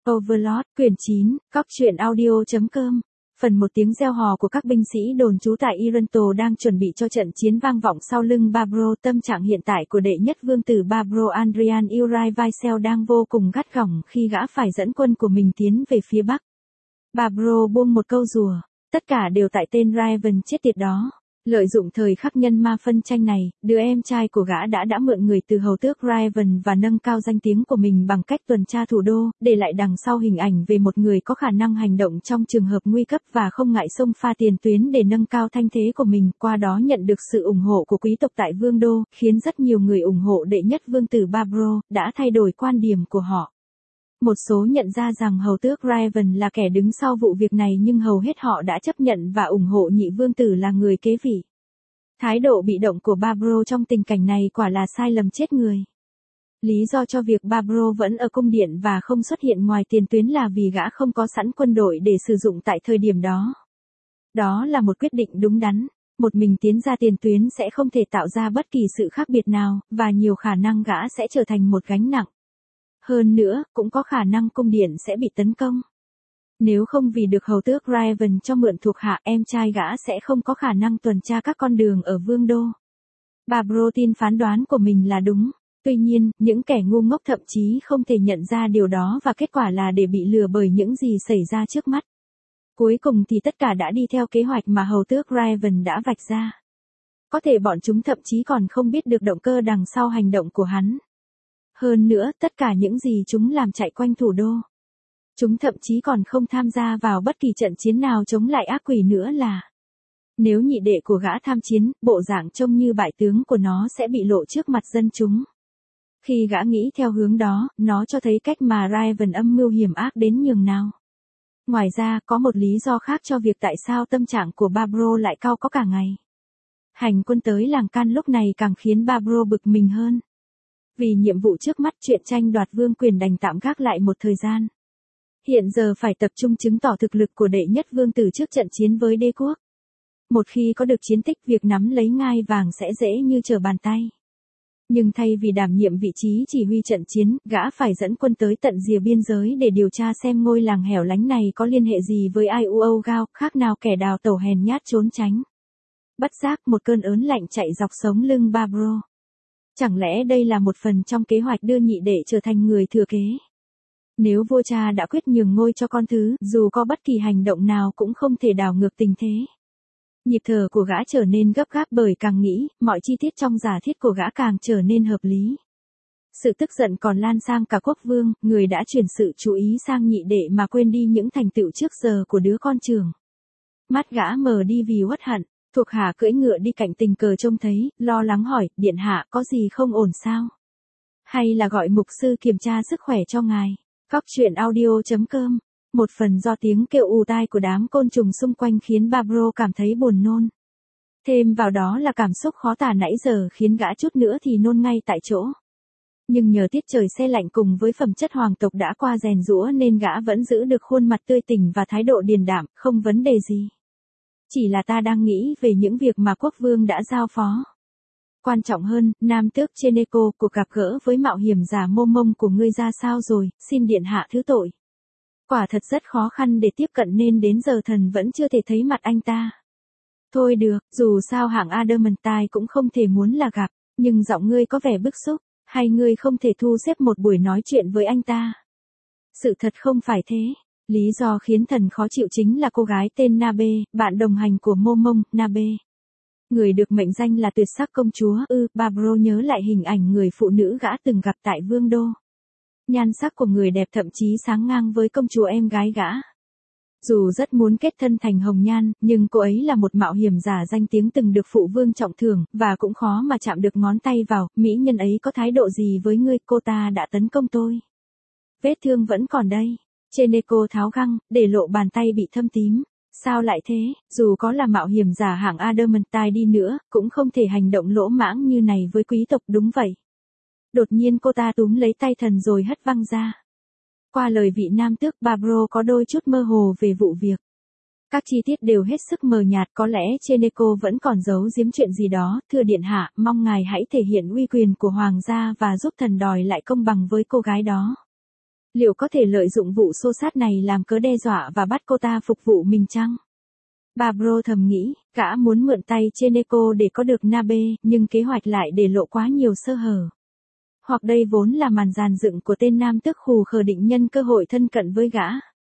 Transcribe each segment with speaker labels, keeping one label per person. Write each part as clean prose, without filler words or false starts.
Speaker 1: Overlord, quyển 9, Cóc truyện audio.com. Phần một tiếng reo hò của các binh sĩ đồn trú tại Iranto đang chuẩn bị cho trận chiến vang vọng sau lưng Babro. Tâm trạng hiện tại của đệ nhất vương tử Babro Andrian Uri Vaisel đang vô cùng gắt gỏng khi gã phải dẫn quân của mình tiến về phía bắc. Babro buông một câu rùa, tất cả đều tại tên Raven chết tiệt đó. Lợi dụng thời khắc nhân ma phân tranh này, đứa em trai của gã đã mượn người từ hầu tước Raven và nâng cao danh tiếng của mình bằng cách tuần tra thủ đô, để lại đằng sau hình ảnh về một người có khả năng hành động trong trường hợp nguy cấp và không ngại xông pha tiền tuyến để nâng cao thanh thế của mình, qua đó nhận được sự ủng hộ của quý tộc tại Vương đô, khiến rất nhiều người ủng hộ đệ nhất vương tử Babro đã thay đổi quan điểm của họ. Một số nhận ra rằng hầu tước Raven là kẻ đứng sau vụ việc này, nhưng hầu hết họ đã chấp nhận và ủng hộ nhị vương tử là người kế vị. Thái độ bị động của Babro trong tình cảnh này quả là sai lầm chết người. Lý do cho việc Babro vẫn ở cung điện và không xuất hiện ngoài tiền tuyến là vì gã không có sẵn quân đội để sử dụng tại thời điểm đó. Đó là một quyết định đúng đắn. Một mình tiến ra tiền tuyến sẽ không thể tạo ra bất kỳ sự khác biệt nào, và nhiều khả năng gã sẽ trở thành một gánh nặng. Hơn nữa, cũng có khả năng cung điện sẽ bị tấn công. Nếu không vì được hầu tước Raven cho mượn thuộc hạ, em trai gã sẽ không có khả năng tuần tra các con đường ở Vương đô. Babro tin phán đoán của mình là đúng. Tuy nhiên, những kẻ ngu ngốc thậm chí không thể nhận ra điều đó, và kết quả là để bị lừa bởi những gì xảy ra trước mắt. Cuối cùng thì tất cả đã đi theo kế hoạch mà hầu tước Raven đã vạch ra. Có thể bọn chúng thậm chí còn không biết được động cơ đằng sau hành động của hắn. Hơn nữa, tất cả những gì chúng làm chạy quanh thủ đô. Chúng thậm chí còn không tham gia vào bất kỳ trận chiến nào chống lại ác quỷ nữa là. Nếu nhị đệ của gã tham chiến, bộ dạng trông như bại tướng của nó sẽ bị lộ trước mặt dân chúng. Khi gã nghĩ theo hướng đó, nó cho thấy cách mà Raven âm mưu hiểm ác đến nhường nào. Ngoài ra, có một lý do khác cho việc tại sao tâm trạng của Babro lại cao có cả ngày. Hành quân tới làng Can lúc này càng khiến Babro bực mình hơn. Vì nhiệm vụ trước mắt, chuyện tranh đoạt vương quyền đành tạm gác lại một thời gian. Hiện giờ phải tập trung chứng tỏ thực lực của đệ nhất vương tử trước trận chiến với đế quốc. Một khi có được chiến tích, việc nắm lấy ngai vàng sẽ dễ như trở bàn tay. Nhưng thay vì đảm nhiệm vị trí chỉ huy trận chiến, gã phải dẫn quân tới tận rìa biên giới để điều tra xem ngôi làng hẻo lánh này có liên hệ gì với Iuougao, khác nào kẻ đào tẩu hèn nhát trốn tránh. Bất giác, một cơn ớn lạnh chạy dọc sống lưng Babro. Chẳng lẽ đây là một phần trong kế hoạch đưa nhị đệ trở thành người thừa kế? Nếu vua cha đã quyết nhường ngôi cho con thứ, dù có bất kỳ hành động nào cũng không thể đảo ngược tình thế. Nhịp thở của gã trở nên gấp gáp, bởi càng nghĩ, mọi chi tiết trong giả thiết của gã càng trở nên hợp lý. Sự tức giận còn lan sang cả quốc vương, người đã chuyển sự chú ý sang nhị đệ mà quên đi những thành tựu trước giờ của đứa con trưởng. Mắt gã mờ đi vì uất hận. Thuộc hạ cưỡi ngựa đi cạnh tình cờ trông thấy, lo lắng hỏi, điện hạ có gì không ổn sao? Hay là gọi mục sư kiểm tra sức khỏe cho ngài? Cóc truyện audio.com. Một phần do tiếng kêu ù tai của đám côn trùng xung quanh khiến Babro cảm thấy buồn nôn. Thêm vào đó là cảm xúc khó tả nãy giờ khiến gã chút nữa thì nôn ngay tại chỗ. Nhưng nhờ tiết trời se lạnh cùng với phẩm chất hoàng tộc đã qua rèn giũa nên gã vẫn giữ được khuôn mặt tươi tỉnh và thái độ điềm đạm, không vấn đề gì. Chỉ là ta đang nghĩ về những việc mà quốc vương đã giao phó. Quan trọng hơn, nam tước Cheneko, cuộc gặp gỡ với mạo hiểm giả Mô Mông của ngươi ra sao rồi, xin điện hạ thứ tội. Quả thật rất khó khăn để tiếp cận nên đến giờ thần vẫn chưa thể thấy mặt anh ta. Thôi được, dù sao hạng Adamantine cũng không thể muốn là gặp, nhưng giọng ngươi có vẻ bức xúc, hay ngươi không thể thu xếp một buổi nói chuyện với anh ta? Sự thật không phải thế. Lý do khiến thần khó chịu chính là cô gái tên Nabe, bạn đồng hành của Mô Mông, Nabe. Người được mệnh danh là tuyệt sắc công chúa. Babro nhớ lại hình ảnh người phụ nữ gã từng gặp tại Vương đô. Nhan sắc của người đẹp thậm chí sáng ngang với công chúa em gái gã. Dù rất muốn kết thân thành hồng nhan, nhưng cô ấy là một mạo hiểm giả danh tiếng từng được phụ vương trọng thưởng, và cũng khó mà chạm được ngón tay vào. Mỹ nhân ấy có thái độ gì với ngươi? Cô ta đã tấn công tôi. Vết thương vẫn còn đây. Cheneko tháo găng, để lộ bàn tay bị thâm tím. Sao lại thế? Dù có là mạo hiểm giả hạng Adamantine đi nữa, cũng không thể hành động lỗ mãng như này với quý tộc. Đúng vậy. Đột nhiên cô ta túm lấy tay thần rồi hất văng ra. Qua lời vị nam tước, Babro có đôi chút mơ hồ về vụ việc. Các chi tiết đều hết sức mờ nhạt, có lẽ Cheneko vẫn còn giấu giếm chuyện gì đó. Thưa điện hạ, mong ngài hãy thể hiện uy quyền của hoàng gia và giúp thần đòi lại công bằng với cô gái đó. Liệu có thể lợi dụng vụ xô xát này làm cớ đe dọa và bắt cô ta phục vụ mình chăng? Barbro thầm nghĩ, gã muốn mượn tay trên Eco để có được Nabe, nhưng kế hoạch lại để lộ quá nhiều sơ hở. Hoặc đây vốn là màn dàn dựng của tên nam tước khù khờ định nhân cơ hội thân cận với gã.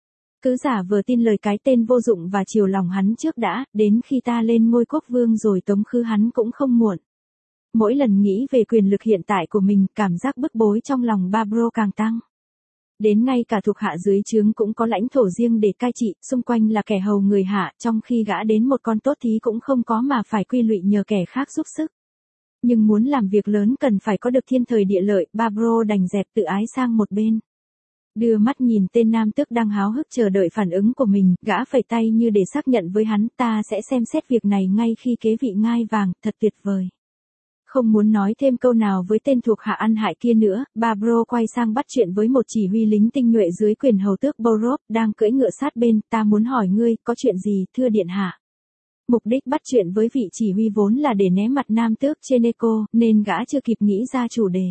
Speaker 1: Cứ giả vờ tin lời cái tên vô dụng và chiều lòng hắn trước đã, đến khi ta lên ngôi quốc vương rồi tống khứ hắn cũng không muộn. Mỗi lần nghĩ về quyền lực hiện tại của mình, cảm giác bức bối trong lòng Barbro càng tăng. Đến ngay cả thuộc hạ dưới trướng cũng có lãnh thổ riêng để cai trị, xung quanh là kẻ hầu người hạ, trong khi gã đến một con tốt thí cũng không có mà phải quy lụy nhờ kẻ khác giúp sức. Nhưng muốn làm việc lớn cần phải có được thiên thời địa lợi, Barbro đành dẹp tự ái sang một bên. Đưa mắt nhìn tên nam tước đang háo hức chờ đợi phản ứng của mình, gã phẩy tay như để xác nhận với hắn, ta sẽ xem xét việc này ngay khi kế vị ngai vàng, thật tuyệt vời. Không muốn nói thêm câu nào với tên thuộc hạ ăn hại kia nữa, Barbro quay sang bắt chuyện với một chỉ huy lính tinh nhuệ dưới quyền hầu tước Borov, đang cưỡi ngựa sát bên, ta muốn hỏi ngươi, có chuyện gì, thưa điện hạ? Mục đích bắt chuyện với vị chỉ huy vốn là để né mặt nam tước trên Eco, nên gã chưa kịp nghĩ ra chủ đề.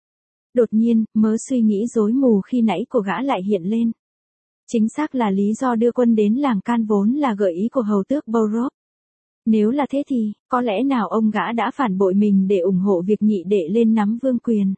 Speaker 1: Đột nhiên, mớ suy nghĩ rối mù khi nãy của gã lại hiện lên. Chính xác là lý do đưa quân đến làng Can vốn là gợi ý của hầu tước Borov. Nếu là thế thì, có lẽ nào ông gã đã phản bội mình để ủng hộ việc nhị đệ lên nắm vương quyền.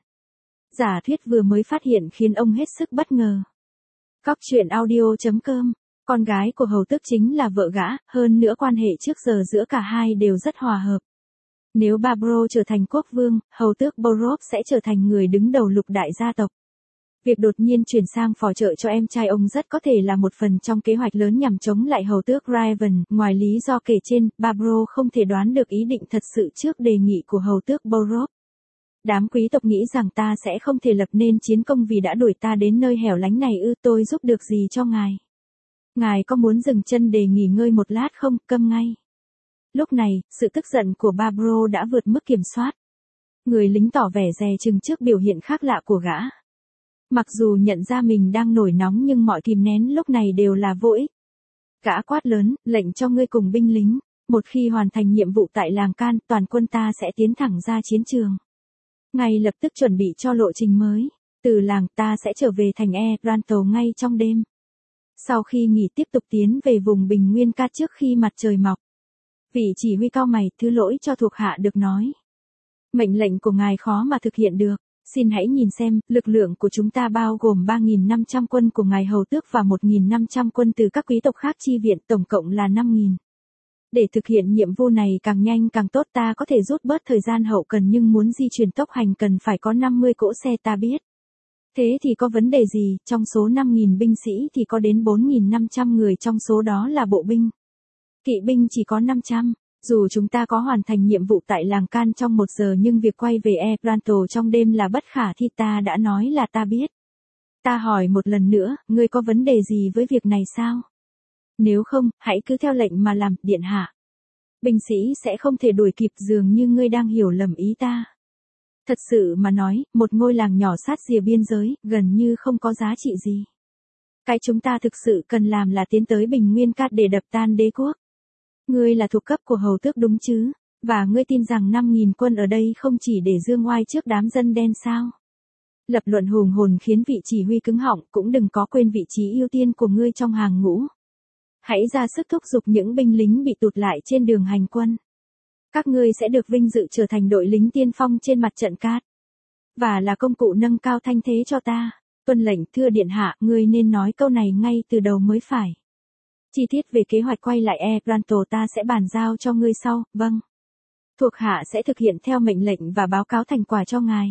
Speaker 1: Giả thuyết vừa mới phát hiện khiến ông hết sức bất ngờ. Cóc truyện audio.com, con gái của hầu tước chính là vợ gã, hơn nữa quan hệ trước giờ giữa cả hai đều rất hòa hợp. Nếu Barbro trở thành quốc vương, hầu tước Borov sẽ trở thành người đứng đầu lục đại gia tộc. Việc đột nhiên chuyển sang phò trợ cho em trai ông rất có thể là một phần trong kế hoạch lớn nhằm chống lại hầu tước Raven. Ngoài lý do kể trên, Barbro không thể đoán được ý định thật sự trước đề nghị của hầu tước Borov. Đám quý tộc nghĩ rằng ta sẽ không thể lập nên chiến công vì đã đuổi ta đến nơi hẻo lánh này ư, tôi giúp được gì cho ngài? Ngài có muốn dừng chân để nghỉ ngơi một lát không, câm ngay. Lúc này, sự tức giận của Barbro đã vượt mức kiểm soát. Người lính tỏ vẻ dè chừng trước biểu hiện khác lạ của gã. Mặc dù nhận ra mình đang nổi nóng nhưng mọi kìm nén lúc này đều là vô ích. Gã quát lớn, lệnh cho ngươi cùng binh lính. Một khi hoàn thành nhiệm vụ tại làng Can, toàn quân ta sẽ tiến thẳng ra chiến trường. Ngay lập tức chuẩn bị cho lộ trình mới. Từ làng ta sẽ trở về thành Branto ngay trong đêm. Sau khi nghỉ tiếp tục tiến về vùng bình nguyên ca trước khi mặt trời mọc. Vị chỉ huy cao mày, thứ lỗi cho thuộc hạ được nói. Mệnh lệnh của ngài khó mà thực hiện được. Xin hãy nhìn xem, lực lượng của chúng ta bao gồm 3.500 quân của ngài hầu tước và 1.500 quân từ các quý tộc khác chi viện, tổng cộng là 5.000. Để thực hiện nhiệm vụ này càng nhanh càng tốt, ta có thể rút bớt thời gian hậu cần nhưng muốn di chuyển tốc hành cần phải có 50 cỗ xe, ta biết. Thế thì có vấn đề gì, trong số 5.000 binh sĩ thì có đến 4.500 người trong số đó là bộ binh. Kỵ binh chỉ có 500. Dù chúng ta có hoàn thành nhiệm vụ tại làng Can trong 1 giờ nhưng việc quay về Branto trong đêm là bất khả thi, ta đã nói là ta biết. Ta hỏi một lần nữa, ngươi có vấn đề gì với việc này sao? Nếu không, hãy cứ theo lệnh mà làm, điện hạ. Binh sĩ sẽ không thể đuổi kịp, dường như ngươi đang hiểu lầm ý ta. Thật sự mà nói, một ngôi làng nhỏ sát rìa biên giới, gần như không có giá trị gì. Cái chúng ta thực sự cần làm là tiến tới Bình Nguyên Cát để đập tan đế quốc. Ngươi là thuộc cấp của hầu tước đúng chứ? Và ngươi tin rằng 5.000 quân ở đây không chỉ để dương oai trước đám dân đen sao? Lập luận hùng hồn khiến vị chỉ huy cứng họng, cũng đừng có quên vị trí ưu tiên của ngươi trong hàng ngũ. Hãy ra sức thúc giục những binh lính bị tụt lại trên đường hành quân. Các ngươi sẽ được vinh dự trở thành đội lính tiên phong trên mặt trận cát. Và là công cụ nâng cao thanh thế cho ta. Tuân lệnh, thưa điện hạ, ngươi nên nói câu này ngay từ đầu mới phải. Chi tiết về kế hoạch quay lại Branto ta sẽ bàn giao cho ngươi sau, vâng. Thuộc hạ sẽ thực hiện theo mệnh lệnh và báo cáo thành quả cho ngài.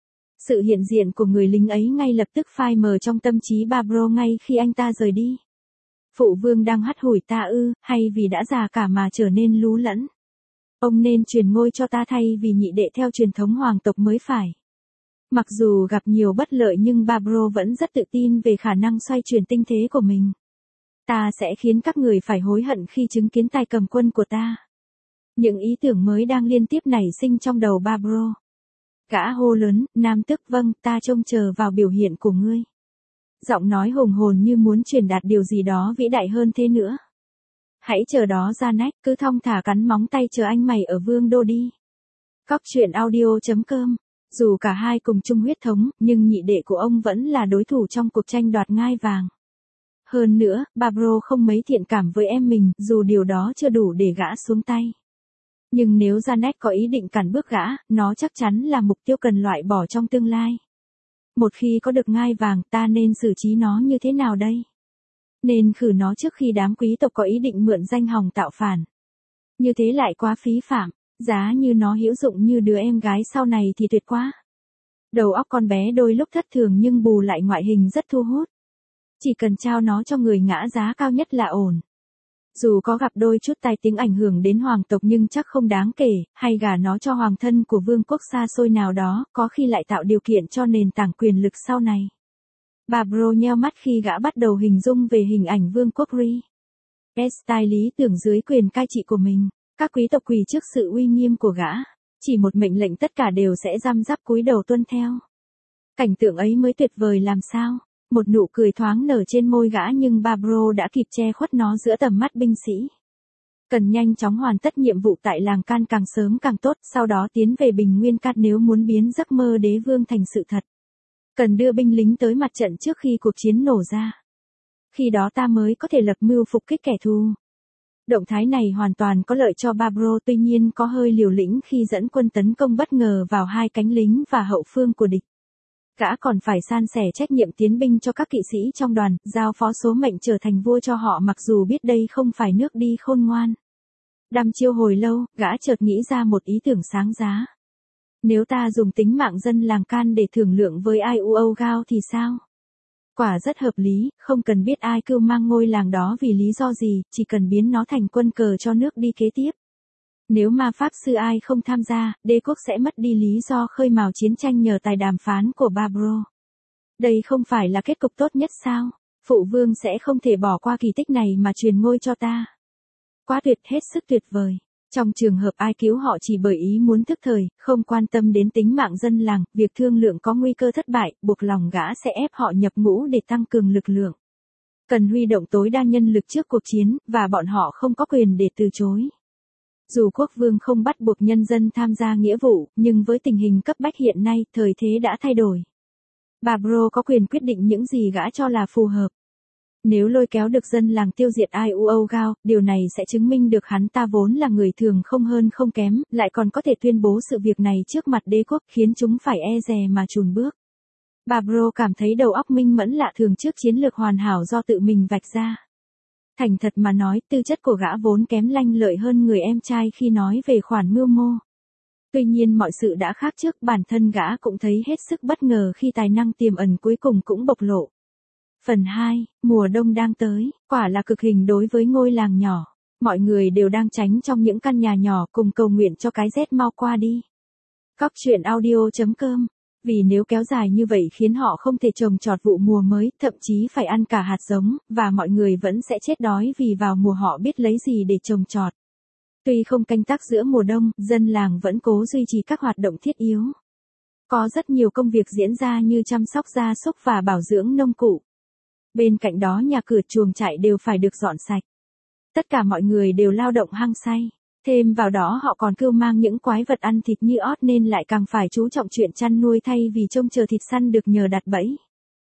Speaker 1: Sự hiện diện của người lính ấy ngay lập tức phai mờ trong tâm trí Barbro ngay khi anh ta rời đi. Phụ vương đang hắt hủi ta ư, hay vì đã già cả mà trở nên lú lẫn. Ông nên truyền ngôi cho ta thay vì nhị đệ theo truyền thống hoàng tộc mới phải. Mặc dù gặp nhiều bất lợi nhưng Barbro vẫn rất tự tin về khả năng xoay chuyển tình thế của mình. Ta sẽ khiến các người phải hối hận khi chứng kiến tay cầm quân của ta. Những ý tưởng mới đang liên tiếp nảy sinh trong đầu Barbro. Gã hô lớn, nam tước, vâng, ta trông chờ vào biểu hiện của ngươi. Giọng nói hùng hồn như muốn truyền đạt điều gì đó vĩ đại hơn thế nữa. Hãy chờ đó ra nách, cứ thong thả cắn móng tay chờ anh mày ở vương đô đi. Cóc truyện audio.com Dù cả hai cùng chung huyết thống, nhưng nhị đệ của ông vẫn là đối thủ trong cuộc tranh đoạt ngai vàng. Hơn nữa, Barbro không mấy thiện cảm với em mình, dù điều đó chưa đủ để gã xuống tay. Nhưng nếu Janet có ý định cản bước gã, nó chắc chắn là mục tiêu cần loại bỏ trong tương lai. Một khi có được ngai vàng, ta nên xử trí nó như thế nào đây? Nên khử nó trước khi đám quý tộc có ý định mượn danh hòng tạo phản. Như thế lại quá phí phạm, giá như nó hữu dụng như đứa em gái sau này thì tuyệt quá. Đầu óc con bé đôi lúc thất thường nhưng bù lại ngoại hình rất thu hút. Chỉ cần trao nó cho người ngã giá cao nhất là ổn. Dù có gặp đôi chút tai tiếng ảnh hưởng đến hoàng tộc nhưng chắc không đáng kể, hay gả nó cho hoàng thân của vương quốc xa xôi nào đó, có khi lại tạo điều kiện cho nền tảng quyền lực sau này. Barbro nheo mắt khi gã bắt đầu hình dung về hình ảnh vương quốc Ri. Estyle lý tưởng dưới quyền cai trị của mình, các quý tộc quỳ trước sự uy nghiêm của gã, chỉ một mệnh lệnh tất cả đều sẽ răm rắp cúi đầu tuân theo. Cảnh tượng ấy mới tuyệt vời làm sao, một nụ cười thoáng nở trên môi gã nhưng Barbro đã kịp che khuất nó giữa tầm mắt binh sĩ. Cần nhanh chóng hoàn tất nhiệm vụ tại làng Can càng sớm càng tốt, sau đó tiến về Bình Nguyên Cát nếu muốn biến giấc mơ đế vương thành sự thật. Cần đưa binh lính tới mặt trận trước khi cuộc chiến nổ ra. Khi đó ta mới có thể lập mưu phục kích kẻ thù. Động thái này hoàn toàn có lợi cho Barbro, tuy nhiên có hơi liều lĩnh khi dẫn quân tấn công bất ngờ vào hai cánh lính và hậu phương của địch. Gã còn phải san sẻ trách nhiệm tiến binh cho các kỵ sĩ trong đoàn, giao phó số mệnh trở thành vua cho họ mặc dù biết đây không phải nước đi khôn ngoan. Đăm chiêu hồi lâu, gã chợt nghĩ ra một ý tưởng sáng giá. Nếu ta dùng tính mạng dân làng Can để thương lượng với Iuougao thì sao? Quả rất hợp lý, không cần biết ai cưu mang ngôi làng đó vì lý do gì, chỉ cần biến nó thành quân cờ cho nước đi kế tiếp. Nếu ma pháp sư ai không tham gia, đế quốc sẽ mất đi lý do khơi mào chiến tranh nhờ tài đàm phán của Barbro. Đây không phải là kết cục tốt nhất sao? Phụ vương sẽ không thể bỏ qua kỳ tích này mà truyền ngôi cho ta. Quá tuyệt, hết sức tuyệt vời. Trong trường hợp ai cứu họ chỉ bởi ý muốn thức thời, không quan tâm đến tính mạng dân làng, việc thương lượng có nguy cơ thất bại, buộc lòng gã sẽ ép họ nhập ngũ để tăng cường lực lượng. Cần huy động tối đa nhân lực trước cuộc chiến, và bọn họ không có quyền để từ chối. Dù quốc vương không bắt buộc nhân dân tham gia nghĩa vụ, nhưng với tình hình cấp bách hiện nay, thời thế đã thay đổi. Barbro có quyền quyết định những gì gã cho là phù hợp. Nếu lôi kéo được dân làng tiêu diệt Iuougao, điều này sẽ chứng minh được hắn ta vốn là người thường không hơn không kém, lại còn có thể tuyên bố sự việc này trước mặt đế quốc khiến chúng phải e dè mà chùn bước. Barbro cảm thấy đầu óc minh mẫn lạ thường trước chiến lược hoàn hảo do tự mình vạch ra. Thành thật mà nói, tư chất của gã vốn kém lanh lợi hơn người em trai khi nói về khoản mưu mô. Tuy nhiên mọi sự đã khác trước, bản thân gã cũng thấy hết sức bất ngờ khi tài năng tiềm ẩn cuối cùng cũng bộc lộ. Phần 2, mùa đông đang tới, quả là cực hình đối với ngôi làng nhỏ. Mọi người đều đang tránh trong những căn nhà nhỏ cùng cầu nguyện cho cái rét mau qua đi. Góc truyện audio.com. Vì nếu kéo dài như vậy khiến họ không thể trồng trọt vụ mùa mới, thậm chí phải ăn cả hạt giống, và mọi người vẫn sẽ chết đói vì vào mùa họ biết lấy gì để trồng trọt. Tuy không canh tác giữa mùa đông, dân làng vẫn cố duy trì các hoạt động thiết yếu. Có rất nhiều công việc diễn ra như chăm sóc gia súc và bảo dưỡng nông cụ. Bên cạnh đó nhà cửa chuồng trại đều phải được dọn sạch. Tất cả mọi người đều lao động hăng say. Thêm vào đó họ còn cưu mang những quái vật ăn thịt như ót nên lại càng phải chú trọng chuyện chăn nuôi thay vì trông chờ thịt săn được nhờ đặt bẫy.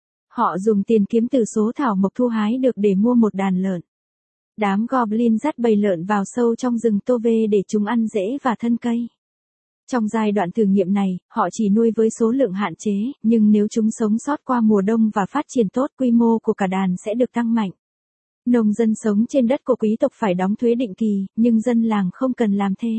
Speaker 1: Họ dùng tiền kiếm từ số thảo mộc thu hái được để mua một đàn lợn. Đám goblin dắt bầy lợn vào sâu trong rừng Tove để chúng ăn rễ và thân cây. Trong giai đoạn thử nghiệm này, họ chỉ nuôi với số lượng hạn chế, nhưng nếu chúng sống sót qua mùa đông và phát triển tốt, quy mô của cả đàn sẽ được tăng mạnh. Nông dân sống trên đất của quý tộc phải đóng thuế định kỳ, nhưng dân làng không cần làm thế.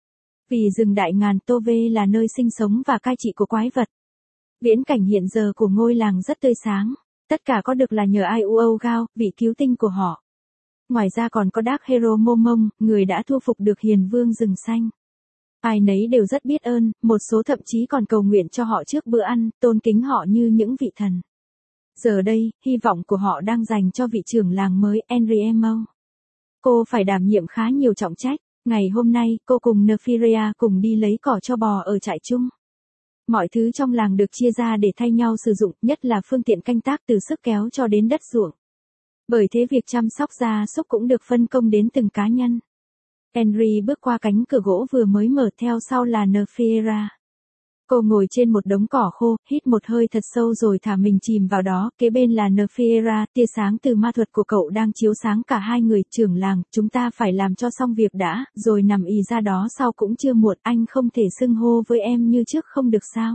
Speaker 1: Vì rừng đại ngàn Tove là nơi sinh sống và cai trị của quái vật. Viễn cảnh hiện giờ của ngôi làng rất tươi sáng, tất cả có được là nhờ Iuougao, vị cứu tinh của họ. Ngoài ra còn có Dark Hero Momong, người đã thu phục được hiền vương rừng xanh. Ai nấy đều rất biết ơn, một số thậm chí còn cầu nguyện cho họ trước bữa ăn, tôn kính họ như những vị thần. Giờ đây, hy vọng của họ đang dành cho vị trưởng làng mới, Henriemo. Cô phải đảm nhiệm khá nhiều trọng trách. Ngày hôm nay, cô cùng Nefiria cùng đi lấy cỏ cho bò ở trại chung. Mọi thứ trong làng được chia ra để thay nhau sử dụng, nhất là phương tiện canh tác từ sức kéo cho đến đất ruộng. Bởi thế việc chăm sóc gia súc cũng được phân công đến từng cá nhân. Henry bước qua cánh cửa gỗ vừa mới mở, theo sau là Nefiria. Cô ngồi trên một đống cỏ khô, hít một hơi thật sâu rồi thả mình chìm vào đó, kế bên là Nephira, tia sáng từ ma thuật của cậu đang chiếu sáng cả hai người. Trưởng làng, chúng ta phải làm cho xong việc đã, rồi nằm ì ra đó sau cũng chưa muộn, anh không thể xưng hô với em như trước không được sao?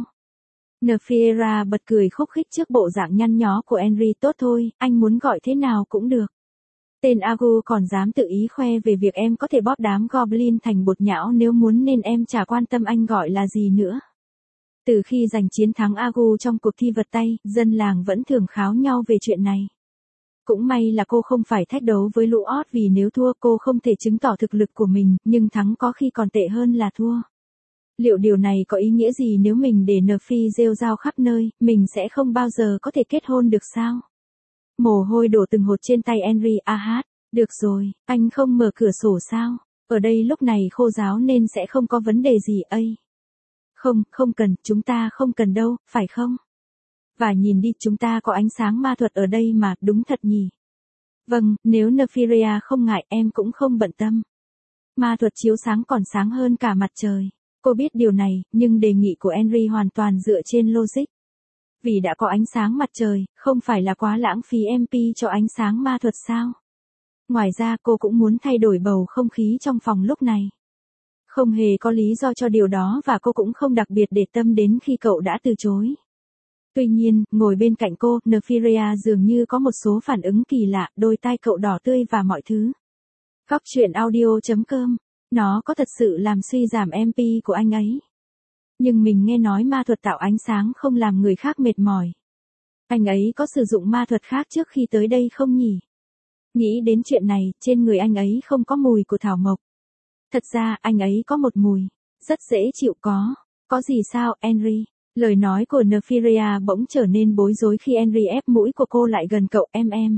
Speaker 1: Nephira bật cười khúc khích trước bộ dạng nhăn nhó của Henry. Tốt thôi, anh muốn gọi thế nào cũng được. Tên Agu còn dám tự ý khoe về việc em có thể bóp đám Goblin thành bột nhão nếu muốn, nên em chả quan tâm anh gọi là gì nữa. Từ khi giành chiến thắng Agu trong cuộc thi vật tay, dân làng vẫn thường kháo nhau về chuyện này. Cũng may là cô không phải thách đấu với lũ ót, vì nếu thua cô không thể chứng tỏ thực lực của mình, nhưng thắng có khi còn tệ hơn là thua. Liệu điều này có ý nghĩa gì nếu mình để Nephi rêu rao khắp nơi, mình sẽ không bao giờ có thể kết hôn được sao? Mồ hôi đổ từng hột trên tay Henry. Được rồi, anh không mở cửa sổ sao? Ở đây lúc này khô ráo nên sẽ không có vấn đề gì ấy. Không cần, chúng ta không cần đâu, phải không? Và nhìn đi, chúng ta có ánh sáng ma thuật ở đây mà, đúng thật nhỉ? Vâng, nếu Nephiria không ngại, em cũng không bận tâm. Ma thuật chiếu sáng còn sáng hơn cả mặt trời. Cô biết điều này, nhưng đề nghị của Henry hoàn toàn dựa trên logic. Vì đã có ánh sáng mặt trời, không phải là quá lãng phí MP cho ánh sáng ma thuật sao? Ngoài ra cô cũng muốn thay đổi bầu không khí trong phòng lúc này. Không hề có lý do cho điều đó và cô cũng không đặc biệt để tâm đến khi cậu đã từ chối. Tuy nhiên, ngồi bên cạnh cô, Nephiria dường như có một số phản ứng kỳ lạ, đôi tai cậu đỏ tươi và mọi thứ. Góc truyện audio.com. Nó có thật sự làm suy giảm MP của anh ấy. Nhưng mình nghe nói ma thuật tạo ánh sáng không làm người khác mệt mỏi. Anh ấy có sử dụng ma thuật khác trước khi tới đây không nhỉ? Nghĩ đến chuyện này, trên người anh ấy không có mùi của thảo mộc. Thật ra, anh ấy có một mùi rất dễ chịu. Có gì sao, Henry? Lời nói của Nephiria bỗng trở nên bối rối khi Henry ép mũi của cô lại gần cậu. Em.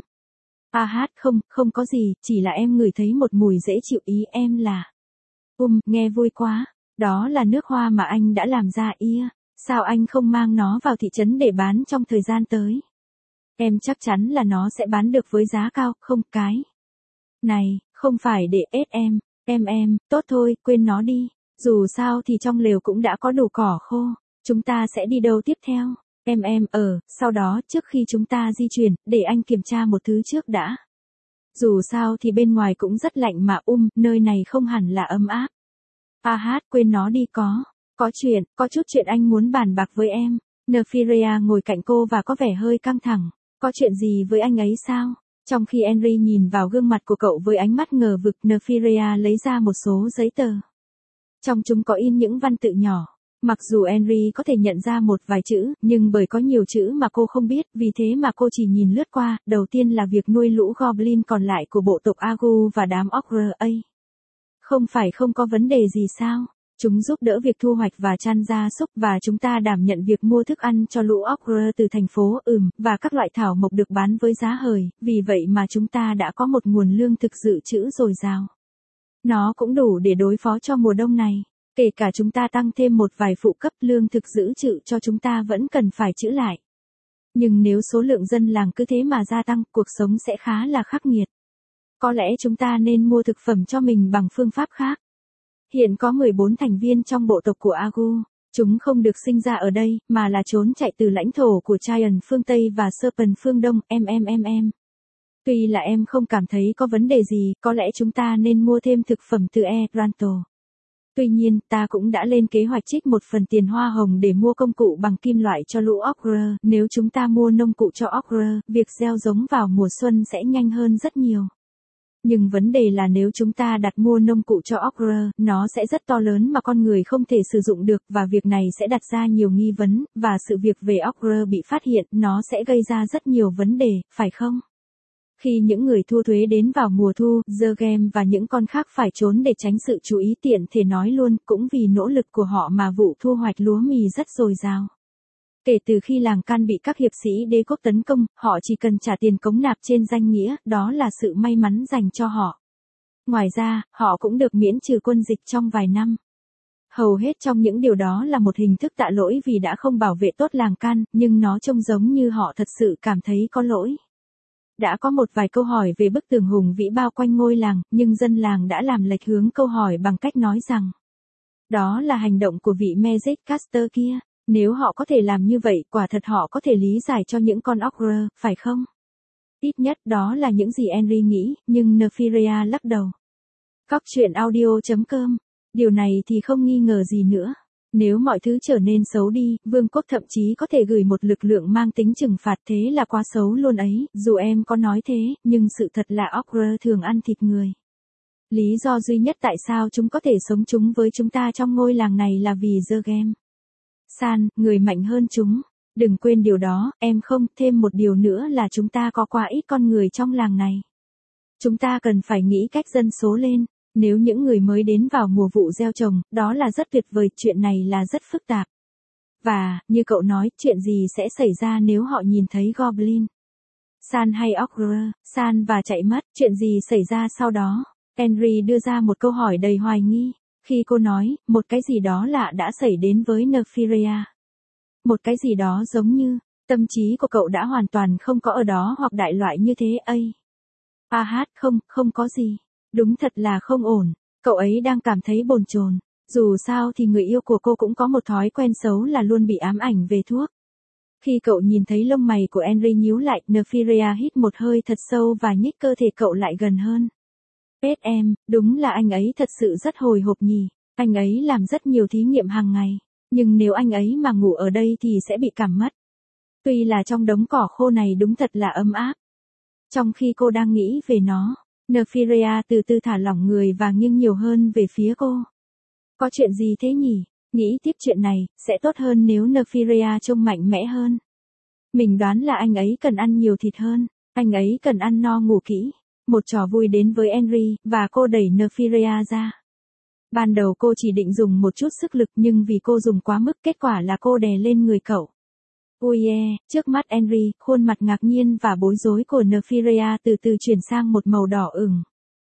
Speaker 1: Không có gì, chỉ là em ngửi thấy một mùi dễ chịu. Ý em là... nghe vui quá. Đó là nước hoa mà anh đã làm ra. Sao anh không mang nó vào thị trấn để bán trong thời gian tới? Em chắc chắn là nó sẽ bán được với giá cao, không cái. Này, không phải để ép em. Em, tốt thôi, quên nó đi. Dù sao thì trong lều cũng đã có đủ cỏ khô. Chúng ta sẽ đi đâu tiếp theo? Em, sau đó trước khi chúng ta di chuyển, để anh kiểm tra một thứ trước đã. Dù sao thì bên ngoài cũng rất lạnh mà nơi này không hẳn là ấm áp. Quên nó đi. Có chút chuyện anh muốn bàn bạc với em. Nephiria ngồi cạnh cô và có vẻ hơi căng thẳng. Có chuyện gì với anh ấy sao? Trong khi Henry nhìn vào gương mặt của cậu với ánh mắt ngờ vực, Nephiria lấy ra một số giấy tờ. Trong chúng có in những văn tự nhỏ. Mặc dù Henry có thể nhận ra một vài chữ, nhưng bởi có nhiều chữ mà cô không biết, vì thế mà cô chỉ nhìn lướt qua. Đầu tiên là việc nuôi lũ Goblin còn lại của bộ tộc Agu và đám Ogre. Không phải không có vấn đề gì sao? Chúng giúp đỡ việc thu hoạch và chăn gia súc, và chúng ta đảm nhận việc mua thức ăn cho lũ Ogre từ thành phố, và các loại thảo mộc được bán với giá hời, vì vậy mà chúng ta đã có một nguồn lương thực dự trữ dồi dào. Nó cũng đủ để đối phó cho mùa đông này. Kể cả chúng ta tăng thêm một vài phụ cấp, lương thực dự trữ cho chúng ta vẫn cần phải trữ lại. Nhưng nếu số lượng dân làng cứ thế mà gia tăng, cuộc sống sẽ khá là khắc nghiệt. Có lẽ chúng ta nên mua thực phẩm cho mình bằng phương pháp khác. Hiện có 14 thành viên trong bộ tộc của Agu. Chúng không được sinh ra ở đây, mà là trốn chạy từ lãnh thổ của Giant phương Tây và Serpent phương Đông. Em. Tuy là em không cảm thấy có vấn đề gì, có lẽ chúng ta nên mua thêm thực phẩm từ Eranto. Tuy nhiên, ta cũng đã lên kế hoạch trích một phần tiền hoa hồng để mua công cụ bằng kim loại cho lũ Ogre. Nếu chúng ta mua nông cụ cho Ogre, việc gieo giống vào mùa xuân sẽ nhanh hơn rất nhiều. Nhưng vấn đề là nếu chúng ta đặt mua nông cụ cho Ogre, nó sẽ rất to lớn mà con người không thể sử dụng được, và việc này sẽ đặt ra nhiều nghi vấn, và sự việc về Ogre bị phát hiện, nó sẽ gây ra rất nhiều vấn đề, phải không? Khi những người thu thuế đến vào mùa thu, Zergem và những con khác phải trốn để tránh sự chú ý, tiện thể nói luôn, cũng vì nỗ lực của họ mà vụ thu hoạch lúa mì rất dồi dào. Kể từ khi làng Can bị các hiệp sĩ đế quốc tấn công, họ chỉ cần trả tiền cống nạp trên danh nghĩa, đó là sự may mắn dành cho họ. Ngoài ra, họ cũng được miễn trừ quân dịch trong vài năm. Hầu hết trong những điều đó là một hình thức tạ lỗi vì đã không bảo vệ tốt làng Can, nhưng nó trông giống như họ thật sự cảm thấy có lỗi. Đã có một vài câu hỏi về bức tường hùng vĩ bao quanh ngôi làng, nhưng dân làng đã làm lệch hướng câu hỏi bằng cách nói rằng Đó là hành động của vị Magic Caster kia. Nếu họ có thể làm như vậy, quả thật họ có thể lý giải cho những con Ogre, phải không? Ít nhất đó là những gì Henry nghĩ, nhưng Nefiria lắc đầu. Cóc truyện audio.com. Điều này thì không nghi ngờ gì nữa. Nếu mọi thứ trở nên xấu đi, vương quốc thậm chí có thể gửi một lực lượng mang tính trừng phạt, thế là quá xấu luôn ấy. Dù em có nói thế, nhưng sự thật là Ogre thường ăn thịt người. Lý do duy nhất tại sao chúng có thể sống chung với chúng ta trong ngôi làng này là vì The Game. San, người mạnh hơn chúng. Đừng quên điều đó, em không. Thêm một điều nữa là chúng ta có quá ít con người trong làng này. Chúng ta cần phải nghĩ cách dân số lên. Nếu những người mới đến vào mùa vụ gieo trồng, đó là rất tuyệt vời, chuyện này là rất phức tạp. Và, như cậu nói, chuyện gì sẽ xảy ra nếu họ nhìn thấy Goblin? San hay Ogre? San và chạy mất, chuyện gì xảy ra sau đó? Henry đưa ra một câu hỏi đầy hoài nghi. Khi cô nói, một cái gì đó lạ đã xảy đến với Nefiria. Một cái gì đó giống như, tâm trí của cậu đã hoàn toàn không có ở đó hoặc đại loại như thế ấy. Không có gì. Đúng thật là không ổn, cậu ấy đang cảm thấy bồn chồn. Dù sao thì người yêu của cô cũng có một thói quen xấu là luôn bị ám ảnh về thuốc. Khi cậu nhìn thấy lông mày của Henry nhíu lại, Nefiria hít một hơi thật sâu và nhích cơ thể cậu lại gần hơn. Pet em, đúng là anh ấy thật sự rất hồi hộp nhỉ, anh ấy làm rất nhiều thí nghiệm hàng ngày, nhưng nếu anh ấy mà ngủ ở đây thì sẽ bị cảm mất. Tuy là trong đống cỏ khô này đúng thật là ấm áp. Trong khi cô đang nghĩ về nó, Nefiria từ từ thả lỏng người và nghiêng nhiều hơn về phía cô. Có chuyện gì thế nhỉ? Nghĩ tiếp chuyện này, sẽ tốt hơn nếu Nefiria trông mạnh mẽ hơn. Mình đoán là anh ấy cần ăn nhiều thịt hơn, anh ấy cần ăn no ngủ kỹ. Một trò vui đến với Henry, và cô đẩy Nefiria ra. Ban đầu cô chỉ định dùng một chút sức lực nhưng vì cô dùng quá mức, kết quả là cô đè lên người cậu. Ôi trước mắt Henry, khuôn mặt ngạc nhiên và bối rối của Nefiria từ từ chuyển sang một màu đỏ ửng.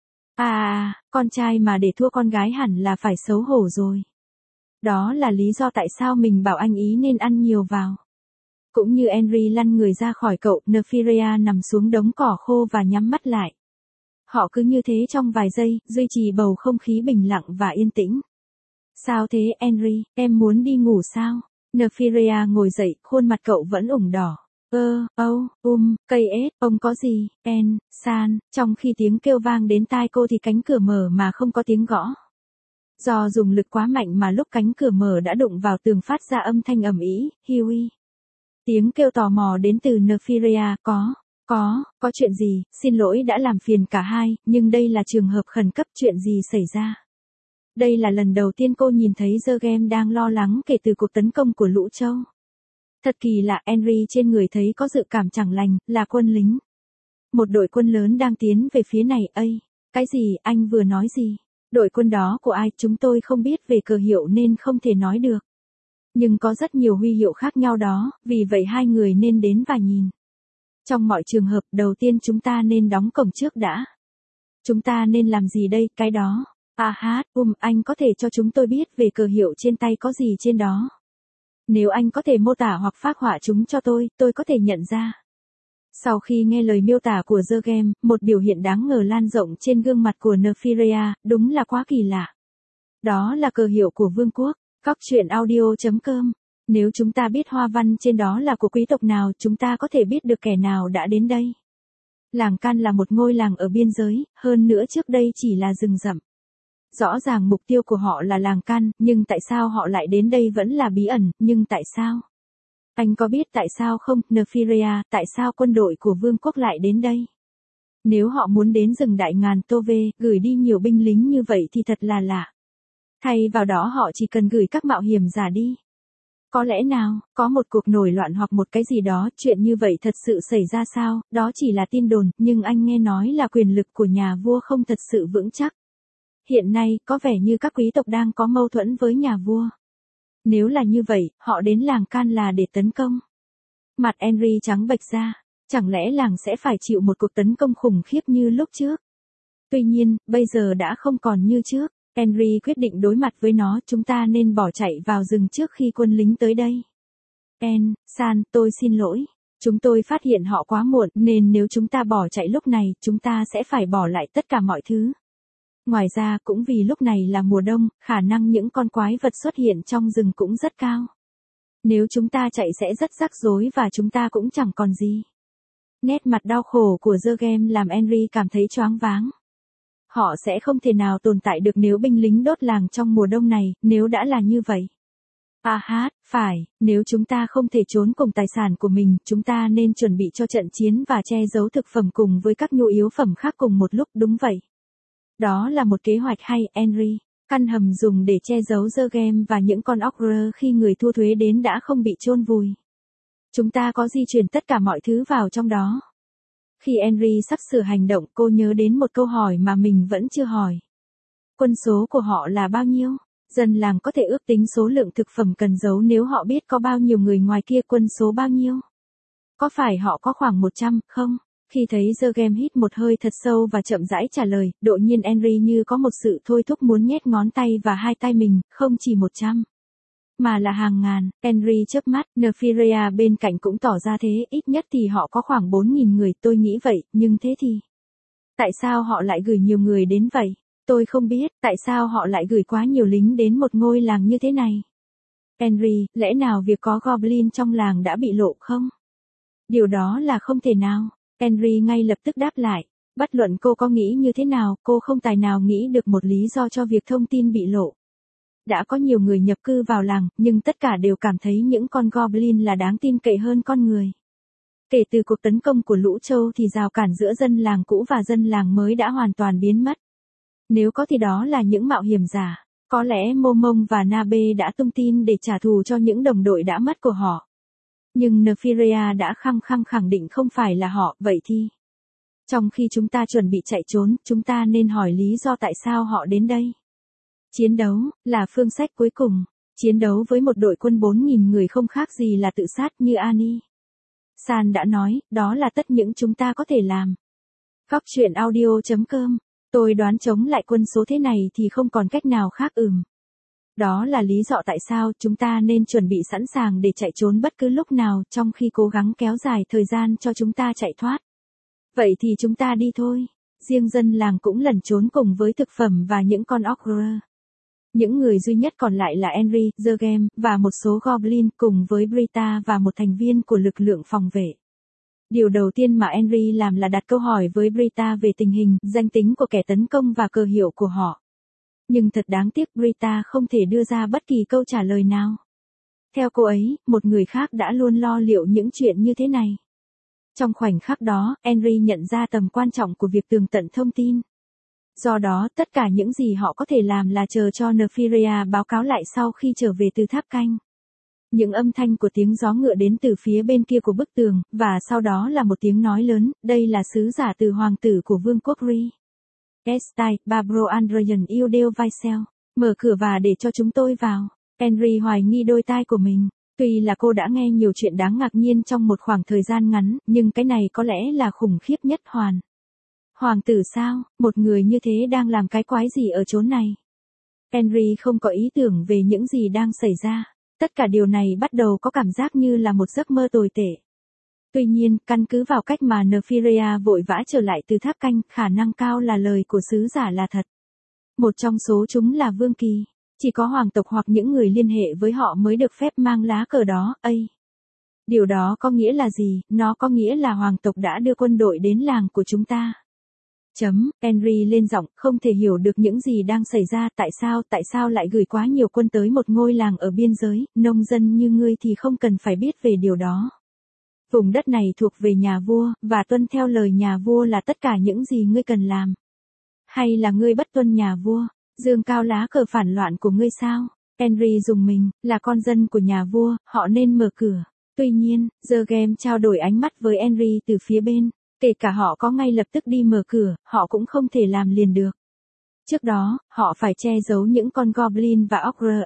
Speaker 1: Con trai mà để thua con gái hẳn là phải xấu hổ rồi. Đó là lý do tại sao mình bảo anh ý nên ăn nhiều vào. Cũng như Henry lăn người ra khỏi cậu, Nefiria nằm xuống đống cỏ khô và nhắm mắt lại. Họ cứ như thế trong vài giây, duy trì bầu không khí bình lặng và yên tĩnh. Sao thế Henry, em muốn đi ngủ sao? Nefiria ngồi dậy, khuôn mặt cậu vẫn ửng đỏ. Cây ếch, ông có gì, San, trong khi tiếng kêu vang đến tai cô thì cánh cửa mở mà không có tiếng gõ. Do dùng lực quá mạnh mà lúc cánh cửa mở đã đụng vào tường phát ra âm thanh ầm ĩ, Huey. Tiếng kêu tò mò đến từ Nefiria, có chuyện gì, xin lỗi đã làm phiền cả hai, nhưng đây là trường hợp khẩn cấp, chuyện gì xảy ra? Đây là lần đầu tiên cô nhìn thấy The Game đang lo lắng kể từ cuộc tấn công của lũ trâu. Thật kỳ lạ, Henry trên người thấy có dự cảm chẳng lành, là quân lính. Một đội quân lớn đang tiến về phía này, cái gì, anh vừa nói gì? Đội quân đó của ai, chúng tôi không biết về cờ hiệu nên không thể nói được. Nhưng có rất nhiều huy hiệu khác nhau đó, vì vậy hai người nên đến và nhìn. Trong mọi trường hợp, đầu tiên chúng ta nên đóng cổng trước đã. Chúng ta nên làm gì đây, cái đó? Anh có thể cho chúng tôi biết về cờ hiệu trên tay có gì trên đó. Nếu anh có thể mô tả hoặc phác họa chúng cho tôi có thể nhận ra. Sau khi nghe lời miêu tả của The Game, một biểu hiện đáng ngờ lan rộng trên gương mặt của Nefiria, đúng là quá kỳ lạ. Đó là cờ hiệu của vương quốc, cóc truyện audio.com. Nếu chúng ta biết hoa văn trên đó là của quý tộc nào, chúng ta có thể biết được kẻ nào đã đến đây. Làng Can là một ngôi làng ở biên giới, hơn nữa trước đây chỉ là rừng rậm. Rõ ràng mục tiêu của họ là làng Can, nhưng tại sao họ lại đến đây vẫn là bí ẩn, nhưng tại sao? Anh có biết tại sao không, Nefiria, tại sao quân đội của vương quốc lại đến đây? Nếu họ muốn đến rừng Đại Ngàn Tove, gửi đi nhiều binh lính như vậy thì thật là lạ. Thay vào đó họ chỉ cần gửi các mạo hiểm giả đi. Có lẽ nào, có một cuộc nổi loạn hoặc một cái gì đó, chuyện như vậy thật sự xảy ra sao, đó chỉ là tin đồn, nhưng anh nghe nói là quyền lực của nhà vua không thật sự vững chắc. Hiện nay, có vẻ như các quý tộc đang có mâu thuẫn với nhà vua. Nếu là như vậy, họ đến làng Can là để tấn công. Mặt Henry trắng bệch ra, chẳng lẽ làng sẽ phải chịu một cuộc tấn công khủng khiếp như lúc trước? Tuy nhiên, bây giờ đã không còn như trước. Henry quyết định đối mặt với nó, chúng ta nên bỏ chạy vào rừng trước khi quân lính tới đây. San, tôi xin lỗi. Chúng tôi phát hiện họ quá muộn, nên nếu chúng ta bỏ chạy lúc này, chúng ta sẽ phải bỏ lại tất cả mọi thứ. Ngoài ra cũng vì lúc này là mùa đông, khả năng những con quái vật xuất hiện trong rừng cũng rất cao. Nếu chúng ta chạy sẽ rất rắc rối và chúng ta cũng chẳng còn gì. Nét mặt đau khổ của The Game làm Henry cảm thấy choáng váng. Họ sẽ không thể nào tồn tại được nếu binh lính đốt làng trong mùa đông này, nếu đã là như vậy. Phải, nếu chúng ta không thể trốn cùng tài sản của mình, chúng ta nên chuẩn bị cho trận chiến và che giấu thực phẩm cùng với các nhu yếu phẩm khác cùng một lúc, đúng vậy. Đó là một kế hoạch hay, Henry. Căn hầm dùng để che giấu The Game và những con ogre khi người thu thuế đến đã không bị chôn vùi. Chúng ta có di chuyển tất cả mọi thứ vào trong đó. Khi Henry sắp sửa hành động, cô nhớ đến một câu hỏi mà mình vẫn chưa hỏi. Quân số của họ là bao nhiêu? Dân làng có thể ước tính số lượng thực phẩm cần giấu nếu họ biết có bao nhiêu người ngoài kia, quân số bao nhiêu. Có phải họ có khoảng 100, không? Khi thấy The Game hít một hơi thật sâu và chậm rãi trả lời, đột nhiên Henry như có một sự thôi thúc muốn nhét ngón tay và hai tay mình, không chỉ 100. Mà là hàng ngàn. Henry chớp mắt, Nefiria bên cạnh cũng tỏ ra thế, ít nhất thì họ có khoảng 4.000 người, tôi nghĩ vậy, nhưng thế thì... Tại sao họ lại gửi nhiều người đến vậy? Tôi không biết, tại sao họ lại gửi quá nhiều lính đến một ngôi làng như thế này? Henry, lẽ nào việc có Goblin trong làng đã bị lộ không? Điều đó là không thể nào. Henry ngay lập tức đáp lại. Bất luận cô có nghĩ như thế nào, cô không tài nào nghĩ được một lý do cho việc thông tin bị lộ. Đã có nhiều người nhập cư vào làng, nhưng tất cả đều cảm thấy những con Goblin là đáng tin cậy hơn con người. Kể từ cuộc tấn công của lũ trâu thì rào cản giữa dân làng cũ và dân làng mới đã hoàn toàn biến mất. Nếu có thì đó là những mạo hiểm giả. Có lẽ Momong và Nabe đã tung tin để trả thù cho những đồng đội đã mất của họ. Nhưng Nefiria đã khăng khăng khẳng định không phải là họ, vậy thì... Trong khi chúng ta chuẩn bị chạy trốn, chúng ta nên hỏi lý do tại sao họ đến đây. Chiến đấu, là phương sách cuối cùng. Chiến đấu với một đội quân 4.000 người không khác gì là tự sát như Annie San đã nói, đó là tất những chúng ta có thể làm. Góc truyện audio.com. Tôi đoán chống lại quân số thế này thì không còn cách nào khác. Đó là lý do tại sao chúng ta nên chuẩn bị sẵn sàng để chạy trốn bất cứ lúc nào trong khi cố gắng kéo dài thời gian cho chúng ta chạy thoát. Vậy thì chúng ta đi thôi. Riêng dân làng cũng lẩn trốn cùng với thực phẩm và những con ogre. Những người duy nhất còn lại là Henry, The Game, và một số Goblin cùng với Britta và một thành viên của lực lượng phòng vệ. Điều đầu tiên mà Henry làm là đặt câu hỏi với Britta về tình hình, danh tính của kẻ tấn công và cờ hiệu của họ. Nhưng thật đáng tiếc Britta không thể đưa ra bất kỳ câu trả lời nào. Theo cô ấy, một người khác đã luôn lo liệu những chuyện như thế này. Trong khoảnh khắc đó, Henry nhận ra tầm quan trọng của việc tường tận thông tin. Do đó, tất cả những gì họ có thể làm là chờ cho Nefiria báo cáo lại sau khi trở về từ tháp canh. Những âm thanh của tiếng gió ngựa đến từ phía bên kia của bức tường, và sau đó là một tiếng nói lớn, đây là sứ giả từ hoàng tử của vương quốc Ri. Estai, Barbro Andrean Iudeo Vaisel, mở cửa và để cho chúng tôi vào. Henry hoài nghi đôi tai của mình. Tuy là cô đã nghe nhiều chuyện đáng ngạc nhiên trong một khoảng thời gian ngắn, nhưng cái này có lẽ là khủng khiếp nhất. Hoàng tử sao, một người như thế đang làm cái quái gì ở chốn này? Henry không có ý tưởng về những gì đang xảy ra. Tất cả điều này bắt đầu có cảm giác như là một giấc mơ tồi tệ. Tuy nhiên, căn cứ vào cách mà Nefiria vội vã trở lại từ tháp canh, khả năng cao là lời của sứ giả là thật. Một trong số chúng là Vương Kỳ. Chỉ có hoàng tộc hoặc những người liên hệ với họ mới được phép mang lá cờ đó. Điều đó có nghĩa là gì? Nó có nghĩa là hoàng tộc đã đưa quân đội đến làng của chúng ta. Henry lên giọng, không thể hiểu được những gì đang xảy ra, tại sao lại gửi quá nhiều quân tới một ngôi làng ở biên giới, nông dân như ngươi thì không cần phải biết về điều đó. Vùng đất này thuộc về nhà vua, và tuân theo lời nhà vua là tất cả những gì ngươi cần làm. Hay là ngươi bất tuân nhà vua, dương cao lá cờ phản loạn của ngươi sao? Henry dùng mình, là con dân của nhà vua, họ nên mở cửa. Tuy nhiên, The Game trao đổi ánh mắt với Henry từ phía bên. Kể cả họ có ngay lập tức đi mở cửa, họ cũng không thể làm liền được. Trước đó, họ phải che giấu những con Goblin và Ogre.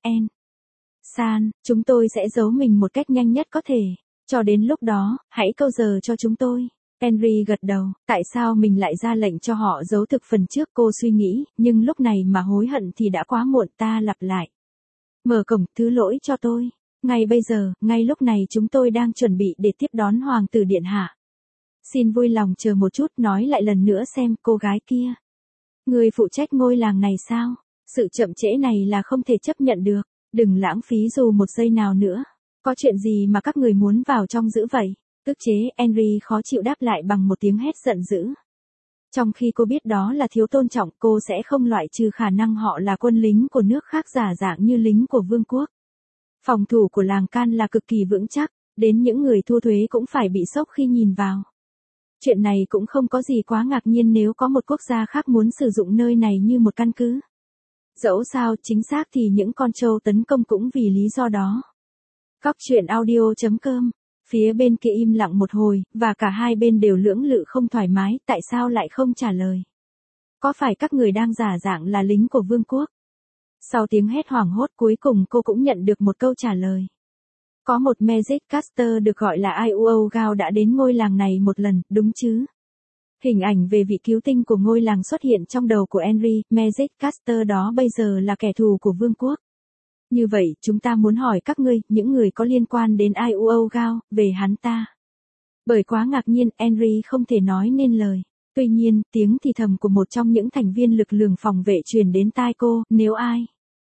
Speaker 1: San, chúng tôi sẽ giấu mình một cách nhanh nhất có thể. Cho đến lúc đó, hãy câu giờ cho chúng tôi. Henry gật đầu, tại sao mình lại ra lệnh cho họ giấu thực phần trước, cô suy nghĩ, nhưng lúc này mà hối hận thì đã quá muộn. Ta lặp lại. Mở cổng, thứ lỗi cho tôi. Ngay bây giờ, ngay lúc này chúng tôi đang chuẩn bị để tiếp đón hoàng tử điện hạ. Xin vui lòng chờ một chút, nói lại lần nữa xem, cô gái kia. Ngươi phụ trách ngôi làng này sao? Sự chậm trễ này là không thể chấp nhận được, đừng lãng phí dù một giây nào nữa. Có chuyện gì mà các người muốn vào trong giữ vậy? Ức chế, Henry khó chịu đáp lại bằng một tiếng hét giận dữ. Trong khi cô biết đó là thiếu tôn trọng, cô sẽ không loại trừ khả năng họ là quân lính của nước khác giả dạng như lính của vương quốc. Phòng thủ của làng Can là cực kỳ vững chắc, đến những người thu thuế cũng phải bị sốc khi nhìn vào. Chuyện này cũng không có gì quá ngạc nhiên nếu có một quốc gia khác muốn sử dụng nơi này như một căn cứ. Dẫu sao, chính xác thì những con trâu tấn công cũng vì lý do đó. Góc truyện audio.com. Phía bên kia im lặng một hồi, và cả hai bên đều lưỡng lự không thoải mái, tại sao lại không trả lời? Có phải các người đang giả dạng là lính của vương quốc? Sau tiếng hét hoảng hốt cuối cùng cô cũng nhận được một câu trả lời. Có một Magic Caster được gọi là Iuo Gao đã đến ngôi làng này một lần, đúng chứ? Hình ảnh về vị cứu tinh của ngôi làng xuất hiện trong đầu của Henry, Magic Caster đó bây giờ là kẻ thù của vương quốc. Như vậy, chúng ta muốn hỏi các ngươi, những người có liên quan đến Iuo Gao, về hắn ta. Bởi quá ngạc nhiên, Henry không thể nói nên lời. Tuy nhiên, tiếng thì thầm của một trong những thành viên lực lượng phòng vệ truyền đến tai cô, nếu ai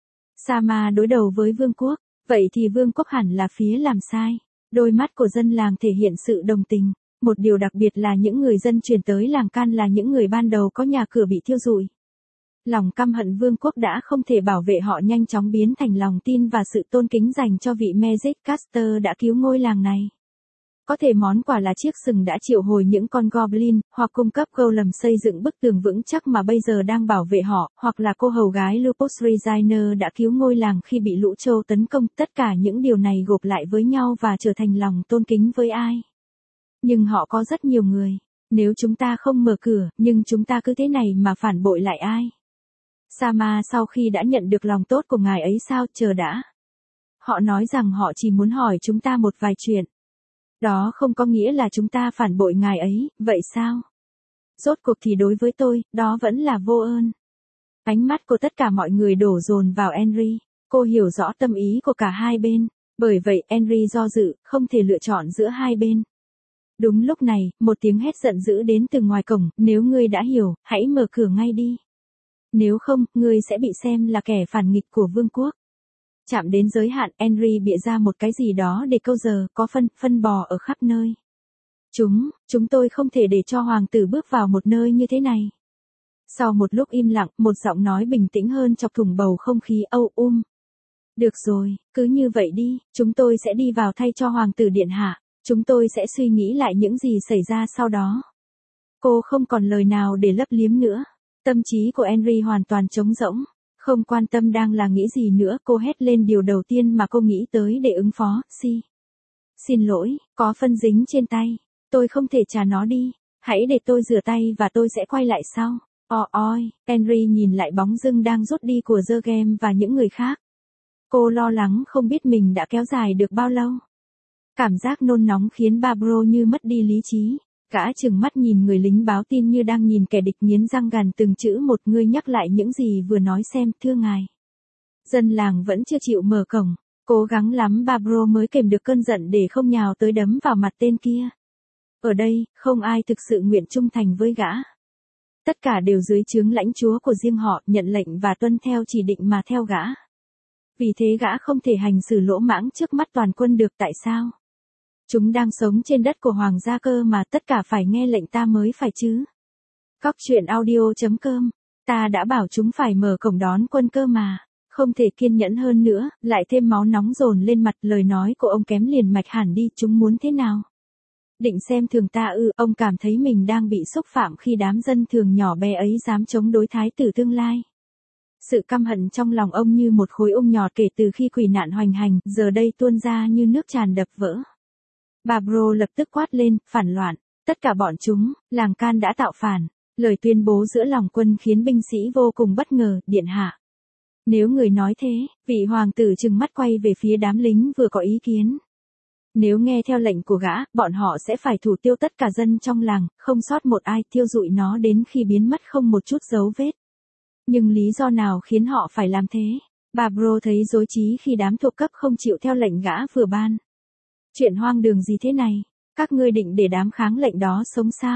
Speaker 1: Sama đối đầu với vương quốc, vậy thì vương quốc hẳn là phía làm sai. Đôi mắt của dân làng thể hiện sự đồng tình. Một điều đặc biệt là những người dân chuyển tới làng Can là những người ban đầu có nhà cửa bị thiêu rụi. Lòng căm hận vương quốc đã không thể bảo vệ họ nhanh chóng biến thành lòng tin và sự tôn kính dành cho vị Magic Caster đã cứu ngôi làng này. Có thể món quà là chiếc sừng đã triệu hồi những con goblin, hoặc cung cấp golem xây dựng bức tường vững chắc mà bây giờ đang bảo vệ họ, hoặc là cô hầu gái Lupus Reginer đã cứu ngôi làng khi bị lũ trâu tấn công. Tất cả những điều này gộp lại với nhau và trở thành lòng tôn kính với ai. Nhưng họ có rất nhiều người. Nếu chúng ta không mở cửa, nhưng chúng ta cứ thế này mà phản bội lại ai? Sama sau khi đã nhận được lòng tốt của ngài ấy sao, chờ đã. Họ nói rằng họ chỉ muốn hỏi chúng ta một vài chuyện. Đó không có nghĩa là chúng ta phản bội ngài ấy, vậy sao? Rốt cuộc thì đối với tôi, đó vẫn là vô ơn. Ánh mắt của tất cả mọi người đổ dồn vào Henry. Cô hiểu rõ tâm ý của cả hai bên. Bởi vậy Henry do dự, không thể lựa chọn giữa hai bên. Đúng lúc này, một tiếng hét giận dữ đến từ ngoài cổng, nếu ngươi đã hiểu, hãy mở cửa ngay đi. Nếu không, ngươi sẽ bị xem là kẻ phản nghịch của vương quốc. Chạm đến giới hạn, Henry bịa ra một cái gì đó để câu giờ, có phân bò ở khắp nơi. Chúng tôi không thể để cho hoàng tử bước vào một nơi như thế này. Sau một lúc im lặng, một giọng nói bình tĩnh hơn chọc thủng bầu không khí âu. Được rồi, cứ như vậy đi, chúng tôi sẽ đi vào thay cho hoàng tử điện hạ. Chúng tôi sẽ suy nghĩ lại những gì xảy ra sau đó. Cô không còn lời nào để lấp liếm nữa. Tâm trí của Henry hoàn toàn trống rỗng. Không quan tâm đang là nghĩ gì nữa, cô hét lên điều đầu tiên mà cô nghĩ tới để ứng phó, Xin lỗi, có phân dính trên tay. Tôi không thể trả nó đi. Hãy để tôi rửa tay và tôi sẽ quay lại sau. Ôi, Henry nhìn lại bóng dưng đang rút đi của The Game và những người khác. Cô lo lắng không biết mình đã kéo dài được bao lâu. Cảm giác nôn nóng khiến Barbro như mất đi lý trí. Gã trừng mắt nhìn người lính báo tin như đang nhìn kẻ địch, nghiến răng gằn từng chữ một. Ngươi nhắc lại những gì vừa nói xem, thưa ngài. Dân làng vẫn chưa chịu mở cổng. Cố gắng lắm Barbro mới kềm được cơn giận để không nhào tới đấm vào mặt tên kia. Ở đây, không ai thực sự nguyện trung thành với gã. Tất cả đều dưới trướng lãnh chúa của riêng họ, nhận lệnh và tuân theo chỉ định mà theo gã. Vì thế gã không thể hành xử lỗ mãng trước mắt toàn quân được. Tại sao? Chúng đang sống trên đất của hoàng gia cơ mà, tất cả phải nghe lệnh ta mới phải chứ. Góc truyện audio.com. Ta đã bảo chúng phải mở cổng đón quân cơ mà. Không thể kiên nhẫn hơn nữa, lại thêm máu nóng dồn lên mặt. Lời nói của ông kém liền mạch hẳn đi. Chúng muốn thế nào? Định xem thường ta ư? Ông cảm thấy mình đang bị xúc phạm khi đám dân thường nhỏ bé ấy dám chống đối thái tử tương lai. Sự căm hận trong lòng ông như một khối ung nhọt kể từ khi quỷ nạn hoành hành, giờ đây tuôn ra như nước tràn đập vỡ. Barbro lập tức quát lên, phản loạn. Tất cả bọn chúng, làng Can đã tạo phản. Lời tuyên bố giữa lòng quân khiến binh sĩ vô cùng bất ngờ, điện hạ. Nếu người nói thế, vị hoàng tử trừng mắt quay về phía đám lính vừa có ý kiến. Nếu nghe theo lệnh của gã, bọn họ sẽ phải thủ tiêu tất cả dân trong làng, không sót một ai, thiêu rụi nó đến khi biến mất không một chút dấu vết. Nhưng lý do nào khiến họ phải làm thế? Barbro thấy rối trí khi đám thuộc cấp không chịu theo lệnh gã vừa ban. Chuyện hoang đường gì thế này? Các ngươi định để đám kháng lệnh đó sống sao?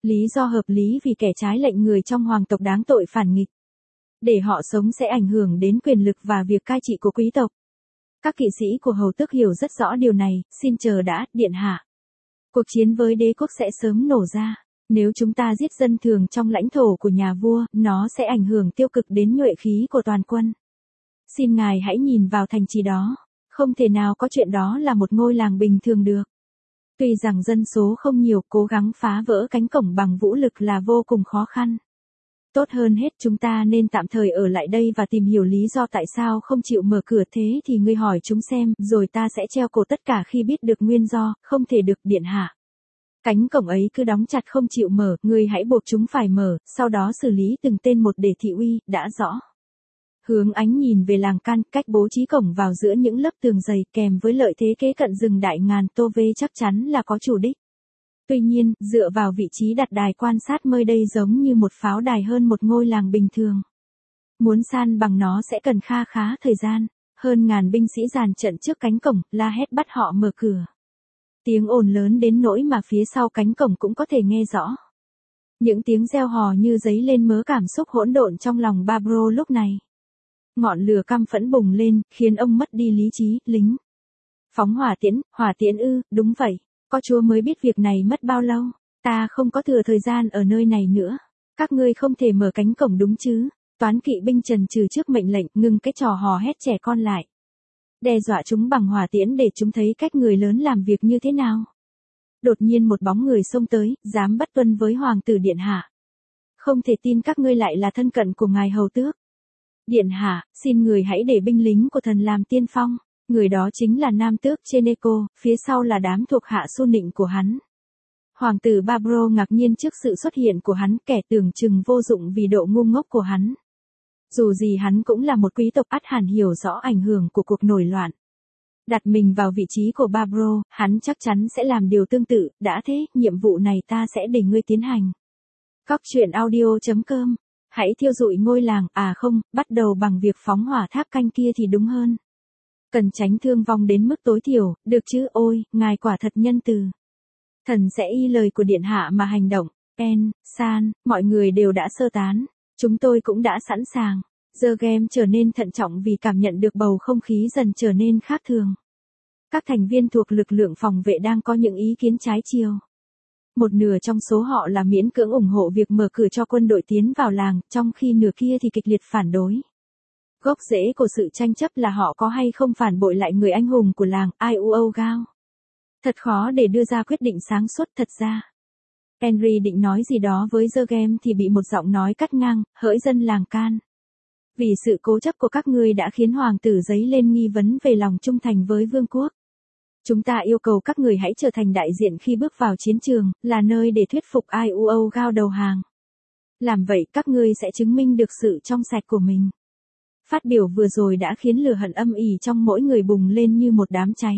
Speaker 1: Lý do hợp lý vì kẻ trái lệnh người trong hoàng tộc đáng tội phản nghịch. Để họ sống sẽ ảnh hưởng đến quyền lực và việc cai trị của quý tộc. Các kỵ sĩ của hầu tước hiểu rất rõ điều này, xin chờ đã, điện hạ. Cuộc chiến với đế quốc sẽ sớm nổ ra. Nếu chúng ta giết dân thường trong lãnh thổ của nhà vua, nó sẽ ảnh hưởng tiêu cực đến nhuệ khí của toàn quân. Xin ngài hãy nhìn vào thành trì đó. Không thể nào có chuyện đó là một ngôi làng bình thường được. Tuy rằng dân số không nhiều, cố gắng phá vỡ cánh cổng bằng vũ lực là vô cùng khó khăn. Tốt hơn hết chúng ta nên tạm thời ở lại đây và tìm hiểu lý do tại sao không chịu mở cửa, thế thì ngươi hỏi chúng xem, rồi ta sẽ treo cổ tất cả khi biết được nguyên do, không thể được điện hạ. Cánh cổng ấy cứ đóng chặt không chịu mở, ngươi hãy buộc chúng phải mở, sau đó xử lý từng tên một để thị uy, đã rõ. Hướng ánh nhìn về làng Can, cách bố trí cổng vào giữa những lớp tường dày kèm với lợi thế kế cận rừng đại ngàn Tô Vê chắc chắn là có chủ đích. Tuy nhiên, dựa vào vị trí đặt đài quan sát nơi đây giống như một pháo đài hơn một ngôi làng bình thường. Muốn san bằng nó sẽ cần kha khá thời gian, hơn ngàn binh sĩ dàn trận trước cánh cổng, la hét bắt họ mở cửa. Tiếng ồn lớn đến nỗi mà phía sau cánh cổng cũng có thể nghe rõ. Những tiếng reo hò như dấy lên mớ cảm xúc hỗn độn trong lòng Barbro lúc này. Ngọn lửa căm phẫn bùng lên, khiến ông mất đi lý trí, lính. Phóng hỏa tiễn ư, đúng vậy. Có Chúa mới biết việc này mất bao lâu. Ta không có thừa thời gian ở nơi này nữa. Các ngươi không thể mở cánh cổng đúng chứ. Toán kỵ binh trần trừ trước mệnh lệnh, ngừng cái trò hò hét trẻ con lại. Đe dọa chúng bằng hỏa tiễn để chúng thấy cách người lớn làm việc như thế nào. Đột nhiên một bóng người xông tới, dám bất tuân với hoàng tử điện hạ. Không thể tin các ngươi lại là thân cận của ngài hầu tước. Điện hạ, xin người hãy để binh lính của thần làm tiên phong. Người đó chính là nam tước Cheneco, phía sau là đám thuộc hạ su nịnh của hắn. Hoàng tử Barbro ngạc nhiên trước sự xuất hiện của hắn, kẻ tưởng chừng vô dụng vì độ ngu ngốc của hắn. Dù gì hắn cũng là một quý tộc, ắt hẳn hiểu rõ ảnh hưởng của cuộc nổi loạn. Đặt mình vào vị trí của Barbro, hắn chắc chắn sẽ làm điều tương tự, đã thế, nhiệm vụ này ta sẽ để ngươi tiến hành. Góc truyện audio.com. Hãy thiêu rụi ngôi làng, không, bắt đầu bằng việc phóng hỏa tháp canh kia thì đúng hơn. Cần tránh thương vong đến mức tối thiểu, được chứ, ôi, ngài quả thật nhân từ. Thần sẽ y lời của điện hạ mà hành động. San, mọi người đều đã sơ tán. Chúng tôi cũng đã sẵn sàng. Zergem trở nên thận trọng vì cảm nhận được bầu không khí dần trở nên khác thường. Các thành viên thuộc lực lượng phòng vệ đang có những ý kiến trái chiều. Một nửa trong số họ là miễn cưỡng ủng hộ việc mở cửa cho quân đội tiến vào làng, trong khi nửa kia thì kịch liệt phản đối. Gốc rễ của sự tranh chấp là họ có hay không phản bội lại người anh hùng của làng, Iuo Gao. Thật khó để đưa ra quyết định sáng suốt thật ra. Henry định nói gì đó với Zergem thì bị một giọng nói cắt ngang, hỡi dân làng Can. Vì sự cố chấp của các ngươi đã khiến hoàng tử dấy lên nghi vấn về lòng trung thành với vương quốc. Chúng ta yêu cầu các người hãy trở thành đại diện khi bước vào chiến trường, là nơi để thuyết phục Iuo Gao đầu hàng. Làm vậy các ngươi sẽ chứng minh được sự trong sạch của mình. Phát biểu vừa rồi đã khiến lửa hận âm ỉ trong mỗi người bùng lên như một đám cháy.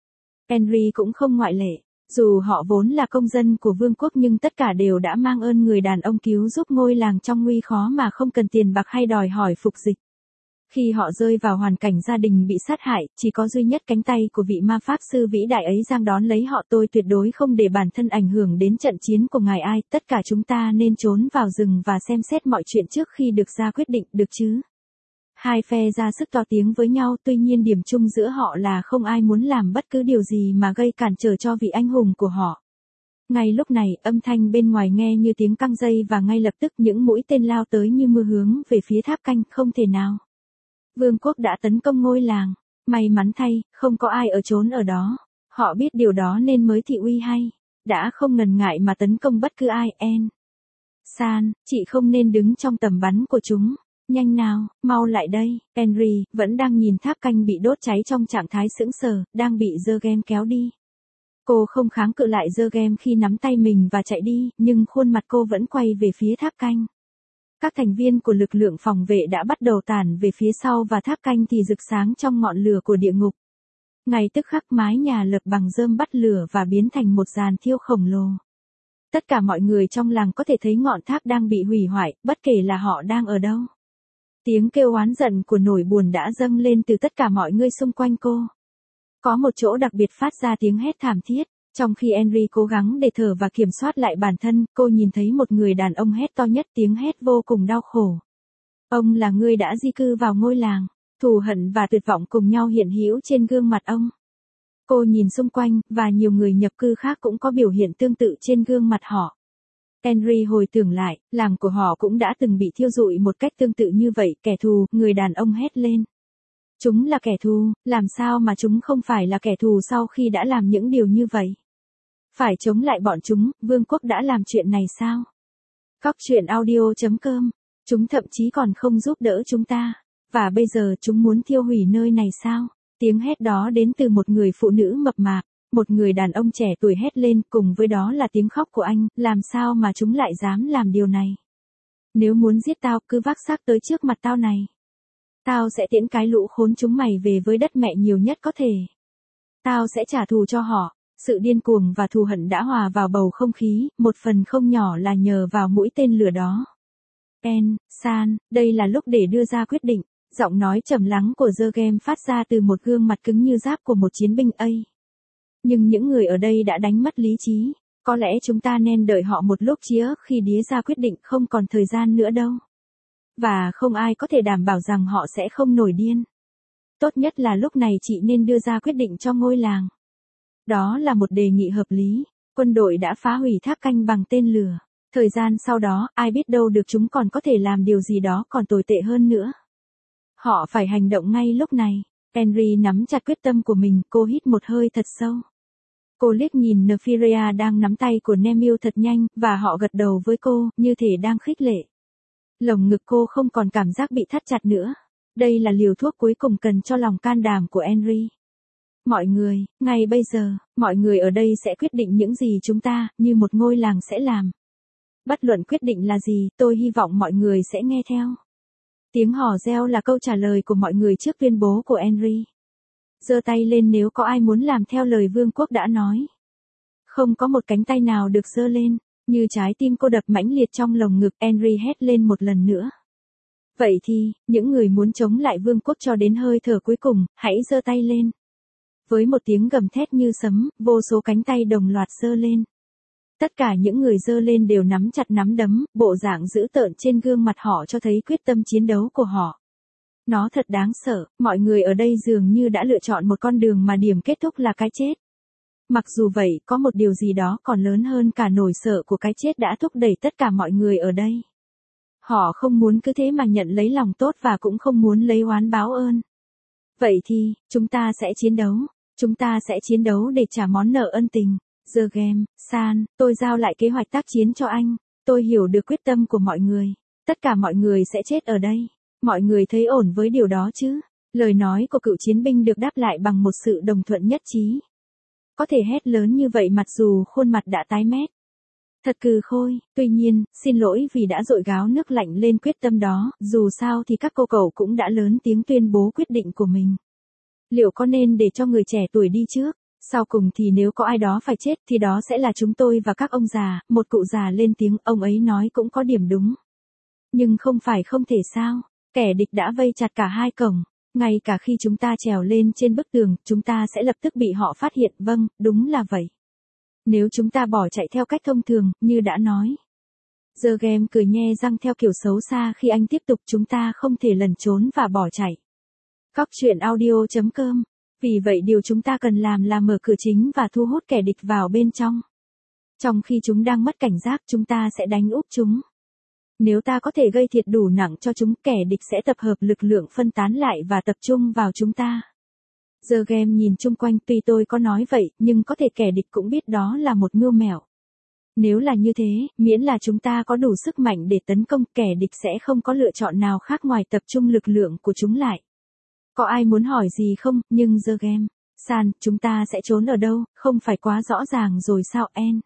Speaker 1: Henry cũng không ngoại lệ. Dù họ vốn là công dân của vương quốc nhưng tất cả đều đã mang ơn người đàn ông cứu giúp ngôi làng trong nguy khó mà không cần tiền bạc hay đòi hỏi phục dịch. Khi họ rơi vào hoàn cảnh gia đình bị sát hại, chỉ có duy nhất cánh tay của vị ma pháp sư vĩ đại ấy giang đón lấy họ. Tôi tuyệt đối không để bản thân ảnh hưởng đến trận chiến của ngài ai, tất cả chúng ta nên trốn vào rừng và xem xét mọi chuyện trước khi được ra quyết định, được chứ? Hai phe ra sức to tiếng với nhau, tuy nhiên điểm chung giữa họ là không ai muốn làm bất cứ điều gì mà gây cản trở cho vị anh hùng của họ. Ngay lúc này, âm thanh bên ngoài nghe như tiếng căng dây và ngay lập tức những mũi tên lao tới như mưa hướng về phía tháp canh, không thể nào. Vương quốc đã tấn công ngôi làng. May mắn thay, không có ai ở trốn ở đó. Họ biết điều đó nên mới thị uy hay. Đã không ngần ngại mà tấn công bất cứ ai. San, chị không nên đứng trong tầm bắn của chúng. Nhanh nào, mau lại đây. Henry, vẫn đang nhìn tháp canh bị đốt cháy trong trạng thái sững sờ, đang bị Zergem kéo đi. Cô không kháng cự lại Zergem khi nắm tay mình và chạy đi, nhưng khuôn mặt cô vẫn quay về phía tháp canh. Các thành viên của lực lượng phòng vệ đã bắt đầu tản về phía sau và tháp canh thì rực sáng trong ngọn lửa của địa ngục. Ngay tức khắc mái nhà lợp bằng rơm bắt lửa và biến thành một giàn thiêu khổng lồ. Tất cả mọi người trong làng có thể thấy ngọn tháp đang bị hủy hoại, bất kể là họ đang ở đâu. Tiếng kêu oán giận của nỗi buồn đã dâng lên từ tất cả mọi người xung quanh cô. Có một chỗ đặc biệt phát ra tiếng hét thảm thiết. Trong khi Henry cố gắng để thở và kiểm soát lại bản thân, cô nhìn thấy một người đàn ông hét to nhất, tiếng hét vô cùng đau khổ. Ông là người đã di cư vào ngôi làng. Thù hận và tuyệt vọng cùng nhau hiện hữu trên gương mặt ông. Cô nhìn xung quanh, và nhiều người nhập cư khác cũng có biểu hiện tương tự trên gương mặt họ. Henry hồi tưởng lại, làng của họ cũng đã từng bị thiêu rụi một cách tương tự như vậy, kẻ thù, người đàn ông hét lên. Chúng là kẻ thù, làm sao mà chúng không phải là kẻ thù sau khi đã làm những điều như vậy? Phải chống lại bọn chúng, vương quốc đã làm chuyện này sao? Góc truyện audio.com. Chúng thậm chí còn không giúp đỡ chúng ta. Và bây giờ chúng muốn thiêu hủy nơi này sao? Tiếng hét đó đến từ một người phụ nữ mập mạp. Một người đàn ông trẻ tuổi hét lên, cùng với đó là tiếng khóc của anh, làm sao mà chúng lại dám làm điều này? Nếu muốn giết tao, cứ vác xác tới trước mặt tao này. Tao sẽ tiễn cái lũ khốn chúng mày về với đất mẹ nhiều nhất có thể. Tao sẽ trả thù cho họ. Sự điên cuồng và thù hận đã hòa vào bầu không khí, một phần không nhỏ là nhờ vào mũi tên lửa đó. San, đây là lúc để đưa ra quyết định. Giọng nói trầm lắng của Jurgen phát ra từ một gương mặt cứng như giáp của một chiến binh A. Nhưng những người ở đây đã đánh mất lý trí. Có lẽ chúng ta nên đợi họ một lúc trước khi đưa ra quyết định, không còn thời gian nữa đâu. Và không ai có thể đảm bảo rằng họ sẽ không nổi điên. Tốt nhất là lúc này chị nên đưa ra quyết định cho ngôi làng. Đó là một đề nghị hợp lý. Quân đội đã phá hủy tháp canh bằng tên lửa. Thời gian sau đó, ai biết đâu được chúng còn có thể làm điều gì đó còn tồi tệ hơn nữa. Họ phải hành động ngay lúc này. Henry nắm chặt quyết tâm của mình, cô hít một hơi thật sâu. Cô liếc nhìn Nefiria đang nắm tay của Nemil thật nhanh, và họ gật đầu với cô, như thể đang khích lệ. Lồng ngực cô không còn cảm giác bị thắt chặt nữa. Đây là liều thuốc cuối cùng cần cho lòng can đảm của Henry. Mọi người, ngay bây giờ, mọi người ở đây sẽ quyết định những gì chúng ta, như một ngôi làng sẽ làm. Bất luận quyết định là gì, tôi hy vọng mọi người sẽ nghe theo. Tiếng hò reo là câu trả lời của mọi người trước tuyên bố của Henry. Giơ tay lên nếu có ai muốn làm theo lời vương quốc đã nói. Không có một cánh tay nào được giơ lên, như trái tim cô đập mãnh liệt trong lồng ngực. Henry hét lên một lần nữa. Vậy thì, những người muốn chống lại vương quốc cho đến hơi thở cuối cùng, hãy giơ tay lên. Với một tiếng gầm thét như sấm, vô số cánh tay đồng loạt giơ lên. Tất cả những người giơ lên đều nắm chặt nắm đấm, bộ dạng dữ tợn trên gương mặt họ cho thấy quyết tâm chiến đấu của họ. Nó thật đáng sợ, mọi người ở đây dường như đã lựa chọn một con đường mà điểm kết thúc là cái chết. Mặc dù vậy, có một điều gì đó còn lớn hơn cả nỗi sợ của cái chết đã thúc đẩy tất cả mọi người ở đây. Họ không muốn cứ thế mà nhận lấy lòng tốt và cũng không muốn lấy oán báo ơn. Vậy thì, chúng ta sẽ chiến đấu. Chúng ta sẽ chiến đấu để trả món nợ ân tình. Jurgen, San, tôi giao lại kế hoạch tác chiến cho anh. Tôi hiểu được quyết tâm của mọi người. Tất cả mọi người sẽ chết ở đây. Mọi người thấy ổn với điều đó chứ? Lời nói của cựu chiến binh được đáp lại bằng một sự đồng thuận nhất trí. Có thể hét lớn như vậy mặc dù khuôn mặt đã tái mét. Thật cừ khôi, tuy nhiên, xin lỗi vì đã dội gáo nước lạnh lên quyết tâm đó, dù sao thì các cô cậu cũng đã lớn tiếng tuyên bố quyết định của mình. Liệu có nên để cho người trẻ tuổi đi trước? Sau cùng thì nếu có ai đó phải chết thì đó sẽ là chúng tôi và các ông già. Một cụ già lên tiếng, ông ấy nói cũng có điểm đúng. Nhưng không phải không thể sao? Kẻ địch đã vây chặt cả hai cổng. Ngay cả khi chúng ta trèo lên trên bức tường, chúng ta sẽ lập tức bị họ phát hiện. Vâng, đúng là vậy. Nếu chúng ta bỏ chạy theo cách thông thường, như đã nói. Jurgen cười nhe răng theo kiểu xấu xa khi anh tiếp tục, chúng ta không thể lẩn trốn và bỏ chạy. Góc truyện audio.com. Vì vậy điều chúng ta cần làm là mở cửa chính và thu hút kẻ địch vào bên trong. Trong khi chúng đang mất cảnh giác, chúng ta sẽ đánh úp chúng. Nếu ta có thể gây thiệt đủ nặng cho chúng, kẻ địch sẽ tập hợp lực lượng phân tán lại và tập trung vào chúng ta. Jurgen nhìn chung quanh, tuy tôi có nói vậy, nhưng có thể kẻ địch cũng biết đó là một mưu mẹo. Nếu là như thế, miễn là chúng ta có đủ sức mạnh để tấn công, kẻ địch sẽ không có lựa chọn nào khác ngoài tập trung lực lượng của chúng lại. Có ai muốn hỏi gì không? Nhưng Jurgen, San, chúng ta sẽ trốn ở đâu? Không phải quá rõ ràng rồi sao En?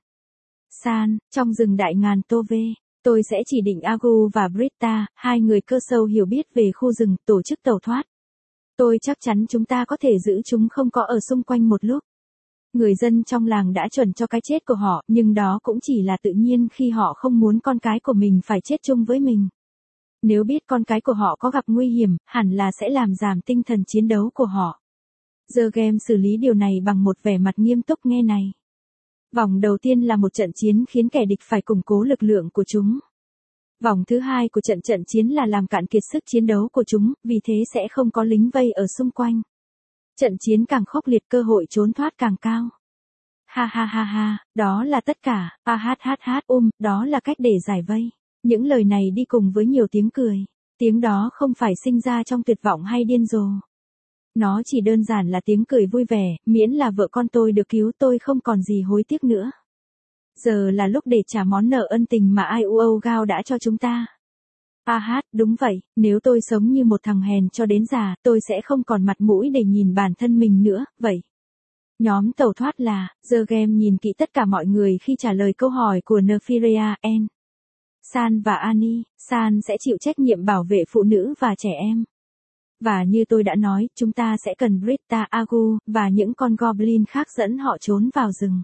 Speaker 1: San, trong rừng đại ngàn Tove. Tôi sẽ chỉ định Agu và Britta, hai người cơ sâu hiểu biết về khu rừng, tổ chức tàu thoát. Tôi chắc chắn chúng ta có thể giữ chúng không có ở xung quanh một lúc. Người dân trong làng đã chuẩn cho cái chết của họ, nhưng đó cũng chỉ là tự nhiên khi họ không muốn con cái của mình phải chết chung với mình. Nếu biết con cái của họ có gặp nguy hiểm, hẳn là sẽ làm giảm tinh thần chiến đấu của họ. Jurgen xử lý điều này bằng một vẻ mặt nghiêm túc nghe này. Vòng đầu tiên là một trận chiến khiến kẻ địch phải củng cố lực lượng của chúng. Vòng thứ hai của trận chiến là làm cạn kiệt sức chiến đấu của chúng, vì thế sẽ không có lính vây ở xung quanh. Trận chiến càng khốc liệt, cơ hội trốn thoát càng cao. Ha ha ha ha, đó là tất cả, đó là cách để giải vây. Những lời này đi cùng với nhiều tiếng cười. Tiếng đó không phải sinh ra trong tuyệt vọng hay điên rồ. Nó chỉ đơn giản là tiếng cười vui vẻ, miễn là vợ con tôi được cứu tôi không còn gì hối tiếc nữa. Giờ là lúc để trả món nợ ân tình mà Iuo Gao đã cho chúng ta. Đúng vậy, nếu tôi sống như một thằng hèn cho đến già, tôi sẽ không còn mặt mũi để nhìn bản thân mình nữa, vậy. Nhóm tẩu thoát là, Zergem nhìn kỹ tất cả mọi người khi trả lời câu hỏi của Nefirea, San và Annie. San sẽ chịu trách nhiệm bảo vệ phụ nữ và trẻ em. Và như tôi đã nói, chúng ta sẽ cần Britta Agu, và những con goblin khác dẫn họ trốn vào rừng.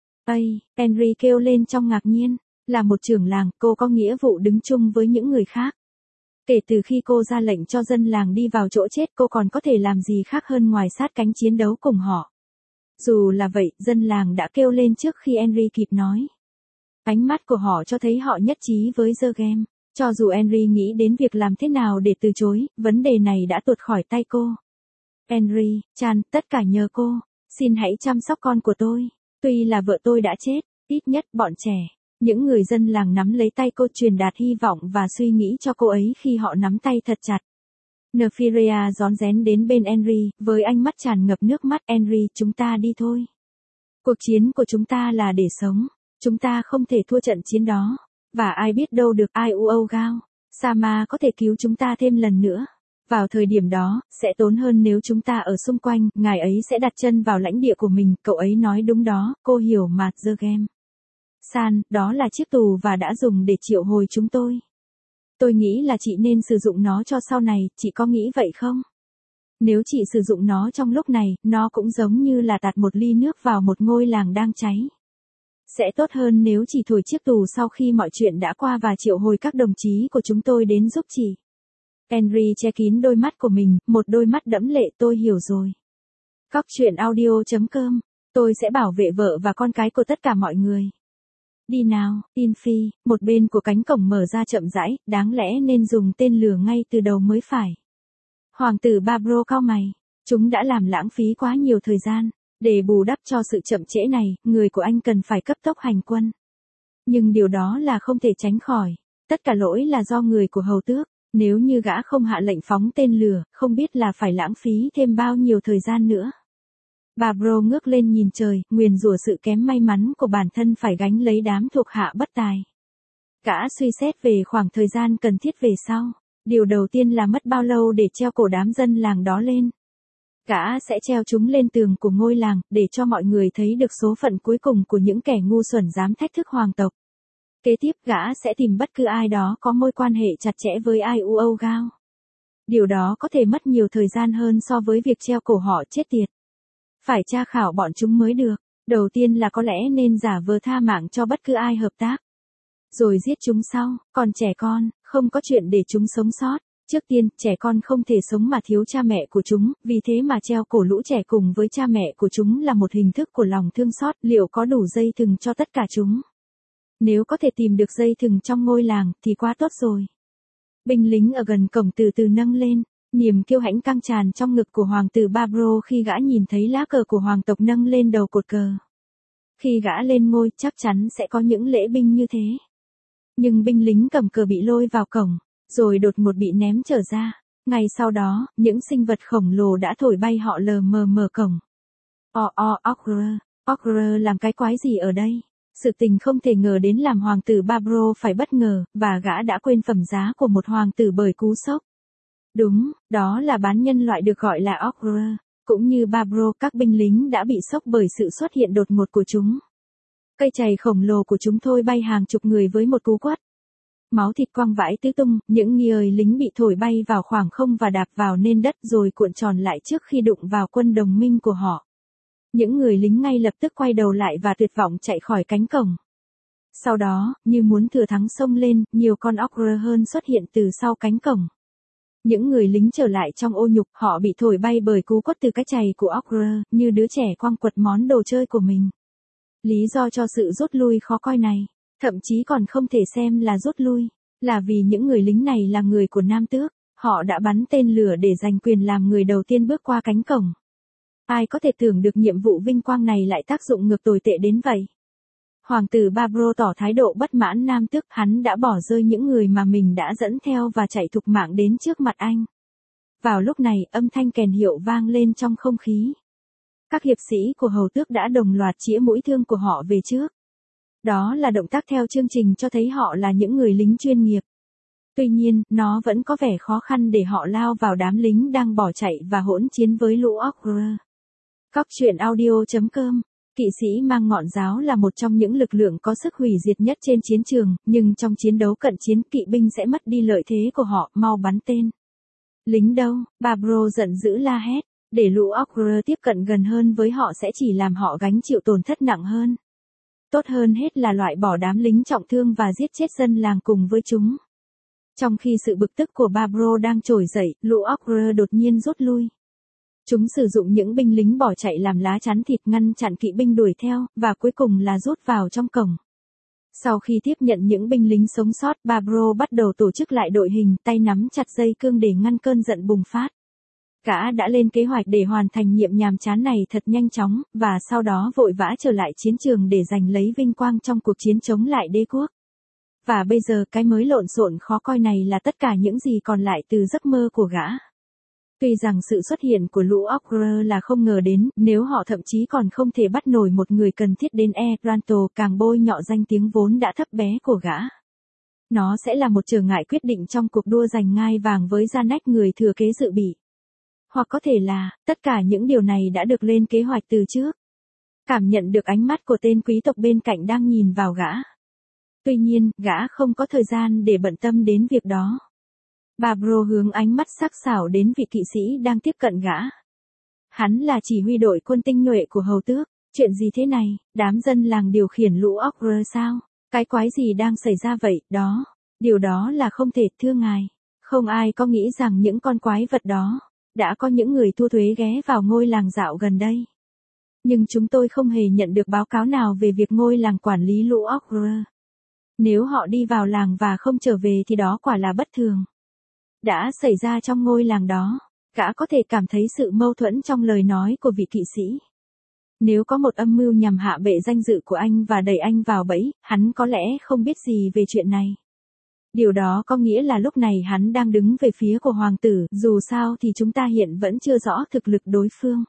Speaker 1: Henry kêu lên trong ngạc nhiên. Là một trưởng làng, cô có nghĩa vụ đứng chung với những người khác. Kể từ khi cô ra lệnh cho dân làng đi vào chỗ chết, cô còn có thể làm gì khác hơn ngoài sát cánh chiến đấu cùng họ. Dù là vậy, dân làng đã kêu lên trước khi Henry kịp nói. Ánh mắt của họ cho thấy họ nhất trí với Zergem. Cho dù Henry nghĩ đến việc làm thế nào để từ chối, vấn đề này đã tuột khỏi tay cô. Henry, Chan, tất cả nhờ cô. Xin hãy chăm sóc con của tôi. Tuy là vợ tôi đã chết, ít nhất bọn trẻ. Những người dân làng nắm lấy tay cô, truyền đạt hy vọng và suy nghĩ cho cô ấy khi họ nắm tay thật chặt. Nefirea rón rén đến bên Henry, với ánh mắt tràn ngập nước mắt. Henry, chúng ta đi thôi. Cuộc chiến của chúng ta là để sống. Chúng ta không thể thua trận chiến đó. Và ai biết đâu được Iuo Gao, Sama có thể cứu chúng ta thêm lần nữa. Vào thời điểm đó, sẽ tốn hơn nếu chúng ta ở xung quanh, ngài ấy sẽ đặt chân vào lãnh địa của mình. Cậu ấy nói đúng đó, cô hiểu mà, Zergem. San, đó là chiếc tù và đã dùng để triệu hồi chúng tôi. Tôi nghĩ là chị nên sử dụng nó cho sau này, chị có nghĩ vậy không? Nếu chị sử dụng nó trong lúc này, nó cũng giống như là tạt một ly nước vào một ngôi làng đang cháy. Sẽ tốt hơn nếu chị thổi chiếc tù sau khi mọi chuyện đã qua và triệu hồi các đồng chí của chúng tôi đến giúp chị. Henry che kín đôi mắt của mình, một đôi mắt đẫm lệ. Tôi hiểu rồi. Cóc truyện audio.com. Tôi sẽ bảo vệ vợ và con cái của tất cả mọi người. Đi nào, Tin Phi, một bên của cánh cổng mở ra chậm rãi, đáng lẽ nên dùng tên lửa ngay từ đầu mới phải. Hoàng tử Babro cau mày. Chúng đã làm lãng phí quá nhiều thời gian. Để bù đắp cho sự chậm trễ này, người của anh cần phải cấp tốc hành quân. Nhưng điều đó là không thể tránh khỏi. Tất cả lỗi là do người của hầu tước. Nếu như gã không hạ lệnh phóng tên lửa, không biết là phải lãng phí thêm bao nhiêu thời gian nữa. Babro ngước lên nhìn trời, nguyền rủa sự kém may mắn của bản thân phải gánh lấy đám thuộc hạ bất tài. Gã suy xét về khoảng thời gian cần thiết về sau. Điều đầu tiên là mất bao lâu để treo cổ đám dân làng đó lên. Gã sẽ treo chúng lên tường của ngôi làng, để cho mọi người thấy được số phận cuối cùng của những kẻ ngu xuẩn dám thách thức hoàng tộc. Kế tiếp, gã sẽ tìm bất cứ ai đó có mối quan hệ chặt chẽ với Iuo Gao. Điều đó có thể mất nhiều thời gian hơn so với việc treo cổ họ chết tiệt. Phải tra khảo bọn chúng mới được. Đầu tiên là có lẽ nên giả vờ tha mạng cho bất cứ ai hợp tác. Rồi giết chúng sau. Còn trẻ con, không có chuyện để chúng sống sót. Trước tiên, trẻ con không thể sống mà thiếu cha mẹ của chúng, vì thế mà treo cổ lũ trẻ cùng với cha mẹ của chúng là một hình thức của lòng thương xót. Liệu có đủ dây thừng cho tất cả chúng? Nếu có thể tìm được dây thừng trong ngôi làng, thì quá tốt rồi. Binh lính ở gần cổng từ từ nâng lên. Niềm kiêu hãnh căng tràn trong ngực của hoàng tử Babro khi gã nhìn thấy lá cờ của hoàng tộc nâng lên đầu cột cờ. Khi gã lên ngôi, chắc chắn sẽ có những lễ binh như thế. Nhưng binh lính cầm cờ bị lôi vào cổng, rồi đột ngột bị ném trở ra. Ngay sau đó, những sinh vật khổng lồ đã thổi bay họ lờ mờ mở cổng. Ogre làm cái quái gì ở đây? Sự tình không thể ngờ đến làm hoàng tử Babro phải bất ngờ, và gã đã quên phẩm giá của một hoàng tử bởi cú sốc. Đúng, đó là bán nhân loại được gọi là Ogre. Cũng như Babro, các binh lính đã bị sốc bởi sự xuất hiện đột ngột của chúng. Cây chày khổng lồ của chúng thôi bay hàng chục người với một cú quất. Máu thịt quăng vãi tứ tung, những người lính bị thổi bay vào khoảng không và đạp vào nền đất rồi cuộn tròn lại trước khi đụng vào quân đồng minh của họ. Những người lính ngay lập tức quay đầu lại và tuyệt vọng chạy khỏi cánh cổng. Sau đó, như muốn thừa thắng xông lên, nhiều con Ogre hơn xuất hiện từ sau cánh cổng. Những người lính trở lại trong ô nhục, họ bị thổi bay bởi cú quất từ cái chày của Ogre, như đứa trẻ quăng quật món đồ chơi của mình. Lý do cho sự rút lui khó coi này, thậm chí còn không thể xem là rút lui, là vì những người lính này là người của Nam Tước, họ đã bắn tên lửa để giành quyền làm người đầu tiên bước qua cánh cổng. Ai có thể tưởng được nhiệm vụ vinh quang này lại tác dụng ngược tồi tệ đến vậy. Hoàng tử Barbro tỏ thái độ bất mãn Nam Tước, hắn đã bỏ rơi những người mà mình đã dẫn theo và chạy thục mạng đến trước mặt anh. Vào lúc này, âm thanh kèn hiệu vang lên trong không khí. Các hiệp sĩ của hầu tước đã đồng loạt chĩa mũi thương của họ về trước. Đó là động tác theo chương trình cho thấy họ là những người lính chuyên nghiệp. Tuy nhiên, nó vẫn có vẻ khó khăn để họ lao vào đám lính đang bỏ chạy và hỗn chiến với lũ Ogre. Cóc truyện audio.com. Kỵ sĩ mang ngọn giáo là một trong những lực lượng có sức hủy diệt nhất trên chiến trường, nhưng trong chiến đấu cận chiến kỵ binh sẽ mất đi lợi thế của họ, mau bắn tên. Lính đâu? Barbro giận dữ la hét, để lũ Ogre tiếp cận gần hơn với họ sẽ chỉ làm họ gánh chịu tổn thất nặng hơn. Tốt hơn hết là loại bỏ đám lính trọng thương và giết chết dân làng cùng với chúng. Trong khi sự bực tức của Barbro đang trồi dậy, lũ Ogre đột nhiên rút lui. Chúng sử dụng những binh lính bỏ chạy làm lá chắn thịt ngăn chặn kỵ binh đuổi theo, và cuối cùng là rút vào trong cổng. Sau khi tiếp nhận những binh lính sống sót, Barbro bắt đầu tổ chức lại đội hình, tay nắm chặt dây cương để ngăn cơn giận bùng phát. Gã đã lên kế hoạch để hoàn thành nhiệm nhàm chán này thật nhanh chóng, và sau đó vội vã trở lại chiến trường để giành lấy vinh quang trong cuộc chiến chống lại đế quốc. Và bây giờ cái mới lộn xộn khó coi này là tất cả những gì còn lại từ giấc mơ của gã. Tuy rằng sự xuất hiện của lũ Ogre là không ngờ đến, nếu họ thậm chí còn không thể bắt nổi một người cần thiết đến Eranto, càng bôi nhọ danh tiếng vốn đã thấp bé của gã. Nó sẽ là một trở ngại quyết định trong cuộc đua giành ngai vàng với Janek, người thừa kế dự bị. Hoặc có thể là, tất cả những điều này đã được lên kế hoạch từ trước. Cảm nhận được ánh mắt của tên quý tộc bên cạnh đang nhìn vào gã. Tuy nhiên, gã không có thời gian để bận tâm đến việc đó. Barbro hướng ánh mắt sắc sảo đến vị kỵ sĩ đang tiếp cận gã. Hắn là chỉ huy đội quân tinh nhuệ của hầu tước. Chuyện gì thế này, đám dân làng điều khiển lũ Ogre sao? Cái quái gì đang xảy ra vậy, đó? Điều đó là không thể, thưa ngài. Không ai có nghĩ rằng những con quái vật đó. Đã có những người thu thuế ghé vào ngôi làng dạo gần đây. Nhưng chúng tôi không hề nhận được báo cáo nào về việc ngôi làng quản lý lũ Ogre. Nếu họ đi vào làng và không trở về thì đó quả là bất thường. Đã xảy ra trong ngôi làng đó, gã có thể cảm thấy sự mâu thuẫn trong lời nói của vị kỵ sĩ. Nếu có một âm mưu nhằm hạ bệ danh dự của anh và đẩy anh vào bẫy, hắn có lẽ không biết gì về chuyện này. Điều đó có nghĩa là lúc này hắn đang đứng về phía của hoàng tử, dù sao thì chúng ta hiện vẫn chưa rõ thực lực đối phương.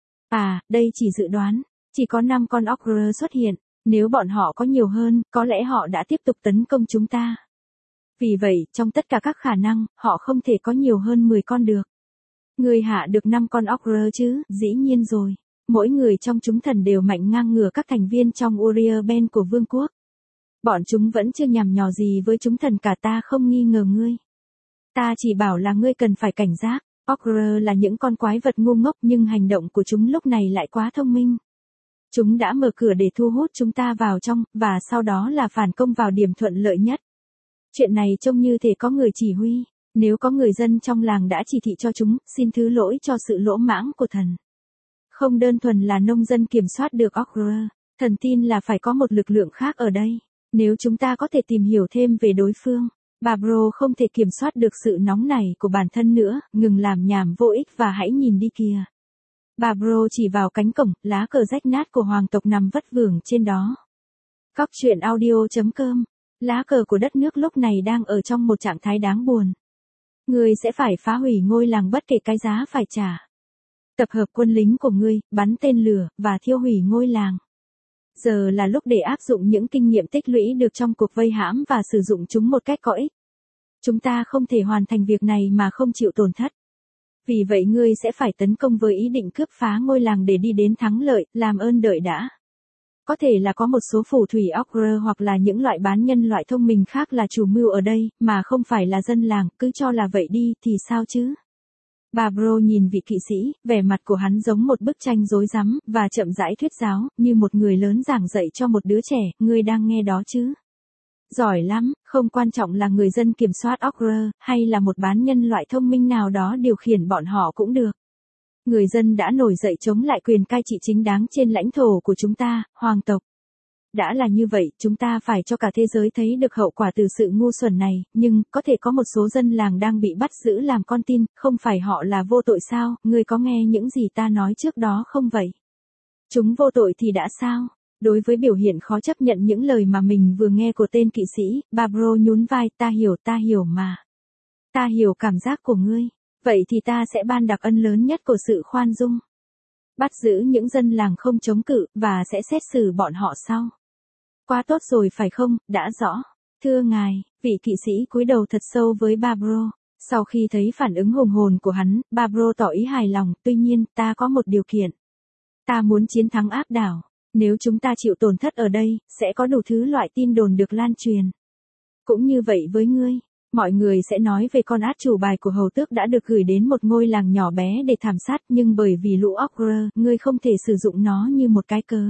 Speaker 1: À, đây chỉ dự đoán, chỉ có 5 con Ogre xuất hiện, nếu bọn họ có nhiều hơn, có lẽ họ đã tiếp tục tấn công chúng ta. Vì vậy, trong tất cả các khả năng, họ không thể có nhiều hơn 10 con được. Người hạ được 5 con Ogre chứ, dĩ nhiên rồi. Mỗi người trong chúng thần đều mạnh ngang ngửa các thành viên trong Uriel của vương quốc. Bọn chúng vẫn chưa nhằm nhò gì với chúng thần cả, ta không nghi ngờ ngươi. Ta chỉ bảo là ngươi cần phải cảnh giác. Ogre là những con quái vật ngu ngốc, nhưng hành động của chúng lúc này lại quá thông minh. Chúng đã mở cửa để thu hút chúng ta vào trong, và sau đó là phản công vào điểm thuận lợi nhất. Chuyện này trông như thể có người chỉ huy. Nếu có người dân trong làng đã chỉ thị cho chúng, xin thứ lỗi cho sự lỗ mãng của thần. Không đơn thuần là nông dân kiểm soát được Ogre, thần tin là phải có một lực lượng khác ở đây. Nếu chúng ta có thể tìm hiểu thêm về đối phương, Barbro không thể kiểm soát được sự nóng nảy của bản thân nữa, ngừng làm nhảm vô ích và hãy nhìn đi kìa. Barbro chỉ vào cánh cổng, lá cờ rách nát của hoàng tộc nằm vất vưởng trên đó. Cóc truyện audio.com. Lá cờ của đất nước lúc này đang ở trong một trạng thái đáng buồn. Ngươi sẽ phải phá hủy ngôi làng bất kể cái giá phải trả. Tập hợp quân lính của ngươi, bắn tên lửa, và thiêu hủy ngôi làng. Giờ là lúc để áp dụng những kinh nghiệm tích lũy được trong cuộc vây hãm và sử dụng chúng một cách có ích. Chúng ta không thể hoàn thành việc này mà không chịu tổn thất. Vì vậy ngươi sẽ phải tấn công với ý định cướp phá ngôi làng để đi đến thắng lợi, làm ơn đợi đã. Có thể là có một số phù thủy Ogre hoặc là những loại bán nhân loại thông minh khác là chủ mưu ở đây, mà không phải là dân làng, cứ cho là vậy đi thì sao chứ? Barbro nhìn vị kỵ sĩ, vẻ mặt của hắn giống một bức tranh rối rắm, và chậm rãi thuyết giáo, như một người lớn giảng dạy cho một đứa trẻ, ngươi đang nghe đó chứ? Giỏi lắm, không quan trọng là người dân kiểm soát Ogre, hay là một bán nhân loại thông minh nào đó điều khiển bọn họ cũng được. Người dân đã nổi dậy chống lại quyền cai trị chính đáng trên lãnh thổ của chúng ta, hoàng tộc. Đã là như vậy, chúng ta phải cho cả thế giới thấy được hậu quả từ sự ngu xuẩn này, nhưng, có thể có một số dân làng đang bị bắt giữ làm con tin, không phải họ là vô tội sao, ngươi có nghe những gì ta nói trước đó không vậy? Chúng vô tội thì đã sao? Đối với biểu hiện khó chấp nhận những lời mà mình vừa nghe của tên kỵ sĩ, Barbro nhún vai, ta hiểu mà. Ta hiểu cảm giác của ngươi. Vậy thì ta sẽ ban đặc ân lớn nhất của sự khoan dung. Bắt giữ những dân làng không chống cự, và sẽ xét xử bọn họ sau. Quá tốt rồi phải không, đã rõ. Thưa ngài, vị kỵ sĩ cúi đầu thật sâu với Barbro. Sau khi thấy phản ứng hùng hồn của hắn, Barbro tỏ ý hài lòng, tuy nhiên, ta có một điều kiện. Ta muốn chiến thắng áp đảo. Nếu chúng ta chịu tổn thất ở đây, sẽ có đủ thứ loại tin đồn được lan truyền. Cũng như vậy với ngươi. Mọi người sẽ nói về con át chủ bài của hầu tước đã được gửi đến một ngôi làng nhỏ bé để thảm sát, nhưng bởi vì lũ Ogre, ngươi không thể sử dụng nó như một cái cớ.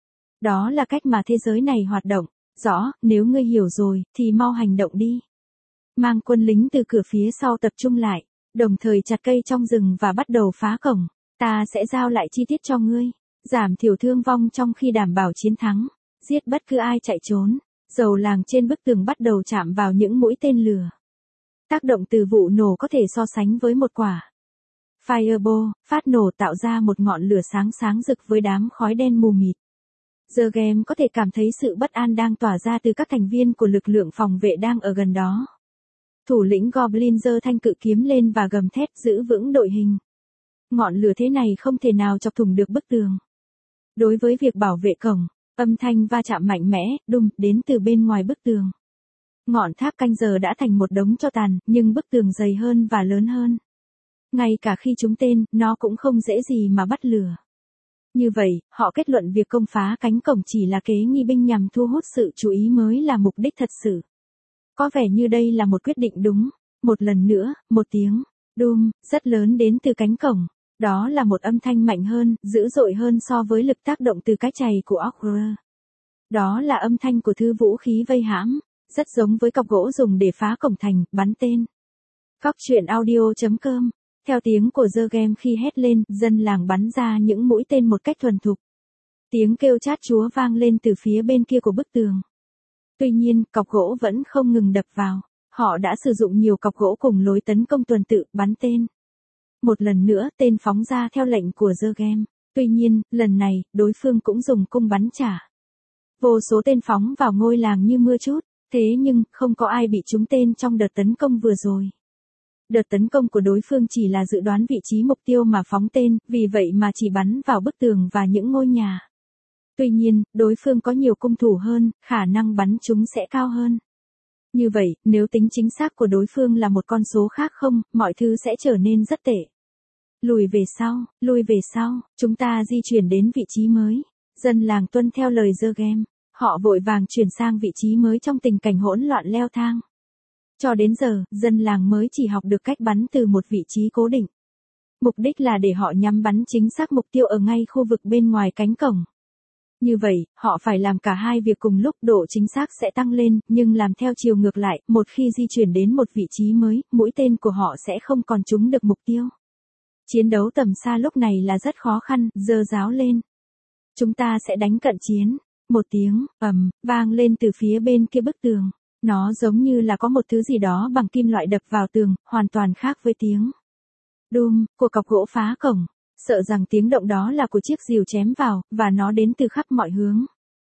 Speaker 1: Đó là cách mà thế giới này hoạt động. Rõ, nếu ngươi hiểu rồi, thì mau hành động đi. Mang quân lính từ cửa phía sau tập trung lại, đồng thời chặt cây trong rừng và bắt đầu phá cổng. Ta sẽ giao lại chi tiết cho ngươi. Giảm thiểu thương vong trong khi đảm bảo chiến thắng. Giết bất cứ ai chạy trốn. Dầu làng trên bức tường bắt đầu chạm vào những mũi tên lửa. Tác động từ vụ nổ có thể so sánh với một quả fireball, phát nổ tạo ra một ngọn lửa sáng rực với đám khói đen mù mịt. The Game có thể cảm thấy sự bất an đang tỏa ra từ các thành viên của lực lượng phòng vệ đang ở gần đó. Thủ lĩnh Goblin giơ thanh cự kiếm lên và gầm thét giữ vững đội hình. Ngọn lửa thế này không thể nào chọc thủng được bức tường. Đối với việc bảo vệ cổng, âm thanh va chạm mạnh mẽ, đùng, đến từ bên ngoài bức tường. Ngọn tháp canh giờ đã thành một đống tro tàn, nhưng bức tường dày hơn và lớn hơn. Ngay cả khi trúng tên, nó cũng không dễ gì mà bắt lửa. Như vậy, họ kết luận việc công phá cánh cổng chỉ là kế nghi binh nhằm thu hút sự chú ý mới là mục đích thật sự. Có vẻ như đây là một quyết định đúng. Một lần nữa, một tiếng đùng rất lớn đến từ cánh cổng. Đó là một âm thanh mạnh hơn, dữ dội hơn so với lực tác động từ cái chày của Ogre. Đó là âm thanh của thứ vũ khí vây hãm, rất giống với cọc gỗ dùng để phá cổng thành, bắn tên. Cóc truyện audio.com. Theo tiếng của The Game khi hét lên, dân làng bắn ra những mũi tên một cách thuần thục. Tiếng kêu chát chúa vang lên từ phía bên kia của bức tường. Tuy nhiên, cọc gỗ vẫn không ngừng đập vào. Họ đã sử dụng nhiều cọc gỗ cùng lối tấn công tuần tự, bắn tên. Một lần nữa, tên phóng ra theo lệnh của The Game. Tuy nhiên, lần này, đối phương cũng dùng cung bắn trả. Vô số tên phóng vào ngôi làng như mưa trút. Thế nhưng, không có ai bị trúng tên trong đợt tấn công vừa rồi. Đợt tấn công của đối phương chỉ là dự đoán vị trí mục tiêu mà phóng tên, vì vậy mà chỉ bắn vào bức tường và những ngôi nhà. Tuy nhiên, đối phương có nhiều cung thủ hơn, khả năng bắn chúng sẽ cao hơn. Như vậy, nếu tính chính xác của đối phương là một con số khác không, mọi thứ sẽ trở nên rất tệ. Lùi về sau, chúng ta di chuyển đến vị trí mới. Dân làng tuân theo lời The Game. Họ vội vàng chuyển sang vị trí mới trong tình cảnh hỗn loạn leo thang. Cho đến giờ, dân làng mới chỉ học được cách bắn từ một vị trí cố định. Mục đích là để họ nhắm bắn chính xác mục tiêu ở ngay khu vực bên ngoài cánh cổng. Như vậy, họ phải làm cả hai việc cùng lúc, độ chính xác sẽ tăng lên, nhưng làm theo chiều ngược lại, một khi di chuyển đến một vị trí mới, mũi tên của họ sẽ không còn trúng được mục tiêu. Chiến đấu tầm xa lúc này là rất khó khăn, giơ giáo lên. Chúng ta sẽ đánh cận chiến. Một tiếng, vang lên từ phía bên kia bức tường. Nó giống như là có một thứ gì đó bằng kim loại đập vào tường, hoàn toàn khác với tiếng đùng của cọc gỗ phá cổng. Sợ rằng tiếng động đó là của chiếc rìu chém vào, và nó đến từ khắp mọi hướng.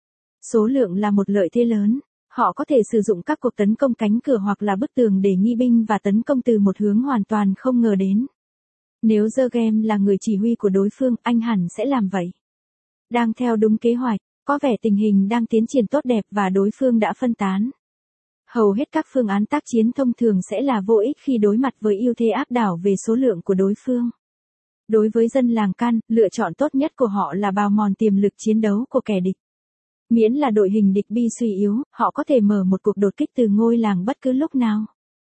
Speaker 1: Số lượng là một lợi thế lớn. Họ có thể sử dụng các cuộc tấn công cánh cửa hoặc là bức tường để nghi binh và tấn công từ một hướng hoàn toàn không ngờ đến. Nếu The Game là người chỉ huy của đối phương, anh hẳn sẽ làm vậy. Đang theo đúng kế hoạch, có vẻ tình hình đang tiến triển tốt đẹp và đối phương đã phân tán. Hầu hết các phương án tác chiến thông thường sẽ là vô ích khi đối mặt với ưu thế áp đảo về số lượng của đối phương. Đối với dân làng Can, lựa chọn tốt nhất của họ là bào mòn tiềm lực chiến đấu của kẻ địch. Miễn là đội hình địch bi suy yếu, họ có thể mở một cuộc đột kích từ ngôi làng bất cứ lúc nào.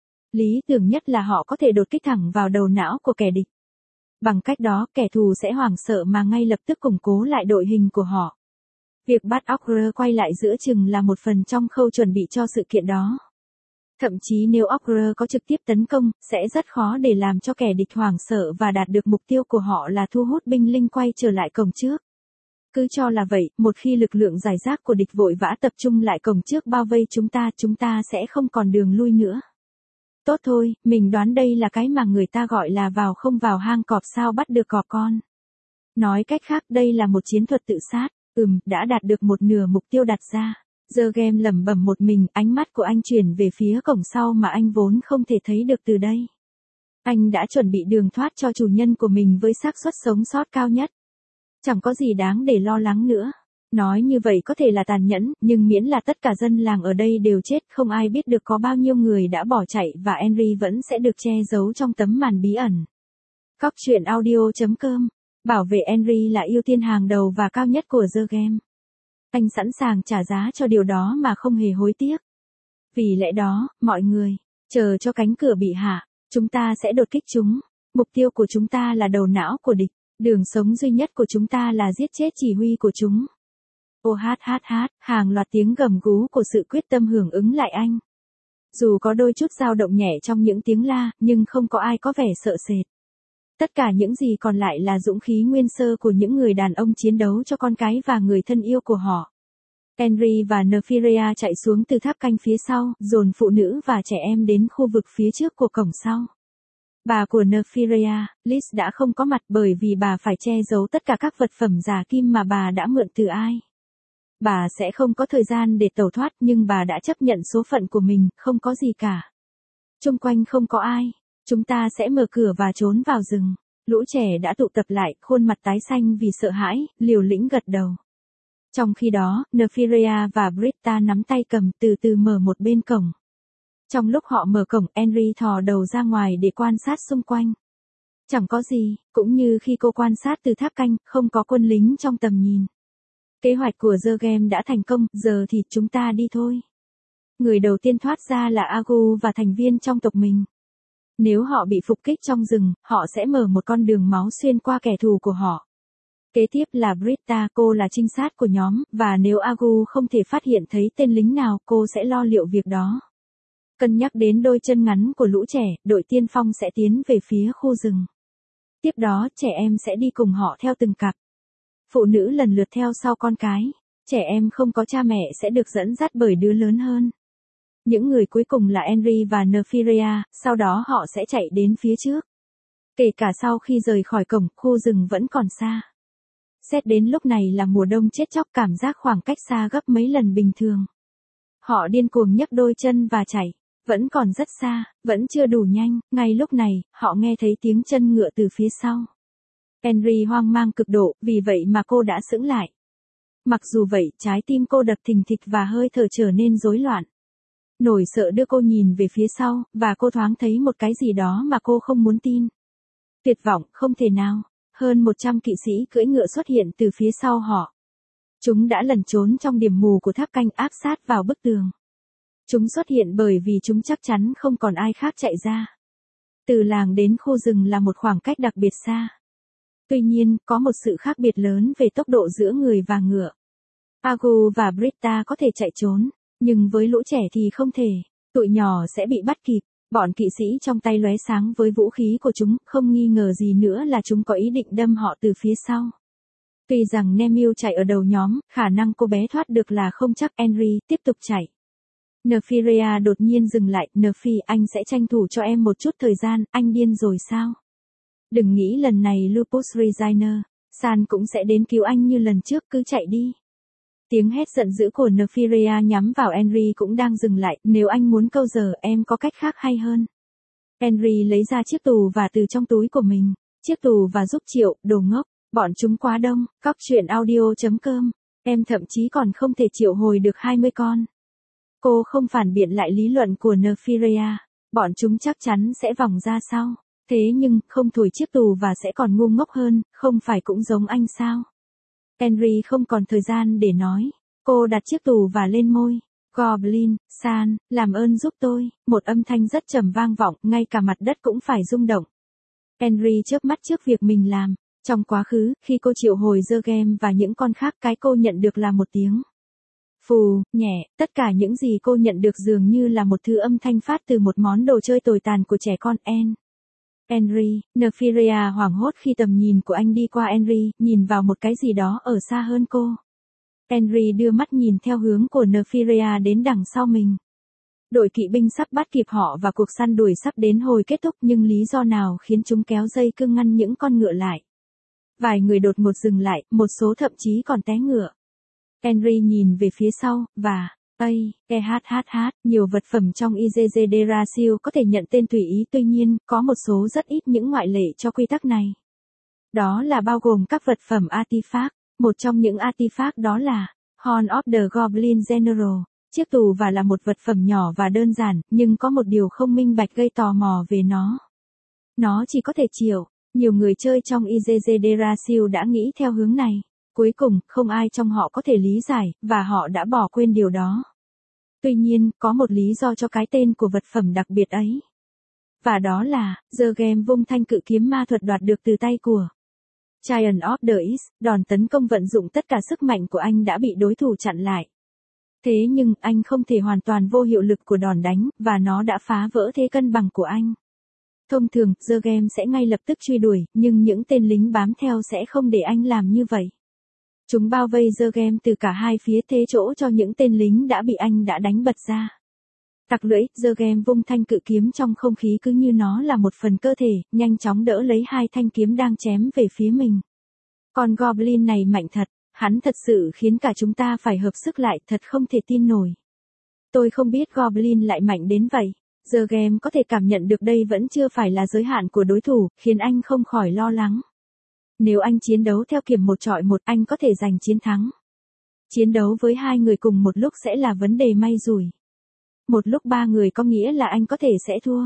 Speaker 1: Lý tưởng nhất là họ có thể đột kích thẳng vào đầu não của kẻ địch. Bằng cách đó, kẻ thù sẽ hoảng sợ mà ngay lập tức củng cố lại đội hình của họ. Việc bắt Ogre quay lại giữa chừng là một phần trong khâu chuẩn bị cho sự kiện đó. Thậm chí nếu Ogre có trực tiếp tấn công, sẽ rất khó để làm cho kẻ địch hoảng sợ và đạt được mục tiêu của họ là thu hút binh lính quay trở lại cổng trước. Cứ cho là vậy, một khi lực lượng rải rác của địch vội vã tập trung lại cổng trước bao vây chúng ta sẽ không còn đường lui nữa. Tốt thôi, mình đoán đây là cái mà người ta gọi là vào không vào hang cọp sao bắt được cọp con. Nói cách khác đây là một chiến thuật tự sát, đã đạt được một nửa mục tiêu đặt ra. The Game lẩm bẩm một mình, ánh mắt của anh chuyển về phía cổng sau mà anh vốn không thể thấy được từ đây. Anh đã chuẩn bị đường thoát cho chủ nhân của mình với xác suất sống sót cao nhất. Chẳng có gì đáng để lo lắng nữa. Nói như vậy có thể là tàn nhẫn, nhưng miễn là tất cả dân làng ở đây đều chết, không ai biết được có bao nhiêu người đã bỏ chạy và Henry vẫn sẽ được che giấu trong tấm màn bí ẩn. Cóc truyện audio.com. Bảo vệ Henry là ưu tiên hàng đầu và cao nhất của The Game. Anh sẵn sàng trả giá cho điều đó mà không hề hối tiếc. Vì lẽ đó, mọi người, chờ cho cánh cửa bị hạ, chúng ta sẽ đột kích chúng. Mục tiêu của chúng ta là đầu não của địch, đường sống duy nhất của chúng ta là giết chết chỉ huy của chúng. Hàng loạt tiếng gầm gú của sự quyết tâm hưởng ứng lại anh. Dù có đôi chút dao động nhẹ trong những tiếng la, nhưng không có ai có vẻ sợ sệt. Tất cả những gì còn lại là dũng khí nguyên sơ của những người đàn ông chiến đấu cho con cái và người thân yêu của họ. Henry và Nefirea chạy xuống từ tháp canh phía sau, dồn phụ nữ và trẻ em đến khu vực phía trước của cổng sau. Bà của Nefirea, Liz đã không có mặt bởi vì bà phải che giấu tất cả các vật phẩm giả kim mà bà đã mượn từ ai. Bà sẽ không có thời gian để tẩu thoát nhưng bà đã chấp nhận số phận của mình, không có gì cả. Xung quanh không có ai. Chúng ta sẽ mở cửa và trốn vào rừng. Lũ trẻ đã tụ tập lại, khuôn mặt tái xanh vì sợ hãi, liều lĩnh gật đầu. Trong khi đó, Nefirea và Britta nắm tay cầm từ từ mở một bên cổng. Trong lúc họ mở cổng, Henry thò đầu ra ngoài để quan sát xung quanh. Chẳng có gì, cũng như khi cô quan sát từ tháp canh, không có quân lính trong tầm nhìn. Kế hoạch của The Game đã thành công, giờ thì chúng ta đi thôi. Người đầu tiên thoát ra là Agu và thành viên trong tộc mình. Nếu họ bị phục kích trong rừng, họ sẽ mở một con đường máu xuyên qua kẻ thù của họ. Kế tiếp là Britta, cô là trinh sát của nhóm, và nếu Agu không thể phát hiện thấy tên lính nào, cô sẽ lo liệu việc đó. Cân nhắc đến đôi chân ngắn của lũ trẻ, đội tiên phong sẽ tiến về phía khu rừng. Tiếp đó, trẻ em sẽ đi cùng họ theo từng cặp. Phụ nữ lần lượt theo sau con cái. Trẻ em không có cha mẹ sẽ được dẫn dắt bởi đứa lớn hơn. Những người cuối cùng là Henry và Nefirea, sau đó họ sẽ chạy đến phía trước. Kể cả sau khi rời khỏi cổng, khu rừng vẫn còn xa. Xét đến lúc này là mùa đông chết chóc, cảm giác khoảng cách xa gấp mấy lần bình thường. Họ điên cuồng nhấc đôi chân và chạy. Vẫn còn rất xa, vẫn chưa đủ nhanh, ngay lúc này, họ nghe thấy tiếng chân ngựa từ phía sau. Henry hoang mang cực độ, vì vậy mà cô đã sững lại. Mặc dù vậy, trái tim cô đập thình thịch và hơi thở trở nên rối loạn. Nỗi sợ đưa cô nhìn về phía sau, và cô thoáng thấy một cái gì đó mà cô không muốn tin. Tuyệt vọng, không thể nào. Hơn 100 kỵ sĩ cưỡi ngựa xuất hiện từ phía sau họ. Chúng đã lẩn trốn trong điểm mù của tháp canh áp sát vào bức tường. Chúng xuất hiện bởi vì chúng chắc chắn không còn ai khác chạy ra. Từ làng đến khu rừng là một khoảng cách đặc biệt xa. Tuy nhiên, có một sự khác biệt lớn về tốc độ giữa người và ngựa. Agu và Britta có thể chạy trốn, nhưng với lũ trẻ thì không thể. Tụi nhỏ sẽ bị bắt kịp. Bọn kỵ sĩ trong tay lóe sáng với vũ khí của chúng, không nghi ngờ gì nữa là chúng có ý định đâm họ từ phía sau. Tuy rằng Nemil chạy ở đầu nhóm, khả năng cô bé thoát được là không chắc. Henry tiếp tục chạy. Nefirea đột nhiên dừng lại. Nefi, anh sẽ tranh thủ cho em một chút thời gian, anh điên rồi sao? Đừng nghĩ lần này Lupus Resigner, San cũng sẽ đến cứu anh như lần trước, cứ chạy đi. Tiếng hét giận dữ của Nefirea nhắm vào Henry cũng đang dừng lại, nếu anh muốn câu giờ em có cách khác hay hơn. Henry lấy ra chiếc tù và từ trong túi của mình, chiếc tù và giúp Triệu, đồ ngốc, bọn chúng quá đông, cóc truyện audio.com, em thậm chí còn không thể triệu hồi được 20 con. Cô không phản biện lại lý luận của Nefirea, bọn chúng chắc chắn sẽ vòng ra sau. Thế nhưng, không thổi chiếc tù và sẽ còn ngu ngốc hơn, không phải cũng giống anh sao? Henry không còn thời gian để nói. Cô đặt chiếc tù và lên môi. Goblin, San, làm ơn giúp tôi. Một âm thanh rất trầm vang vọng, ngay cả mặt đất cũng phải rung động. Henry chớp mắt trước việc mình làm. Trong quá khứ, khi cô triệu hồi The Game và những con khác, cái cô nhận được là một tiếng phù, nhẹ, tất cả những gì cô nhận được dường như là một thứ âm thanh phát từ một món đồ chơi tồi tàn của trẻ con. Henry, Nefiria hoảng hốt khi tầm nhìn của anh đi qua Henry, nhìn vào một cái gì đó ở xa hơn cô. Henry đưa mắt nhìn theo hướng của Nefiria đến đằng sau mình. Đội kỵ binh sắp bắt kịp họ và cuộc săn đuổi sắp đến hồi kết thúc, nhưng lý do nào khiến chúng kéo dây cương ngăn những con ngựa lại. Vài người đột ngột dừng lại, một số thậm chí còn té ngựa. Henry nhìn về phía sau, và, nhiều vật phẩm trong IGG Derasil có thể nhận tên tùy ý, tuy nhiên, có một số rất ít những ngoại lệ cho quy tắc này. Đó là bao gồm các vật phẩm artifact. Một trong những artifact đó là Horn of the Goblin General. Chiếc tù và là một vật phẩm nhỏ và đơn giản, nhưng có một điều không minh bạch gây tò mò về nó. Nó chỉ có thể chịu. Nhiều người chơi trong IGG Derasil đã nghĩ theo hướng này. Cuối cùng, không ai trong họ có thể lý giải, và họ đã bỏ quên điều đó. Tuy nhiên, có một lý do cho cái tên của vật phẩm đặc biệt ấy. Và đó là, The Game vung thanh cự kiếm ma thuật đoạt được từ tay của Giant of the East. Đòn tấn công vận dụng tất cả sức mạnh của anh đã bị đối thủ chặn lại. Thế nhưng, anh không thể hoàn toàn vô hiệu lực của đòn đánh, và nó đã phá vỡ thế cân bằng của anh. Thông thường, The Game sẽ ngay lập tức truy đuổi, nhưng những tên lính bám theo sẽ không để anh làm như vậy. Chúng bao vây The Game từ cả hai phía, thế chỗ cho những tên lính đã bị anh đã đánh bật ra. Tặc lưỡi, The Game vung thanh cự kiếm trong không khí cứ như nó là một phần cơ thể, nhanh chóng đỡ lấy hai thanh kiếm đang chém về phía mình. Con Goblin này mạnh thật, hắn thật sự khiến cả chúng ta phải hợp sức lại, thật không thể tin nổi. Tôi không biết Goblin lại mạnh đến vậy. The Game có thể cảm nhận được đây vẫn chưa phải là giới hạn của đối thủ, khiến anh không khỏi lo lắng. Nếu anh chiến đấu theo kiểu một chọi một, anh có thể giành chiến thắng. Chiến đấu với hai người cùng một lúc sẽ là vấn đề may rủi. Một lúc ba người có nghĩa là anh có thể sẽ thua.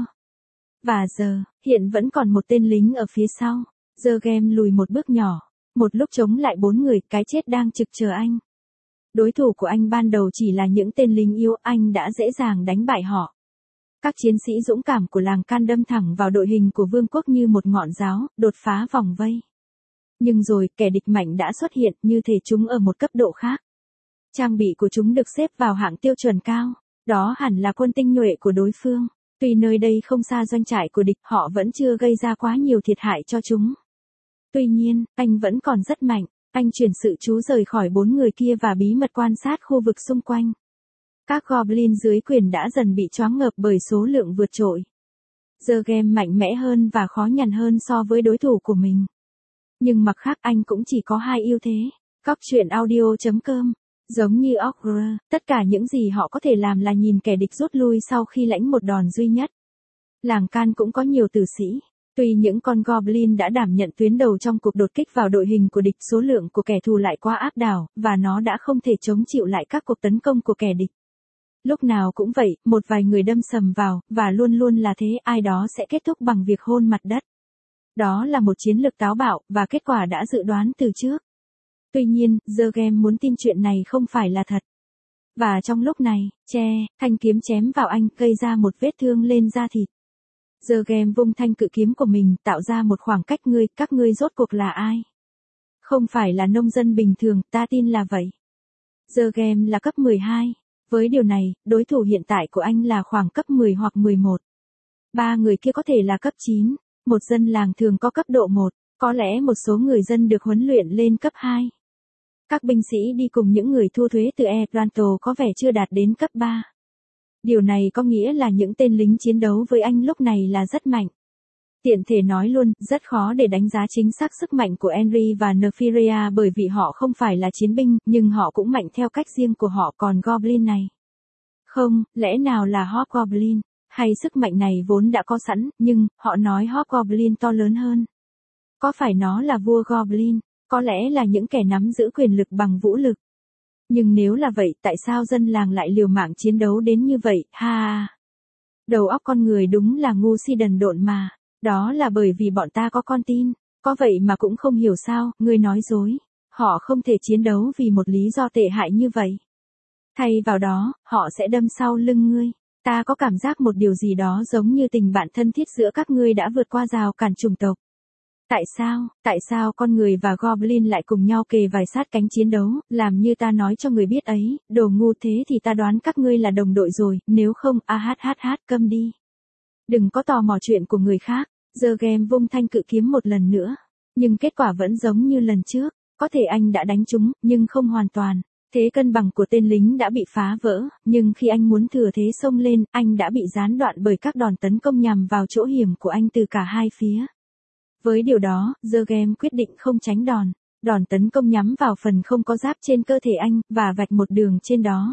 Speaker 1: Và giờ, hiện vẫn còn một tên lính ở phía sau. The Game lùi một bước nhỏ. Một lúc chống lại bốn người, cái chết đang trực chờ anh. Đối thủ của anh ban đầu chỉ là những tên lính yếu, anh đã dễ dàng đánh bại họ. Các chiến sĩ dũng cảm của làng can đâm thẳng vào đội hình của vương quốc như một ngọn giáo, đột phá vòng vây. Nhưng rồi, kẻ địch mạnh đã xuất hiện, như thể chúng ở một cấp độ khác. Trang bị của chúng được xếp vào hạng tiêu chuẩn cao. Đó hẳn là quân tinh nhuệ của đối phương. Tuy nơi đây không xa doanh trại của địch, họ vẫn chưa gây ra quá nhiều thiệt hại cho chúng. Tuy nhiên, anh vẫn còn rất mạnh. Anh chuyển sự chú rời khỏi bốn người kia và bí mật quan sát khu vực xung quanh. Các Goblin dưới quyền đã dần bị choáng ngợp bởi số lượng vượt trội. The Game mạnh mẽ hơn và khó nhằn hơn so với đối thủ của mình. Nhưng mặt khác anh cũng chỉ có hai ưu thế. Góc truyện audio.com. Giống như Ogre, tất cả những gì họ có thể làm là nhìn kẻ địch rút lui sau khi lãnh một đòn duy nhất. Làng can cũng có nhiều tử sĩ. Tuy những con Goblin đã đảm nhận tuyến đầu trong cuộc đột kích vào đội hình của địch, số lượng của kẻ thù lại quá áp đảo, và nó đã không thể chống chịu lại các cuộc tấn công của kẻ địch. Lúc nào cũng vậy, một vài người đâm sầm vào, và luôn luôn là thế, ai đó sẽ kết thúc bằng việc hôn mặt đất. Đó là một chiến lược táo bạo, và kết quả đã dự đoán từ trước. Tuy nhiên, The Game muốn tin chuyện này không phải là thật. Và trong lúc này, thanh kiếm chém vào anh, gây ra một vết thương lên da thịt. The Game vung thanh cự kiếm của mình, tạo ra một khoảng cách. Các ngươi rốt cuộc là ai? Không phải là nông dân bình thường, ta tin là vậy. The Game là cấp 12. Với điều này, đối thủ hiện tại của anh là khoảng cấp 10 hoặc 11. Ba người kia có thể là cấp 9. Một dân làng thường có cấp độ 1. Có lẽ một số người dân được huấn luyện lên cấp 2. Các binh sĩ đi cùng những người thu thuế từ Erranto có vẻ chưa đạt đến cấp 3. Điều này có nghĩa là những tên lính chiến đấu với anh lúc này là rất mạnh. Tiện thể nói luôn, rất khó để đánh giá chính xác sức mạnh của Henry và Nefiria bởi vì họ không phải là chiến binh, nhưng họ cũng mạnh theo cách riêng của họ. Còn Goblin này. Không, lẽ nào là Hobgoblin? Hay sức mạnh này vốn đã có sẵn, nhưng, họ nói Hobgoblin to lớn hơn. Có phải nó là vua Goblin? Có lẽ là những kẻ nắm giữ quyền lực bằng vũ lực. Nhưng nếu là vậy, tại sao dân làng lại liều mạng chiến đấu đến như vậy, ha? Đầu óc con người đúng là ngu si đần độn mà. Đó là bởi vì bọn ta có con tin. Có vậy mà cũng không hiểu sao, ngươi nói dối. Họ không thể chiến đấu vì một lý do tệ hại như vậy. Thay vào đó, họ sẽ đâm sau lưng ngươi. Ta có cảm giác một điều gì đó giống như tình bạn thân thiết giữa các ngươi đã vượt qua rào cản chủng tộc. Tại sao con người và Goblin lại cùng nhau kề vai sát cánh chiến đấu, làm như ta nói cho người biết ấy, đồ ngu thế thì ta đoán các ngươi là đồng đội rồi, nếu không, câm đi. Đừng có tò mò chuyện của người khác. The Game vung thanh cự kiếm một lần nữa. Nhưng kết quả vẫn giống như lần trước. Có thể anh đã đánh trúng, nhưng không hoàn toàn. Thế cân bằng của tên lính đã bị phá vỡ, nhưng khi anh muốn thừa thế xông lên, anh đã bị gián đoạn bởi các đòn tấn công nhằm vào chỗ hiểm của anh từ cả hai phía. Với điều đó, The Game quyết định không tránh đòn. Đòn tấn công nhắm vào phần không có giáp trên cơ thể anh, và vạch một đường trên đó.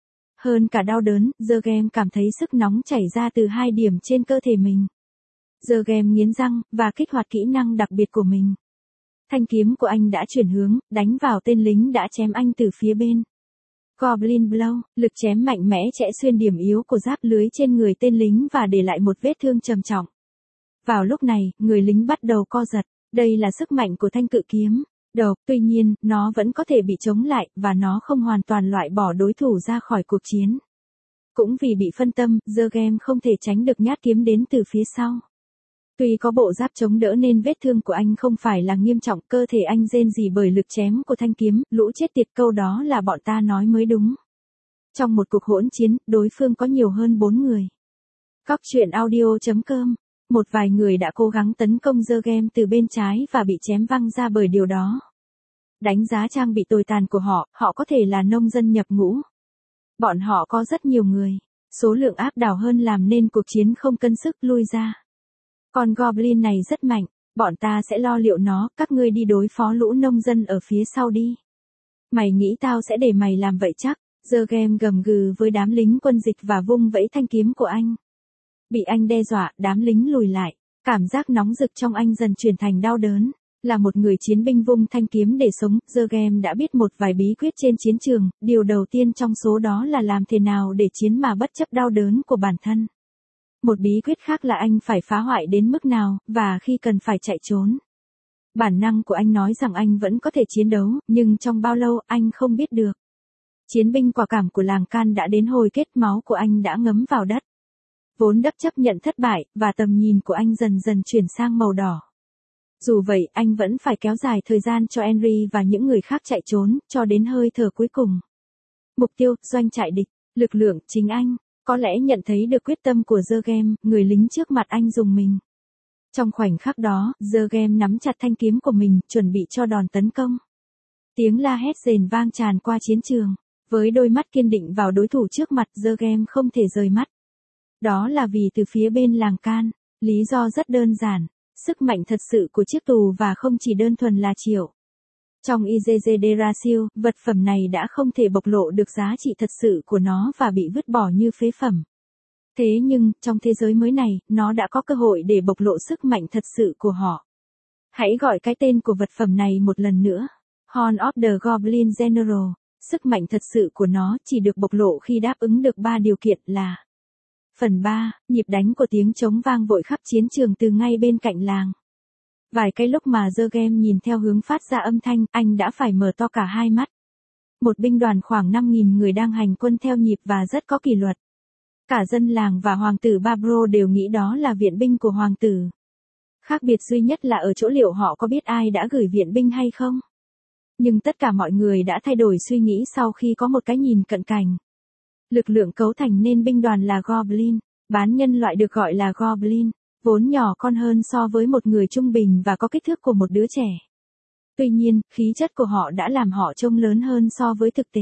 Speaker 1: Hơn cả đau đớn, The Game cảm thấy sức nóng chảy ra từ hai điểm trên cơ thể mình. The Game nghiến răng, và kích hoạt kỹ năng đặc biệt của mình. Thanh kiếm của anh đã chuyển hướng, đánh vào tên lính đã chém anh từ phía bên. Goblin Blow, lực chém mạnh mẽ chẽ xuyên điểm yếu của giáp lưới trên người tên lính và để lại một vết thương trầm trọng. Vào lúc này, người lính bắt đầu co giật. Đây là sức mạnh của thanh cự kiếm. Tuy nhiên, nó vẫn có thể bị chống lại, và nó không hoàn toàn loại bỏ đối thủ ra khỏi cuộc chiến. Cũng vì bị phân tâm, The Game không thể tránh được nhát kiếm đến từ phía sau. Tuy có bộ giáp chống đỡ nên vết thương của anh không phải là nghiêm trọng, cơ thể anh rên rỉ bởi lực chém của thanh kiếm, lũ chết tiệt, câu đó là bọn ta nói mới đúng. Trong một cuộc hỗn chiến, đối phương có nhiều hơn 4 người. Góc truyện audio.com. Một vài người đã cố gắng tấn công The Game từ bên trái và bị chém văng ra bởi điều đó. Đánh giá trang bị tồi tàn của họ, họ có thể là nông dân nhập ngũ. Bọn họ có rất nhiều người. Số lượng áp đảo hơn làm nên cuộc chiến không cân sức lui ra. Con Goblin này rất mạnh, bọn ta sẽ lo liệu nó, các ngươi đi đối phó lũ nông dân ở phía sau đi. Mày nghĩ tao sẽ để mày làm vậy chắc? The Game gầm gừ với đám lính quân dịch và vung vẫy thanh kiếm của anh. Bị anh đe dọa, đám lính lùi lại. Cảm giác nóng rực trong anh dần chuyển thành đau đớn. Là một người chiến binh vung thanh kiếm để sống, The Game đã biết một vài bí quyết trên chiến trường. Điều đầu tiên trong số đó là làm thế nào để chiến mà bất chấp đau đớn của bản thân. Một bí quyết khác là anh phải phá hoại đến mức nào, và khi cần phải chạy trốn. Bản năng của anh nói rằng anh vẫn có thể chiến đấu, nhưng trong bao lâu anh không biết được. Chiến binh quả cảm của làng Can đã đến hồi kết, máu của anh đã ngấm vào đất. Vốn đắp chấp nhận thất bại, và tầm nhìn của anh dần dần chuyển sang màu đỏ. Dù vậy, anh vẫn phải kéo dài thời gian cho Henry và những người khác chạy trốn, cho đến hơi thở cuối cùng. Mục tiêu, doanh trại địch, lực lượng, chính anh. Có lẽ nhận thấy được quyết tâm của The Game, người lính trước mặt anh rùng mình. Trong khoảnh khắc đó, The Game nắm chặt thanh kiếm của mình, chuẩn bị cho đòn tấn công. Tiếng la hét rền vang tràn qua chiến trường. Với đôi mắt kiên định vào đối thủ trước mặt, The Game không thể rời mắt. Đó là vì từ phía bên làng Can, lý do rất đơn giản. Sức mạnh thật sự của chiếc tù và không chỉ đơn thuần là triệu. Trong IGG Derasil, vật phẩm này đã không thể bộc lộ được giá trị thật sự của nó và bị vứt bỏ như phế phẩm. Thế nhưng, trong thế giới mới này, nó đã có cơ hội để bộc lộ sức mạnh thật sự của họ. Hãy gọi cái tên của vật phẩm này một lần nữa. Horn of the Goblin General. Sức mạnh thật sự của nó chỉ được bộc lộ khi đáp ứng được 3 điều kiện là: Phần 3, nhịp đánh của tiếng trống vang vội khắp chiến trường từ ngay bên cạnh làng. Vài cái lúc mà The Game nhìn theo hướng phát ra âm thanh, anh đã phải mở to cả hai mắt. Một binh đoàn khoảng 5.000 người đang hành quân theo nhịp và rất có kỷ luật. Cả dân làng và hoàng tử Babro đều nghĩ đó là viện binh của hoàng tử. Khác biệt duy nhất là ở chỗ liệu họ có biết ai đã gửi viện binh hay không. Nhưng tất cả mọi người đã thay đổi suy nghĩ sau khi có một cái nhìn cận cảnh. Lực lượng cấu thành nên binh đoàn là Goblin, bán nhân loại được gọi là Goblin, vốn nhỏ con hơn so với một người trung bình và có kích thước của một đứa trẻ. Tuy nhiên, khí chất của họ đã làm họ trông lớn hơn so với thực tế.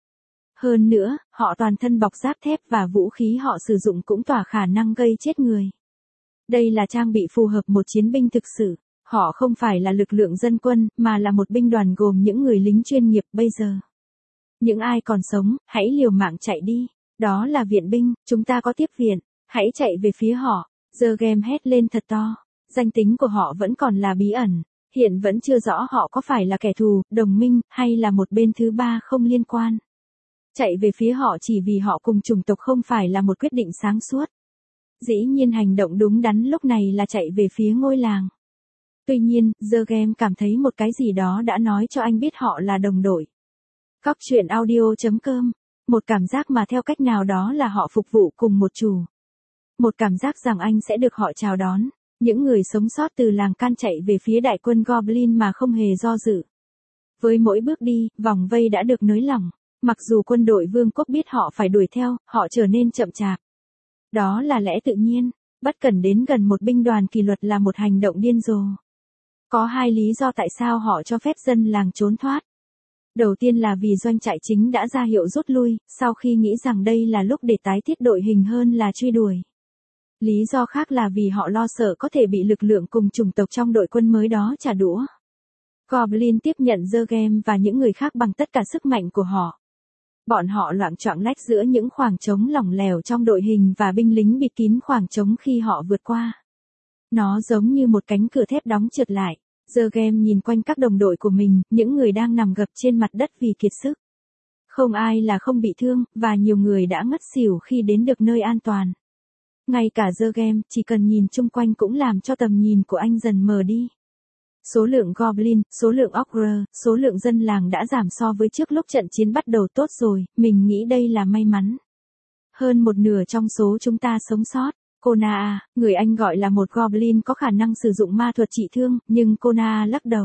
Speaker 1: Hơn nữa, họ toàn thân bọc giáp thép và vũ khí họ sử dụng cũng tỏa khả năng gây chết người. Đây là trang bị phù hợp một chiến binh thực sự. Họ không phải là lực lượng dân quân, mà là một binh đoàn gồm những người lính chuyên nghiệp bây giờ. Những ai còn sống, hãy liều mạng chạy đi. Đó là viện binh, chúng ta có tiếp viện. Hãy chạy về phía họ. The Game hét lên thật to. Danh tính của họ vẫn còn là bí ẩn. Hiện vẫn chưa rõ họ có phải là kẻ thù, đồng minh, hay là một bên thứ ba không liên quan. Chạy về phía họ chỉ vì họ cùng chủng tộc không phải là một quyết định sáng suốt. Dĩ nhiên hành động đúng đắn lúc này là chạy về phía ngôi làng. Tuy nhiên, The Game cảm thấy một cái gì đó đã nói cho anh biết họ là đồng đội. Góc truyện audio.com. Một cảm giác mà theo cách nào đó là họ phục vụ cùng một chủ. Một cảm giác rằng anh sẽ được họ chào đón. Những người sống sót từ làng Can chạy về phía đại quân Goblin mà không hề do dự. Với mỗi bước đi, vòng vây đã được nới lỏng. Mặc dù quân đội vương quốc biết họ phải đuổi theo, họ trở nên chậm chạp. Đó là lẽ tự nhiên. Bất cẩn đến gần một binh đoàn kỷ luật là một hành động điên rồ. Có hai lý do tại sao họ cho phép dân làng trốn thoát. Đầu tiên là vì doanh trại chính đã ra hiệu rút lui, sau khi nghĩ rằng đây là lúc để tái thiết đội hình hơn là truy đuổi. Lý do khác là vì họ lo sợ có thể bị lực lượng cùng chủng tộc trong đội quân mới đó trả đũa. Goblin tiếp nhận Zergem và những người khác bằng tất cả sức mạnh của họ. Bọn họ loạng choạng lách giữa những khoảng trống lỏng lẻo trong đội hình và binh lính bịt kín khoảng trống khi họ vượt qua. Nó giống như một cánh cửa thép đóng trượt lại. Zergem nhìn quanh các đồng đội của mình, những người đang nằm gập trên mặt đất vì kiệt sức. Không ai là không bị thương, và nhiều người đã ngất xỉu khi đến được nơi an toàn. Ngay cả Zergem, chỉ cần nhìn chung quanh cũng làm cho tầm nhìn của anh dần mờ đi. Số lượng Goblin, số lượng Ogre, số lượng dân làng đã giảm so với trước lúc trận chiến bắt đầu tốt rồi, mình nghĩ đây là may mắn. Hơn một nửa trong số chúng ta sống sót. Kona, người anh gọi là một Goblin có khả năng sử dụng ma thuật trị thương, nhưng Kona lắc đầu.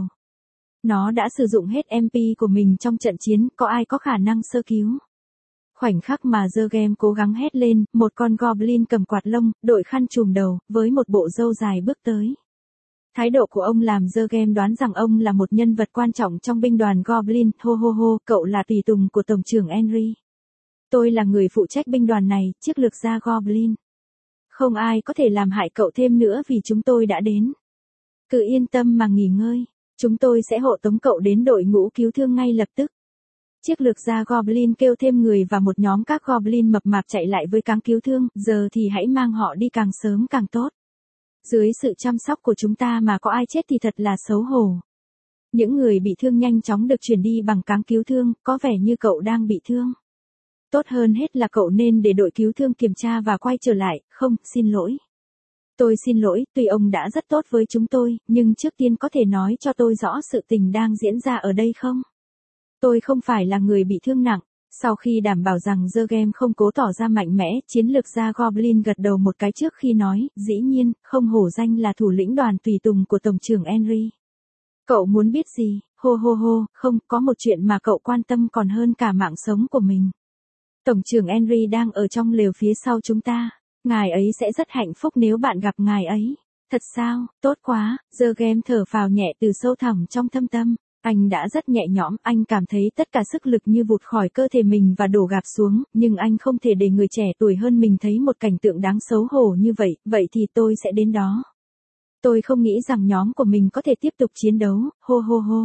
Speaker 1: Nó đã sử dụng hết MP của mình trong trận chiến, có ai có khả năng sơ cứu. Khoảnh khắc mà Zergem cố gắng hét lên, một con Goblin cầm quạt lông, đội khăn trùm đầu, với một bộ râu dài bước tới. Thái độ của ông làm Zergem đoán rằng ông là một nhân vật quan trọng trong binh đoàn Goblin. Hô hô hô, cậu là tùy tùng của Tổng trưởng Henry. Tôi là người phụ trách binh đoàn này, chiếc lược gia Goblin. Không ai có thể làm hại cậu thêm nữa vì chúng tôi đã đến. Cứ yên tâm mà nghỉ ngơi, chúng tôi sẽ hộ tống cậu đến đội ngũ cứu thương ngay lập tức. Chiếc lược gia Goblin kêu thêm người và một nhóm các Goblin mập mạp chạy lại với cáng cứu thương, giờ thì hãy mang họ đi càng sớm càng tốt. Dưới sự chăm sóc của chúng ta mà có ai chết thì thật là xấu hổ. Những người bị thương nhanh chóng được chuyển đi bằng cáng cứu thương, có vẻ như cậu đang bị thương. Tốt hơn hết là cậu nên để đội cứu thương kiểm tra và quay trở lại. Không, xin lỗi. Tôi xin lỗi, tuy ông đã rất tốt với chúng tôi, nhưng trước tiên có thể nói cho tôi rõ sự tình đang diễn ra ở đây không? Tôi không phải là người bị thương nặng. Sau khi đảm bảo rằng Zergem không cố tỏ ra mạnh mẽ, chiến lược gia Goblin gật đầu một cái trước khi nói, dĩ nhiên, không hổ danh là thủ lĩnh đoàn tùy tùng của Tổng trưởng Henry. Cậu muốn biết gì? Hô hô hô, không, có một chuyện mà cậu quan tâm còn hơn cả mạng sống của mình. Tổng trưởng Henry đang ở trong lều phía sau chúng ta. Ngài ấy sẽ rất hạnh phúc nếu bạn gặp ngài ấy. Thật sao, tốt quá, Zergem thở phào nhẹ từ sâu thẳm trong thâm tâm. Anh đã rất nhẹ nhõm, anh cảm thấy tất cả sức lực như vụt khỏi cơ thể mình và đổ gạp xuống, nhưng anh không thể để người trẻ tuổi hơn mình thấy một cảnh tượng đáng xấu hổ như vậy, vậy thì tôi sẽ đến đó. Tôi không nghĩ rằng nhóm của mình có thể tiếp tục chiến đấu, hô hô hô.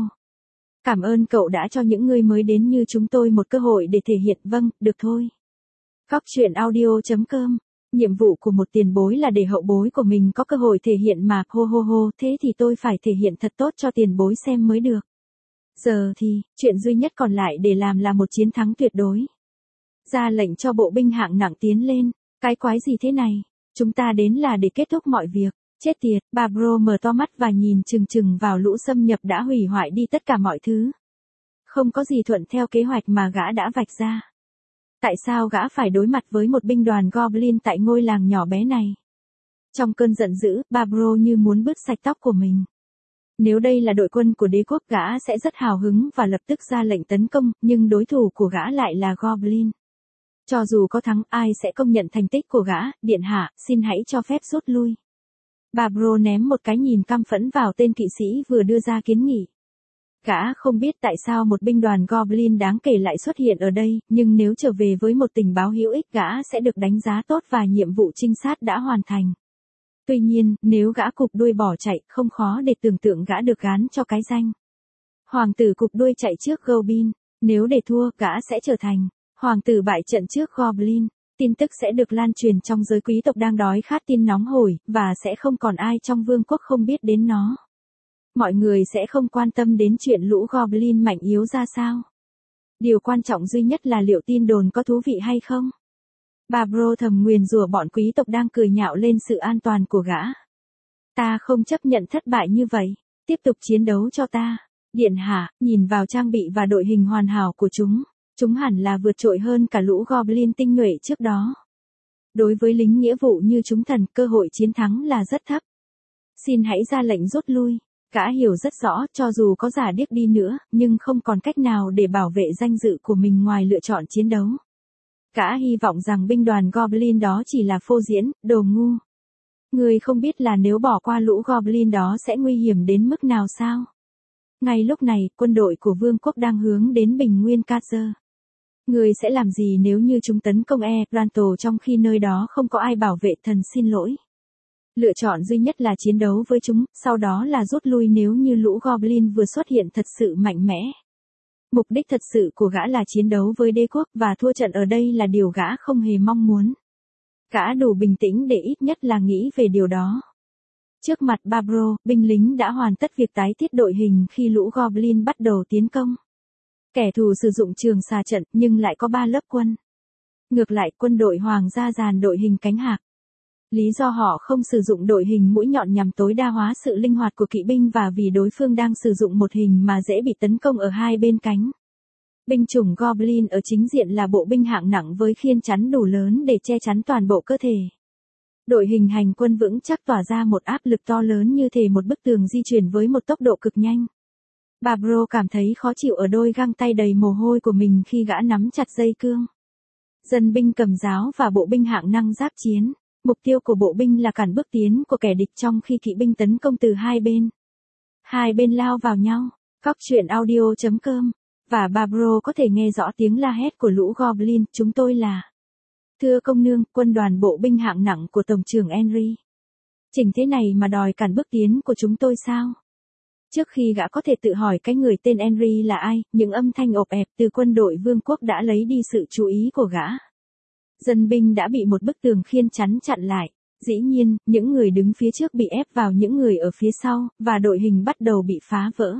Speaker 1: Cảm ơn cậu đã cho những người mới đến như chúng tôi một cơ hội để thể hiện. Vâng, được thôi. Góc truyện audio.com. Nhiệm vụ của một tiền bối là để hậu bối của mình có cơ hội thể hiện mà, hô hô hô, thế thì tôi phải thể hiện thật tốt cho tiền bối xem mới được. Giờ thì, chuyện duy nhất còn lại để làm là một chiến thắng tuyệt đối. Ra lệnh cho bộ binh hạng nặng tiến lên. Cái quái gì thế này? Chúng ta đến là để kết thúc mọi việc. Chết tiệt, Barbro mở to mắt và nhìn chừng chừng vào lũ xâm nhập đã hủy hoại đi tất cả mọi thứ. Không có gì thuận theo kế hoạch mà gã đã vạch ra. Tại sao gã phải đối mặt với một binh đoàn Goblin tại ngôi làng nhỏ bé này? Trong cơn giận dữ, Barbro như muốn bứt sạch tóc của mình. Nếu đây là đội quân của đế quốc gã sẽ rất hào hứng và lập tức ra lệnh tấn công, nhưng đối thủ của gã lại là Goblin. Cho dù có thắng, ai sẽ công nhận thành tích của gã? Điện hạ, xin hãy cho phép rút lui. Barbro ném một cái nhìn căm phẫn vào tên kỵ sĩ vừa đưa ra kiến nghị. Gã không biết tại sao một binh đoàn Goblin đáng kể lại xuất hiện ở đây, nhưng nếu trở về với một tình báo hữu ích gã sẽ được đánh giá tốt và nhiệm vụ trinh sát đã hoàn thành. Tuy nhiên, nếu gã cụp đuôi bỏ chạy, không khó để tưởng tượng gã được gán cho cái danh hoàng tử cụp đuôi chạy trước Goblin. Nếu để thua, gã sẽ trở thành hoàng tử bại trận trước Goblin. Tin tức sẽ được lan truyền trong giới quý tộc đang đói khát tin nóng hổi, và sẽ không còn ai trong vương quốc không biết đến nó. Mọi người sẽ không quan tâm đến chuyện lũ Goblin mạnh yếu ra sao. Điều quan trọng duy nhất là liệu tin đồn có thú vị hay không. Barbro thầm nguyền rủa bọn quý tộc đang cười nhạo lên sự an toàn của gã. Ta không chấp nhận thất bại như vậy. Tiếp tục chiến đấu cho ta. Điện hạ, nhìn vào trang bị và đội hình hoàn hảo của chúng. Chúng hẳn là vượt trội hơn cả lũ Goblin tinh nhuệ trước đó. Đối với lính nghĩa vụ như chúng thần, cơ hội chiến thắng là rất thấp. Xin hãy ra lệnh rút lui. Gã hiểu rất rõ, cho dù có giả điếc đi nữa, nhưng không còn cách nào để bảo vệ danh dự của mình ngoài lựa chọn chiến đấu. Gã hy vọng rằng binh đoàn Goblin đó chỉ là phô diễn, đồ ngu. Ngươi không biết là nếu bỏ qua lũ Goblin đó sẽ nguy hiểm đến mức nào sao? Ngay lúc này, quân đội của vương quốc đang hướng đến bình nguyên Kazer. Ngươi sẽ làm gì nếu như chúng tấn công Egranto trong khi nơi đó không có ai bảo vệ thần xin lỗi? Lựa chọn duy nhất là chiến đấu với chúng, sau đó là rút lui nếu như lũ Goblin vừa xuất hiện thật sự mạnh mẽ. Mục đích thật sự của gã là chiến đấu với đế quốc và thua trận ở đây là điều gã không hề mong muốn. Gã đủ bình tĩnh để ít nhất là nghĩ về điều đó. Trước mặt Barbro, binh lính đã hoàn tất việc tái thiết đội hình khi lũ Goblin bắt đầu tiến công. Kẻ thù sử dụng trường xà trận nhưng lại có 3 lớp quân. Ngược lại quân đội hoàng gia dàn đội hình cánh hạc. Lý do họ không sử dụng đội hình mũi nhọn nhằm tối đa hóa sự linh hoạt của kỵ binh và vì đối phương đang sử dụng một hình mà dễ bị tấn công ở hai bên cánh. Binh chủng Goblin ở chính diện là bộ binh hạng nặng với khiên chắn đủ lớn để che chắn toàn bộ cơ thể. Đội hình hành quân vững chắc tỏa ra một áp lực to lớn như thể một bức tường di chuyển với một tốc độ cực nhanh. Barbro cảm thấy khó chịu ở đôi găng tay đầy mồ hôi của mình khi gã nắm chặt dây cương. Dân binh cầm giáo và bộ binh hạng năng giáp chiến. Mục tiêu của bộ binh là cản bước tiến của kẻ địch trong khi kỵ binh tấn công từ hai bên. Hai bên lao vào nhau. Cóc truyện audio.com. Và Barbro có thể nghe rõ tiếng la hét của lũ Goblin. Chúng tôi là. Thưa công nương, quân đoàn bộ binh hạng nặng của Tổng trưởng Henry. Chỉnh thế này mà đòi cản bước tiến của chúng tôi sao? Trước khi gã có thể tự hỏi cái người tên Henry là ai, những âm thanh ộp ẹp từ quân đội vương quốc đã lấy đi sự chú ý của gã. Dân binh đã bị một bức tường khiên chắn chặn lại. Dĩ nhiên, những người đứng phía trước bị ép vào những người ở phía sau, và đội hình bắt đầu bị phá vỡ.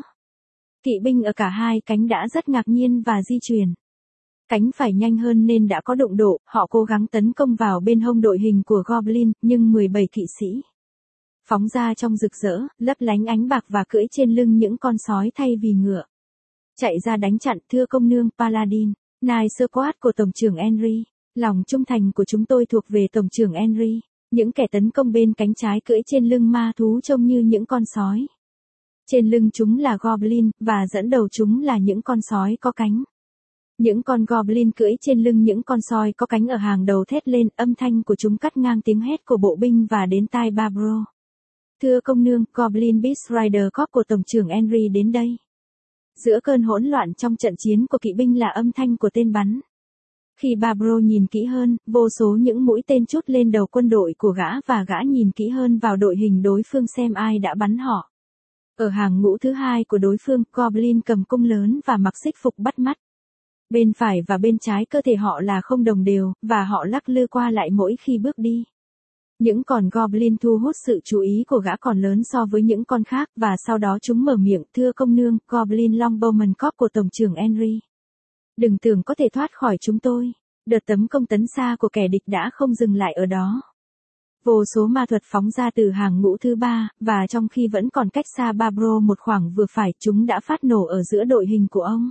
Speaker 1: Kỵ binh ở cả hai cánh đã rất ngạc nhiên và di chuyển. Cánh phải nhanh hơn nên đã có đụng độ, họ cố gắng tấn công vào bên hông đội hình của Goblin, nhưng 17 kỵ sĩ phóng ra trong rực rỡ, lấp lánh ánh bạc và cưỡi trên lưng những con sói thay vì ngựa. Chạy ra đánh chặn, thưa công nương Paladin, Night Squad của Tổng trưởng Henry. Lòng trung thành của chúng tôi thuộc về Tổng trưởng Henry. Những kẻ tấn công bên cánh trái cưỡi trên lưng ma thú trông như những con sói. Trên lưng chúng là Goblin, và dẫn đầu chúng là những con sói có cánh. Những con Goblin cưỡi trên lưng những con sói có cánh ở hàng đầu thét lên, âm thanh của chúng cắt ngang tiếng hét của bộ binh và đến tai Barbro. Thưa công nương, Goblin Beast Rider Corps của Tổng trưởng Henry đến đây. Giữa cơn hỗn loạn trong trận chiến của kỵ binh là âm thanh của tên bắn. Khi Barbro nhìn kỹ hơn, vô số những mũi tên trút lên đầu quân đội của gã và gã nhìn kỹ hơn vào đội hình đối phương xem ai đã bắn họ. Ở hàng ngũ thứ hai của đối phương, Goblin cầm cung lớn và mặc xích phục bắt mắt. Bên phải và bên trái cơ thể họ là không đồng đều, và họ lắc lư qua lại mỗi khi bước đi. Những con Goblin thu hút sự chú ý của gã còn lớn so với những con khác và sau đó chúng mở miệng, thưa công nương, Goblin Longbowman Corps của Tổng trưởng Henry. Đừng tưởng có thể thoát khỏi chúng tôi. Đợt tấn công tấn xa của kẻ địch đã không dừng lại ở đó. Vô số ma thuật phóng ra từ hàng ngũ thứ ba, và trong khi vẫn còn cách xa Barbro một khoảng vừa phải, chúng đã phát nổ ở giữa đội hình của ông.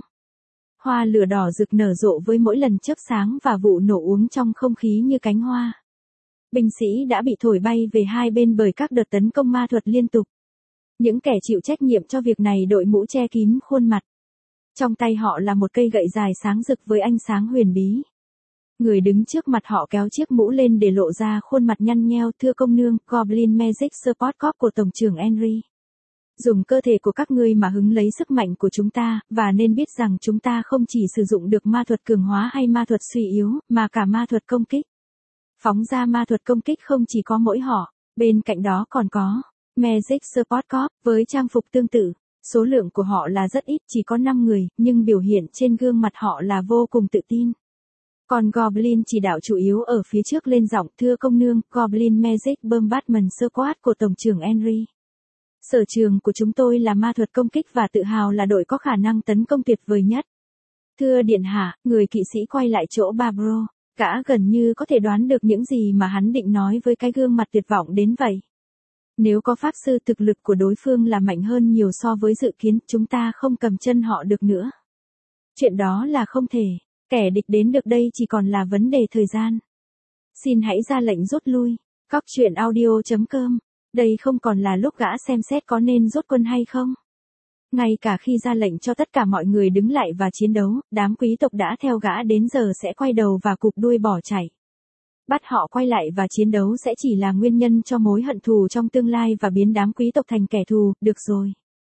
Speaker 1: Hoa lửa đỏ rực nở rộ với mỗi lần chớp sáng và vụ nổ uống trong không khí như cánh hoa. Binh sĩ đã bị thổi bay về hai bên bởi các đợt tấn công ma thuật liên tục. Những kẻ chịu trách nhiệm cho việc này đội mũ che kín khuôn mặt. Trong tay họ là một cây gậy dài sáng rực với ánh sáng huyền bí. Người đứng trước mặt họ kéo chiếc mũ lên để lộ ra khuôn mặt nhăn nheo, thưa công nương, Goblin Magic Support Corps của Tổng trưởng Henry. Dùng cơ thể của các ngươi mà hứng lấy sức mạnh của chúng ta, và nên biết rằng chúng ta không chỉ sử dụng được ma thuật cường hóa hay ma thuật suy yếu, mà cả ma thuật công kích. Phóng ra ma thuật công kích không chỉ có mỗi họ, bên cạnh đó còn có Magic Support Corps với trang phục tương tự. Số lượng của họ là rất ít, chỉ có 5 người, nhưng biểu hiện trên gương mặt họ là vô cùng tự tin. Còn Goblin chỉ đạo chủ yếu ở phía trước lên giọng, thưa công nương, Goblin Magic Bombardment Squad của Tổng trưởng Henry. Sở trường của chúng tôi là ma thuật công kích và tự hào là đội có khả năng tấn công tuyệt vời nhất. Thưa điện hạ, người kỵ sĩ quay lại chỗ Barbro, gã gần như có thể đoán được những gì mà hắn định nói với cái gương mặt tuyệt vọng đến vậy. Nếu có pháp sư, thực lực của đối phương là mạnh hơn nhiều so với dự kiến, chúng ta không cầm chân họ được nữa. Chuyện đó là không thể, kẻ địch đến được đây chỉ còn là vấn đề thời gian. Xin hãy ra lệnh rút lui. Cóc truyện audio.com. Đây không còn là lúc gã xem xét có nên rút quân hay không. Ngay cả khi ra lệnh cho tất cả mọi người đứng lại và chiến đấu, đám quý tộc đã theo gã đến giờ sẽ quay đầu và cụp đuôi bỏ chạy. Bắt họ quay lại và chiến đấu sẽ chỉ là nguyên nhân cho mối hận thù trong tương lai và biến đám quý tộc thành kẻ thù, được rồi.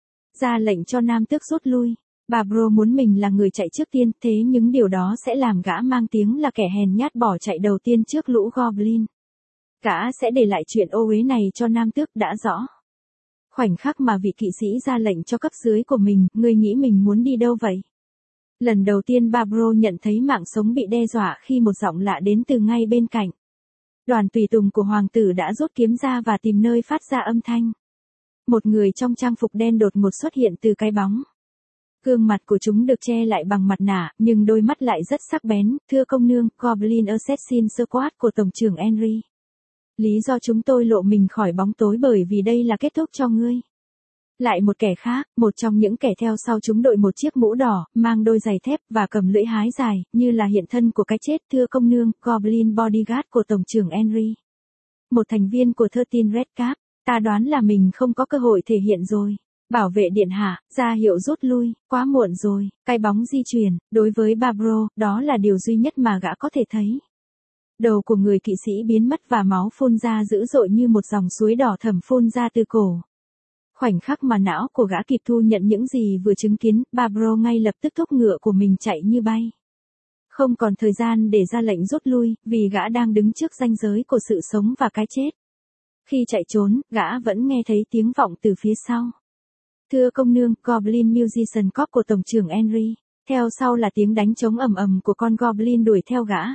Speaker 1: Ra lệnh cho nam tước rút lui. Barbro muốn mình là người chạy trước tiên, thế nhưng điều đó sẽ làm gã mang tiếng là kẻ hèn nhát bỏ chạy đầu tiên trước lũ Goblin. Gã sẽ để lại chuyện ô uế này cho nam tước, đã rõ. Khoảnh khắc mà vị kỵ sĩ ra lệnh cho cấp dưới của mình, ngươi nghĩ mình muốn đi đâu vậy? Lần đầu tiên Barbro nhận thấy mạng sống bị đe dọa khi một giọng lạ đến từ ngay bên cạnh. Đoàn tùy tùng của hoàng tử đã rút kiếm ra và tìm nơi phát ra âm thanh. Một người trong trang phục đen đột ngột xuất hiện từ cái bóng. Gương mặt của chúng được che lại bằng mặt nạ, nhưng đôi mắt lại rất sắc bén. Thưa công nương, Goblin Assassin Squad của Tổng trưởng Henry. Lý do chúng tôi lộ mình khỏi bóng tối bởi vì đây là kết thúc cho ngươi. Lại một kẻ khác, một trong những kẻ theo sau chúng đội một chiếc mũ đỏ, mang đôi giày thép và cầm lưỡi hái dài, như là hiện thân của cái chết. Thưa công nương, Goblin Bodyguard của Tổng trưởng Henry. Một thành viên của 13 Red Cap, ta đoán là mình không có cơ hội thể hiện rồi. Bảo vệ điện hạ, ra hiệu rút lui, quá muộn rồi. Cái bóng di chuyển, đối với Barbro, đó là điều duy nhất mà gã có thể thấy. Đầu của người kỵ sĩ biến mất và máu phun ra dữ dội như một dòng suối đỏ thẫm phun ra từ cổ. Khoảnh khắc mà não của gã kịp thu nhận những gì vừa chứng kiến, Barbro ngay lập tức thúc ngựa của mình chạy như bay. Không còn thời gian để ra lệnh rút lui, vì gã đang đứng trước ranh giới của sự sống và cái chết. Khi chạy trốn, gã vẫn nghe thấy tiếng vọng từ phía sau. Thưa công nương, Goblin Musician Corps của Tổng trưởng Henry. Theo sau là tiếng đánh trống ầm ầm của con Goblin đuổi theo gã.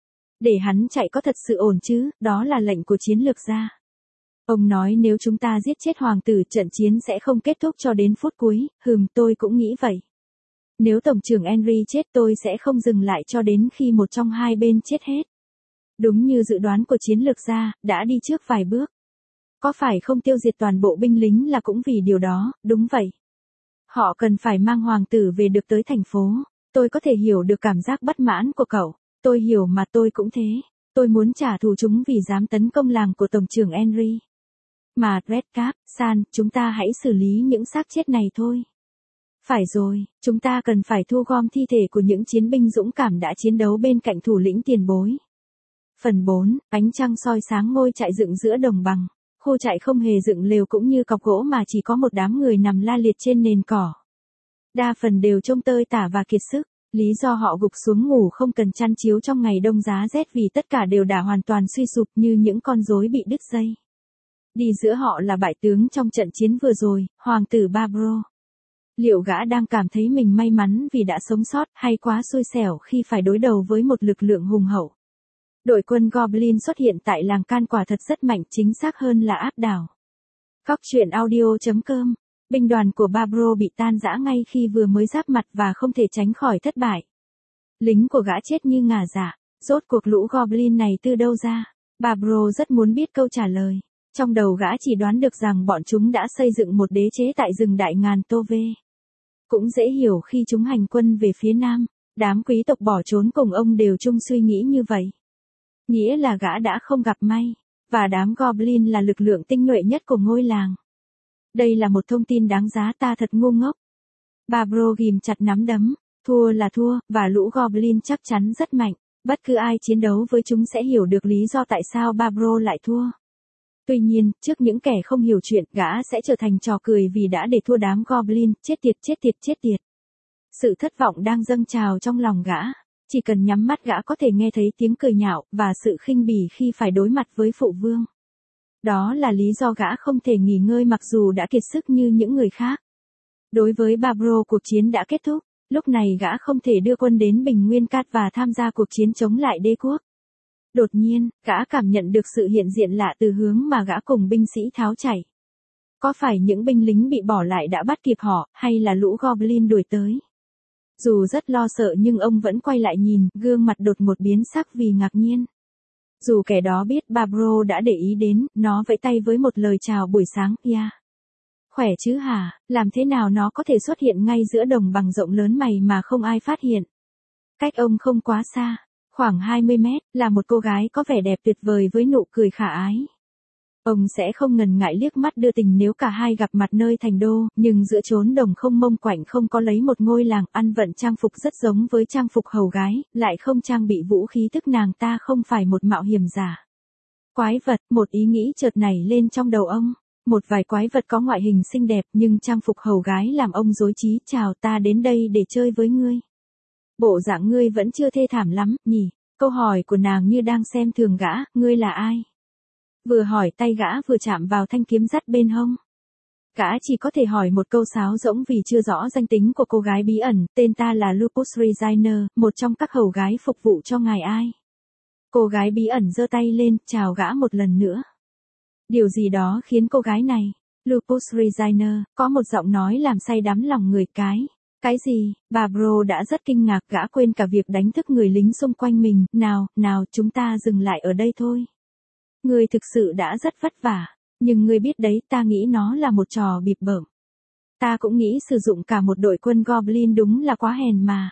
Speaker 1: Để hắn chạy có thật sự ổn chứ, đó là lệnh của chiến lược gia. Ông nói nếu chúng ta giết chết hoàng tử, trận chiến sẽ không kết thúc cho đến phút cuối. Tôi cũng nghĩ vậy. Nếu Tổng trưởng Henry chết tôi sẽ không dừng lại cho đến khi một trong hai bên chết hết. Đúng như dự đoán của chiến lược gia, đã đi trước vài bước. Có phải không tiêu diệt toàn bộ binh lính là cũng vì điều đó, đúng vậy. Họ cần phải mang hoàng tử về được tới thành phố. Tôi có thể hiểu được cảm giác bất mãn của cậu. Tôi hiểu mà tôi cũng thế. Tôi muốn trả thù chúng vì dám tấn công làng của Tổng trưởng Henry. Mà Red Cap, San, chúng ta hãy xử lý những xác chết này thôi. Phải rồi, chúng ta cần phải thu gom thi thể của những chiến binh dũng cảm đã chiến đấu bên cạnh thủ lĩnh tiền bối. Phần 4, ánh trăng soi sáng ngôi trại dựng giữa đồng bằng. Khu trại không hề dựng lều cũng như cọc gỗ mà chỉ có một đám người nằm la liệt trên nền cỏ. Đa phần đều trông tơi tả và kiệt sức. Lý do họ gục xuống ngủ không cần chăn chiếu trong ngày đông giá rét vì tất cả đều đã hoàn toàn suy sụp như những con rối bị đứt dây. Đi giữa họ là bại tướng trong trận chiến vừa rồi, hoàng tử Barbro. Liệu gã đang cảm thấy mình may mắn vì đã sống sót hay quá xui xẻo khi phải đối đầu với một lực lượng hùng hậu? Đội quân Goblin xuất hiện tại làng Can quả thật rất mạnh, chính xác hơn là áp đảo. Góc truyện audio.com. Binh đoàn của Barbro bị tan rã ngay khi vừa mới giáp mặt và không thể tránh khỏi thất bại. Lính của gã chết như ngả dạ. Rốt cuộc lũ Goblin này từ đâu ra? Barbro rất muốn biết câu trả lời. Trong đầu gã chỉ đoán được rằng bọn chúng đã xây dựng một đế chế tại rừng Đại Ngàn Tove. Cũng dễ hiểu khi chúng hành quân về phía nam, đám quý tộc bỏ trốn cùng ông đều chung suy nghĩ như vậy. Nghĩa là gã đã không gặp may, và đám Goblin là lực lượng tinh nhuệ nhất của ngôi làng. Đây là một thông tin đáng giá, ta thật ngu ngốc. Barbro ghim chặt nắm đấm, thua là thua, và lũ Goblin chắc chắn rất mạnh. Bất cứ ai chiến đấu với chúng sẽ hiểu được lý do tại sao Barbro lại thua. Tuy nhiên, trước những kẻ không hiểu chuyện, gã sẽ trở thành trò cười vì đã để thua đám Goblin, chết tiệt chết tiệt chết tiệt. Sự thất vọng đang dâng trào trong lòng gã. Chỉ cần nhắm mắt gã có thể nghe thấy tiếng cười nhạo, và sự khinh bỉ khi phải đối mặt với phụ vương. Đó là lý do gã không thể nghỉ ngơi mặc dù đã kiệt sức như những người khác. Đối với Barbro cuộc chiến đã kết thúc, lúc này gã không thể đưa quân đến Bình Nguyên Cát và tham gia cuộc chiến chống lại đế quốc. Đột nhiên, gã cảm nhận được sự hiện diện lạ từ hướng mà gã cùng binh sĩ tháo chạy. Có phải những binh lính bị bỏ lại đã bắt kịp họ, hay là lũ Goblin đuổi tới? Dù rất lo sợ nhưng ông vẫn quay lại nhìn, gương mặt đột ngột biến sắc vì ngạc nhiên. Dù kẻ đó biết Barbro đã để ý đến, nó vẫy tay với một lời chào buổi sáng, yeah. Khỏe chứ hả, làm thế nào nó có thể xuất hiện ngay giữa đồng bằng rộng lớn mày mà không ai phát hiện? Cách ông không quá xa, khoảng 20 mét, là một cô gái có vẻ đẹp tuyệt vời với nụ cười khả ái. Ông sẽ không ngần ngại liếc mắt đưa tình nếu cả hai gặp mặt nơi thành đô, nhưng giữa chốn đồng không mông quạnh không có lấy một ngôi làng, ăn vận trang phục rất giống với trang phục hầu gái, lại không trang bị vũ khí, tức nàng ta không phải một mạo hiểm giả. Quái vật, một ý nghĩ chợt nảy lên trong đầu ông. Một vài quái vật có ngoại hình xinh đẹp nhưng trang phục hầu gái làm ông rối trí. Chào, ta đến đây để chơi với ngươi. Bộ dạng ngươi vẫn chưa thê thảm lắm, nhỉ? Câu hỏi của nàng như đang xem thường gã, ngươi là ai? Vừa hỏi tay gã vừa chạm vào thanh kiếm dắt bên hông. Gã chỉ có thể hỏi một câu sáo rỗng vì chưa rõ danh tính của cô gái bí ẩn, tên ta là Lupus Resigner, một trong các hầu gái phục vụ cho ngài ai. Cô gái bí ẩn giơ tay lên, chào gã một lần nữa. Điều gì đó khiến cô gái này, Lupus Resigner, có một giọng nói làm say đắm lòng người. Cái gì? Barbro đã rất kinh ngạc, gã quên cả việc đánh thức người lính xung quanh mình. Nào, chúng ta dừng lại ở đây thôi. Ngươi thực sự đã rất vất vả, nhưng ngươi biết đấy, ta nghĩ nó là một trò bịp bợm. Ta cũng nghĩ sử dụng cả một đội quân Goblin đúng là quá hèn mà.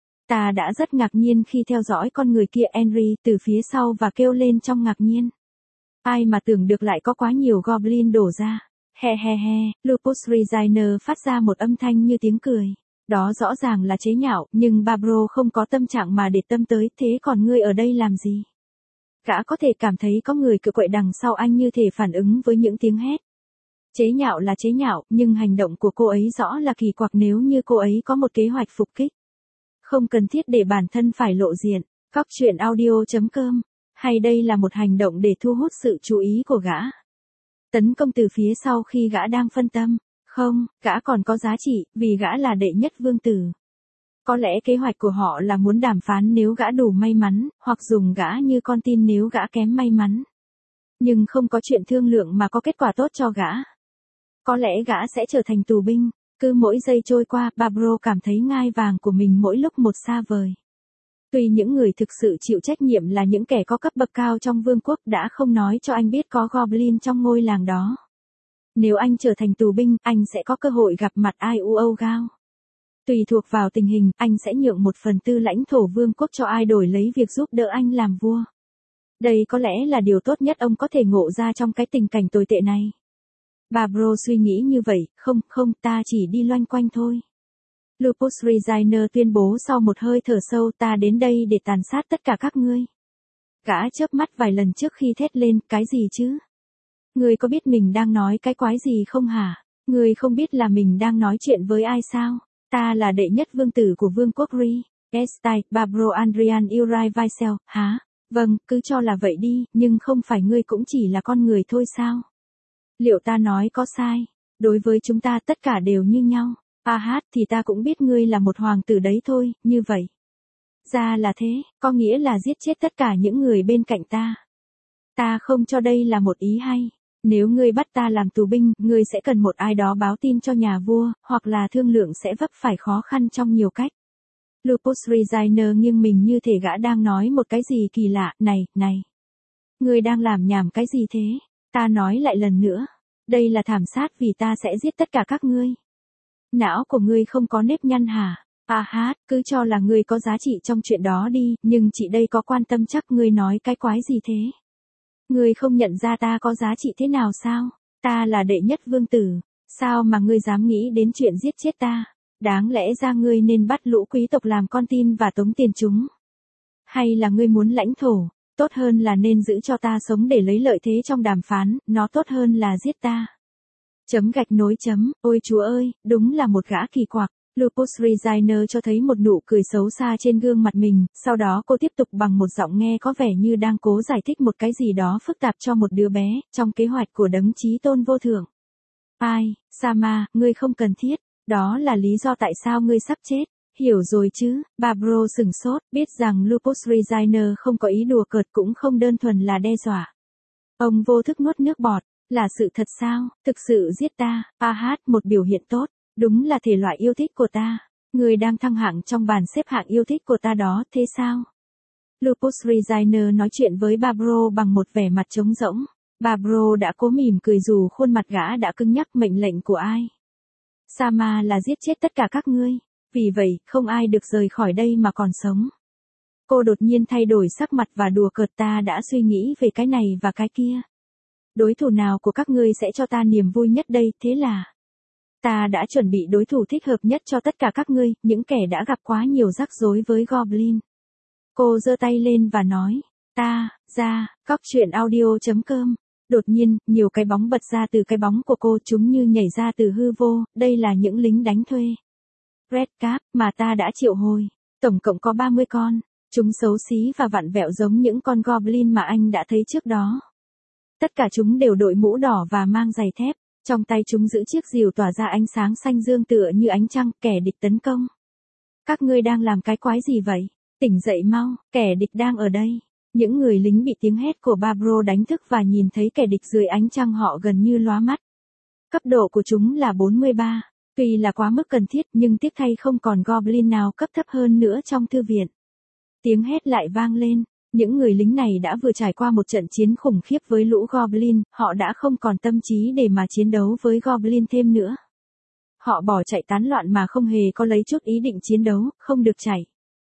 Speaker 1: Ta đã rất ngạc nhiên khi theo dõi con người kia Henry từ phía sau và kêu lên trong ngạc nhiên. Ai mà tưởng được lại có quá nhiều Goblin đổ ra. He, Lupus Resigner phát ra một âm thanh như tiếng cười. Đó rõ ràng là chế nhạo, nhưng Barbro không có tâm trạng mà để tâm tới, thế còn ngươi ở đây làm gì? Gã có thể cảm thấy có người cựa quậy đằng sau anh như thể phản ứng với những tiếng hét. Chế nhạo là chế nhạo, nhưng hành động của cô ấy rõ là kỳ quặc nếu như cô ấy có một kế hoạch phục kích. Không cần thiết để bản thân phải lộ diện. Góc truyện audio.com. Hay đây là một hành động để thu hút sự chú ý của gã? Tấn công từ phía sau khi gã đang phân tâm. Không, gã còn có giá trị, vì gã là đệ nhất vương tử. Có lẽ kế hoạch của họ là muốn đàm phán nếu gã đủ may mắn, hoặc dùng gã như con tin nếu gã kém may mắn. Nhưng không có chuyện thương lượng mà có kết quả tốt cho gã. Có lẽ gã sẽ trở thành tù binh. Cứ mỗi giây trôi qua, Barbro cảm thấy ngai vàng của mình mỗi lúc một xa vời. Tuy những người thực sự chịu trách nhiệm là những kẻ có cấp bậc cao trong vương quốc đã không nói cho anh biết có Goblin trong ngôi làng đó. Nếu anh trở thành tù binh, anh sẽ có cơ hội gặp mặt Iuo Gao. Tùy thuộc vào tình hình, anh sẽ nhượng 1/4 lãnh thổ vương quốc cho ai đổi lấy việc giúp đỡ anh làm vua. Đây có lẽ là điều tốt nhất ông có thể ngộ ra trong cái tình cảnh tồi tệ này. Barbro suy nghĩ như vậy, không, ta chỉ đi loanh quanh thôi. Lupus Resigner tuyên bố sau một hơi thở sâu, ta đến đây để tàn sát tất cả các ngươi. Gã chớp mắt vài lần trước khi thét lên, cái gì chứ? Ngươi có biết mình đang nói cái quái gì không hả? Ngươi không biết là mình đang nói chuyện với ai sao? Ta là đệ nhất vương tử của vương quốc Ri. Estai, Barbro Andrian Uri Vaisel, hả? Vâng, cứ cho là vậy đi, nhưng không phải ngươi cũng chỉ là con người thôi sao? Liệu ta nói có sai? Đối với chúng ta tất cả đều như nhau. Thì ta cũng biết ngươi là một hoàng tử đấy thôi, như vậy. Ra là thế, có nghĩa là giết chết tất cả những người bên cạnh ta. Ta không cho đây là một ý hay. Nếu ngươi bắt ta làm tù binh, ngươi sẽ cần một ai đó báo tin cho nhà vua, hoặc là thương lượng sẽ vấp phải khó khăn trong nhiều cách. Lupus Resigner nghiêng mình như thể gã đang nói một cái gì kỳ lạ. Này. Ngươi đang làm nhảm cái gì thế? Ta nói lại lần nữa. Đây là thảm sát vì ta sẽ giết tất cả các ngươi. Não của ngươi không có nếp nhăn hả? Cứ cho là ngươi có giá trị trong chuyện đó đi, nhưng chị đây có quan tâm chắc ngươi nói cái quái gì thế? Ngươi không nhận ra ta có giá trị thế nào sao? Ta là đệ nhất vương tử. Sao mà ngươi dám nghĩ đến chuyện giết chết ta? Đáng lẽ ra ngươi nên bắt lũ quý tộc làm con tin và tống tiền chúng. Hay là ngươi muốn lãnh thổ? Tốt hơn là nên giữ cho ta sống để lấy lợi thế trong đàm phán, nó tốt hơn là giết ta. Ôi chúa ơi, đúng là một gã kỳ quặc. Lupus Resigner cho thấy một nụ cười xấu xa trên gương mặt mình, sau đó cô tiếp tục bằng một giọng nghe có vẻ như đang cố giải thích một cái gì đó phức tạp cho một đứa bé, trong kế hoạch của đấng chí tôn vô thượng. Sama, ngươi không cần thiết, đó là lý do tại sao ngươi sắp chết. Hiểu rồi chứ? Barbro sửng sốt, biết rằng Lupus Resigner không có ý đùa cợt cũng không đơn thuần là đe dọa. Ông vô thức nuốt nước bọt, là sự thật sao? Thực sự giết ta? Một biểu hiện tốt, đúng là thể loại yêu thích của ta. Người đang thăng hạng trong bảng xếp hạng yêu thích của ta đó, thế sao? Lupus Resigner nói chuyện với Barbro bằng một vẻ mặt trống rỗng. Barbro đã cố mỉm cười dù khuôn mặt gã đã cứng nhắc. Mệnh lệnh của ai? Sama là giết chết tất cả các ngươi. Vì vậy, không ai được rời khỏi đây mà còn sống. Cô đột nhiên thay đổi sắc mặt và đùa cợt, ta đã suy nghĩ về cái này và cái kia. Đối thủ nào của các ngươi sẽ cho ta niềm vui nhất đây, thế là... Ta đã chuẩn bị đối thủ thích hợp nhất cho tất cả các ngươi, những kẻ đã gặp quá nhiều rắc rối với Goblin. Cô giơ tay lên và nói, Cóc truyện audio.com. Đột nhiên, nhiều cái bóng bật ra từ cái bóng của cô, chúng như nhảy ra từ hư vô, đây là những lính đánh thuê. Red Cap, mà ta đã triệu hồi. Tổng cộng có 30 con. Chúng xấu xí và vặn vẹo giống những con Goblin mà anh đã thấy trước đó. Tất cả chúng đều đội mũ đỏ và mang giày thép. Trong tay chúng giữ chiếc rìu tỏa ra ánh sáng xanh dương tựa như ánh trăng, kẻ địch tấn công. Các ngươi đang làm cái quái gì vậy? Tỉnh dậy mau, kẻ địch đang ở đây. Những người lính bị tiếng hét của Barbro đánh thức và nhìn thấy kẻ địch dưới ánh trăng họ gần như lóa mắt. Cấp độ của chúng là 43. Tuy là quá mức cần thiết nhưng tiếc thay không còn Goblin nào cấp thấp hơn nữa trong thư viện. Tiếng hét lại vang lên. Những người lính này đã vừa trải qua một trận chiến khủng khiếp với lũ Goblin, họ đã không còn tâm trí để mà chiến đấu với Goblin thêm nữa. Họ bỏ chạy tán loạn mà không hề có lấy chút ý định chiến đấu, không được chạy.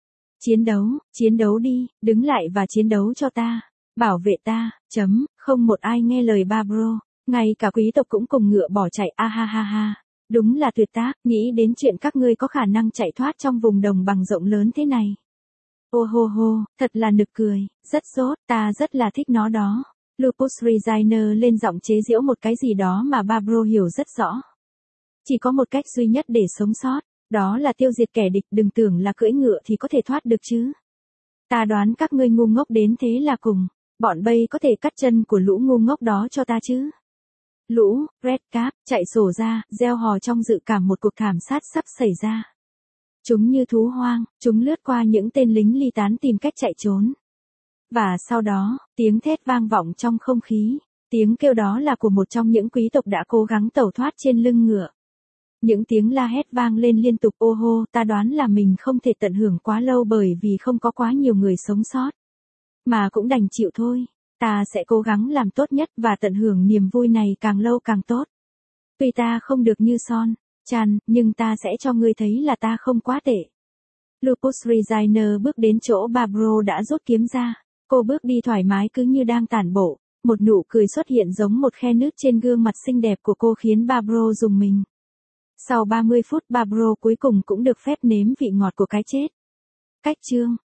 Speaker 1: Chiến đấu đi, đứng lại và chiến đấu cho ta. Bảo vệ ta, không một ai nghe lời Barbro, ngay cả quý tộc cũng cùng ngựa bỏ chạy, ha ha ha. Đúng là tuyệt tác, nghĩ đến chuyện các ngươi có khả năng chạy thoát trong vùng đồng bằng rộng lớn thế này. Ô hô hô, thật là nực cười, rất dốt, ta rất là thích nó đó. Lupus Resigner lên giọng chế giễu một cái gì đó mà Barbro hiểu rất rõ. Chỉ có một cách duy nhất để sống sót, đó là tiêu diệt kẻ địch, đừng tưởng là cưỡi ngựa thì có thể thoát được chứ. Ta đoán các ngươi ngu ngốc đến thế là cùng, bọn Bay có thể cắt chân của lũ ngu ngốc đó cho ta chứ. Lũ, Red Cap, chạy sổ ra, reo hò trong dự cảm một cuộc thảm sát sắp xảy ra. Chúng như thú hoang, chúng lướt qua những tên lính ly tán tìm cách chạy trốn. Và sau đó, tiếng thét vang vọng trong không khí. Tiếng kêu đó là của một trong những quý tộc đã cố gắng tẩu thoát trên lưng ngựa. Những tiếng la hét vang lên liên tục, ô hô, ta đoán là mình không thể tận hưởng quá lâu bởi vì không có quá nhiều người sống sót. Mà cũng đành chịu thôi. Ta sẽ cố gắng làm tốt nhất và tận hưởng niềm vui này càng lâu càng tốt. Tuy ta không được như Son Chan, nhưng ta sẽ cho ngươi thấy là ta không quá tệ. Lupus Resigner bước đến chỗ Barbro đã rút kiếm ra. Cô bước đi thoải mái cứ như đang tản bộ. Một nụ cười xuất hiện giống một khe nước trên gương mặt xinh đẹp của cô khiến Barbro rùng mình. Sau 30 phút Barbro cuối cùng cũng được phép nếm vị ngọt của cái chết. Cách chương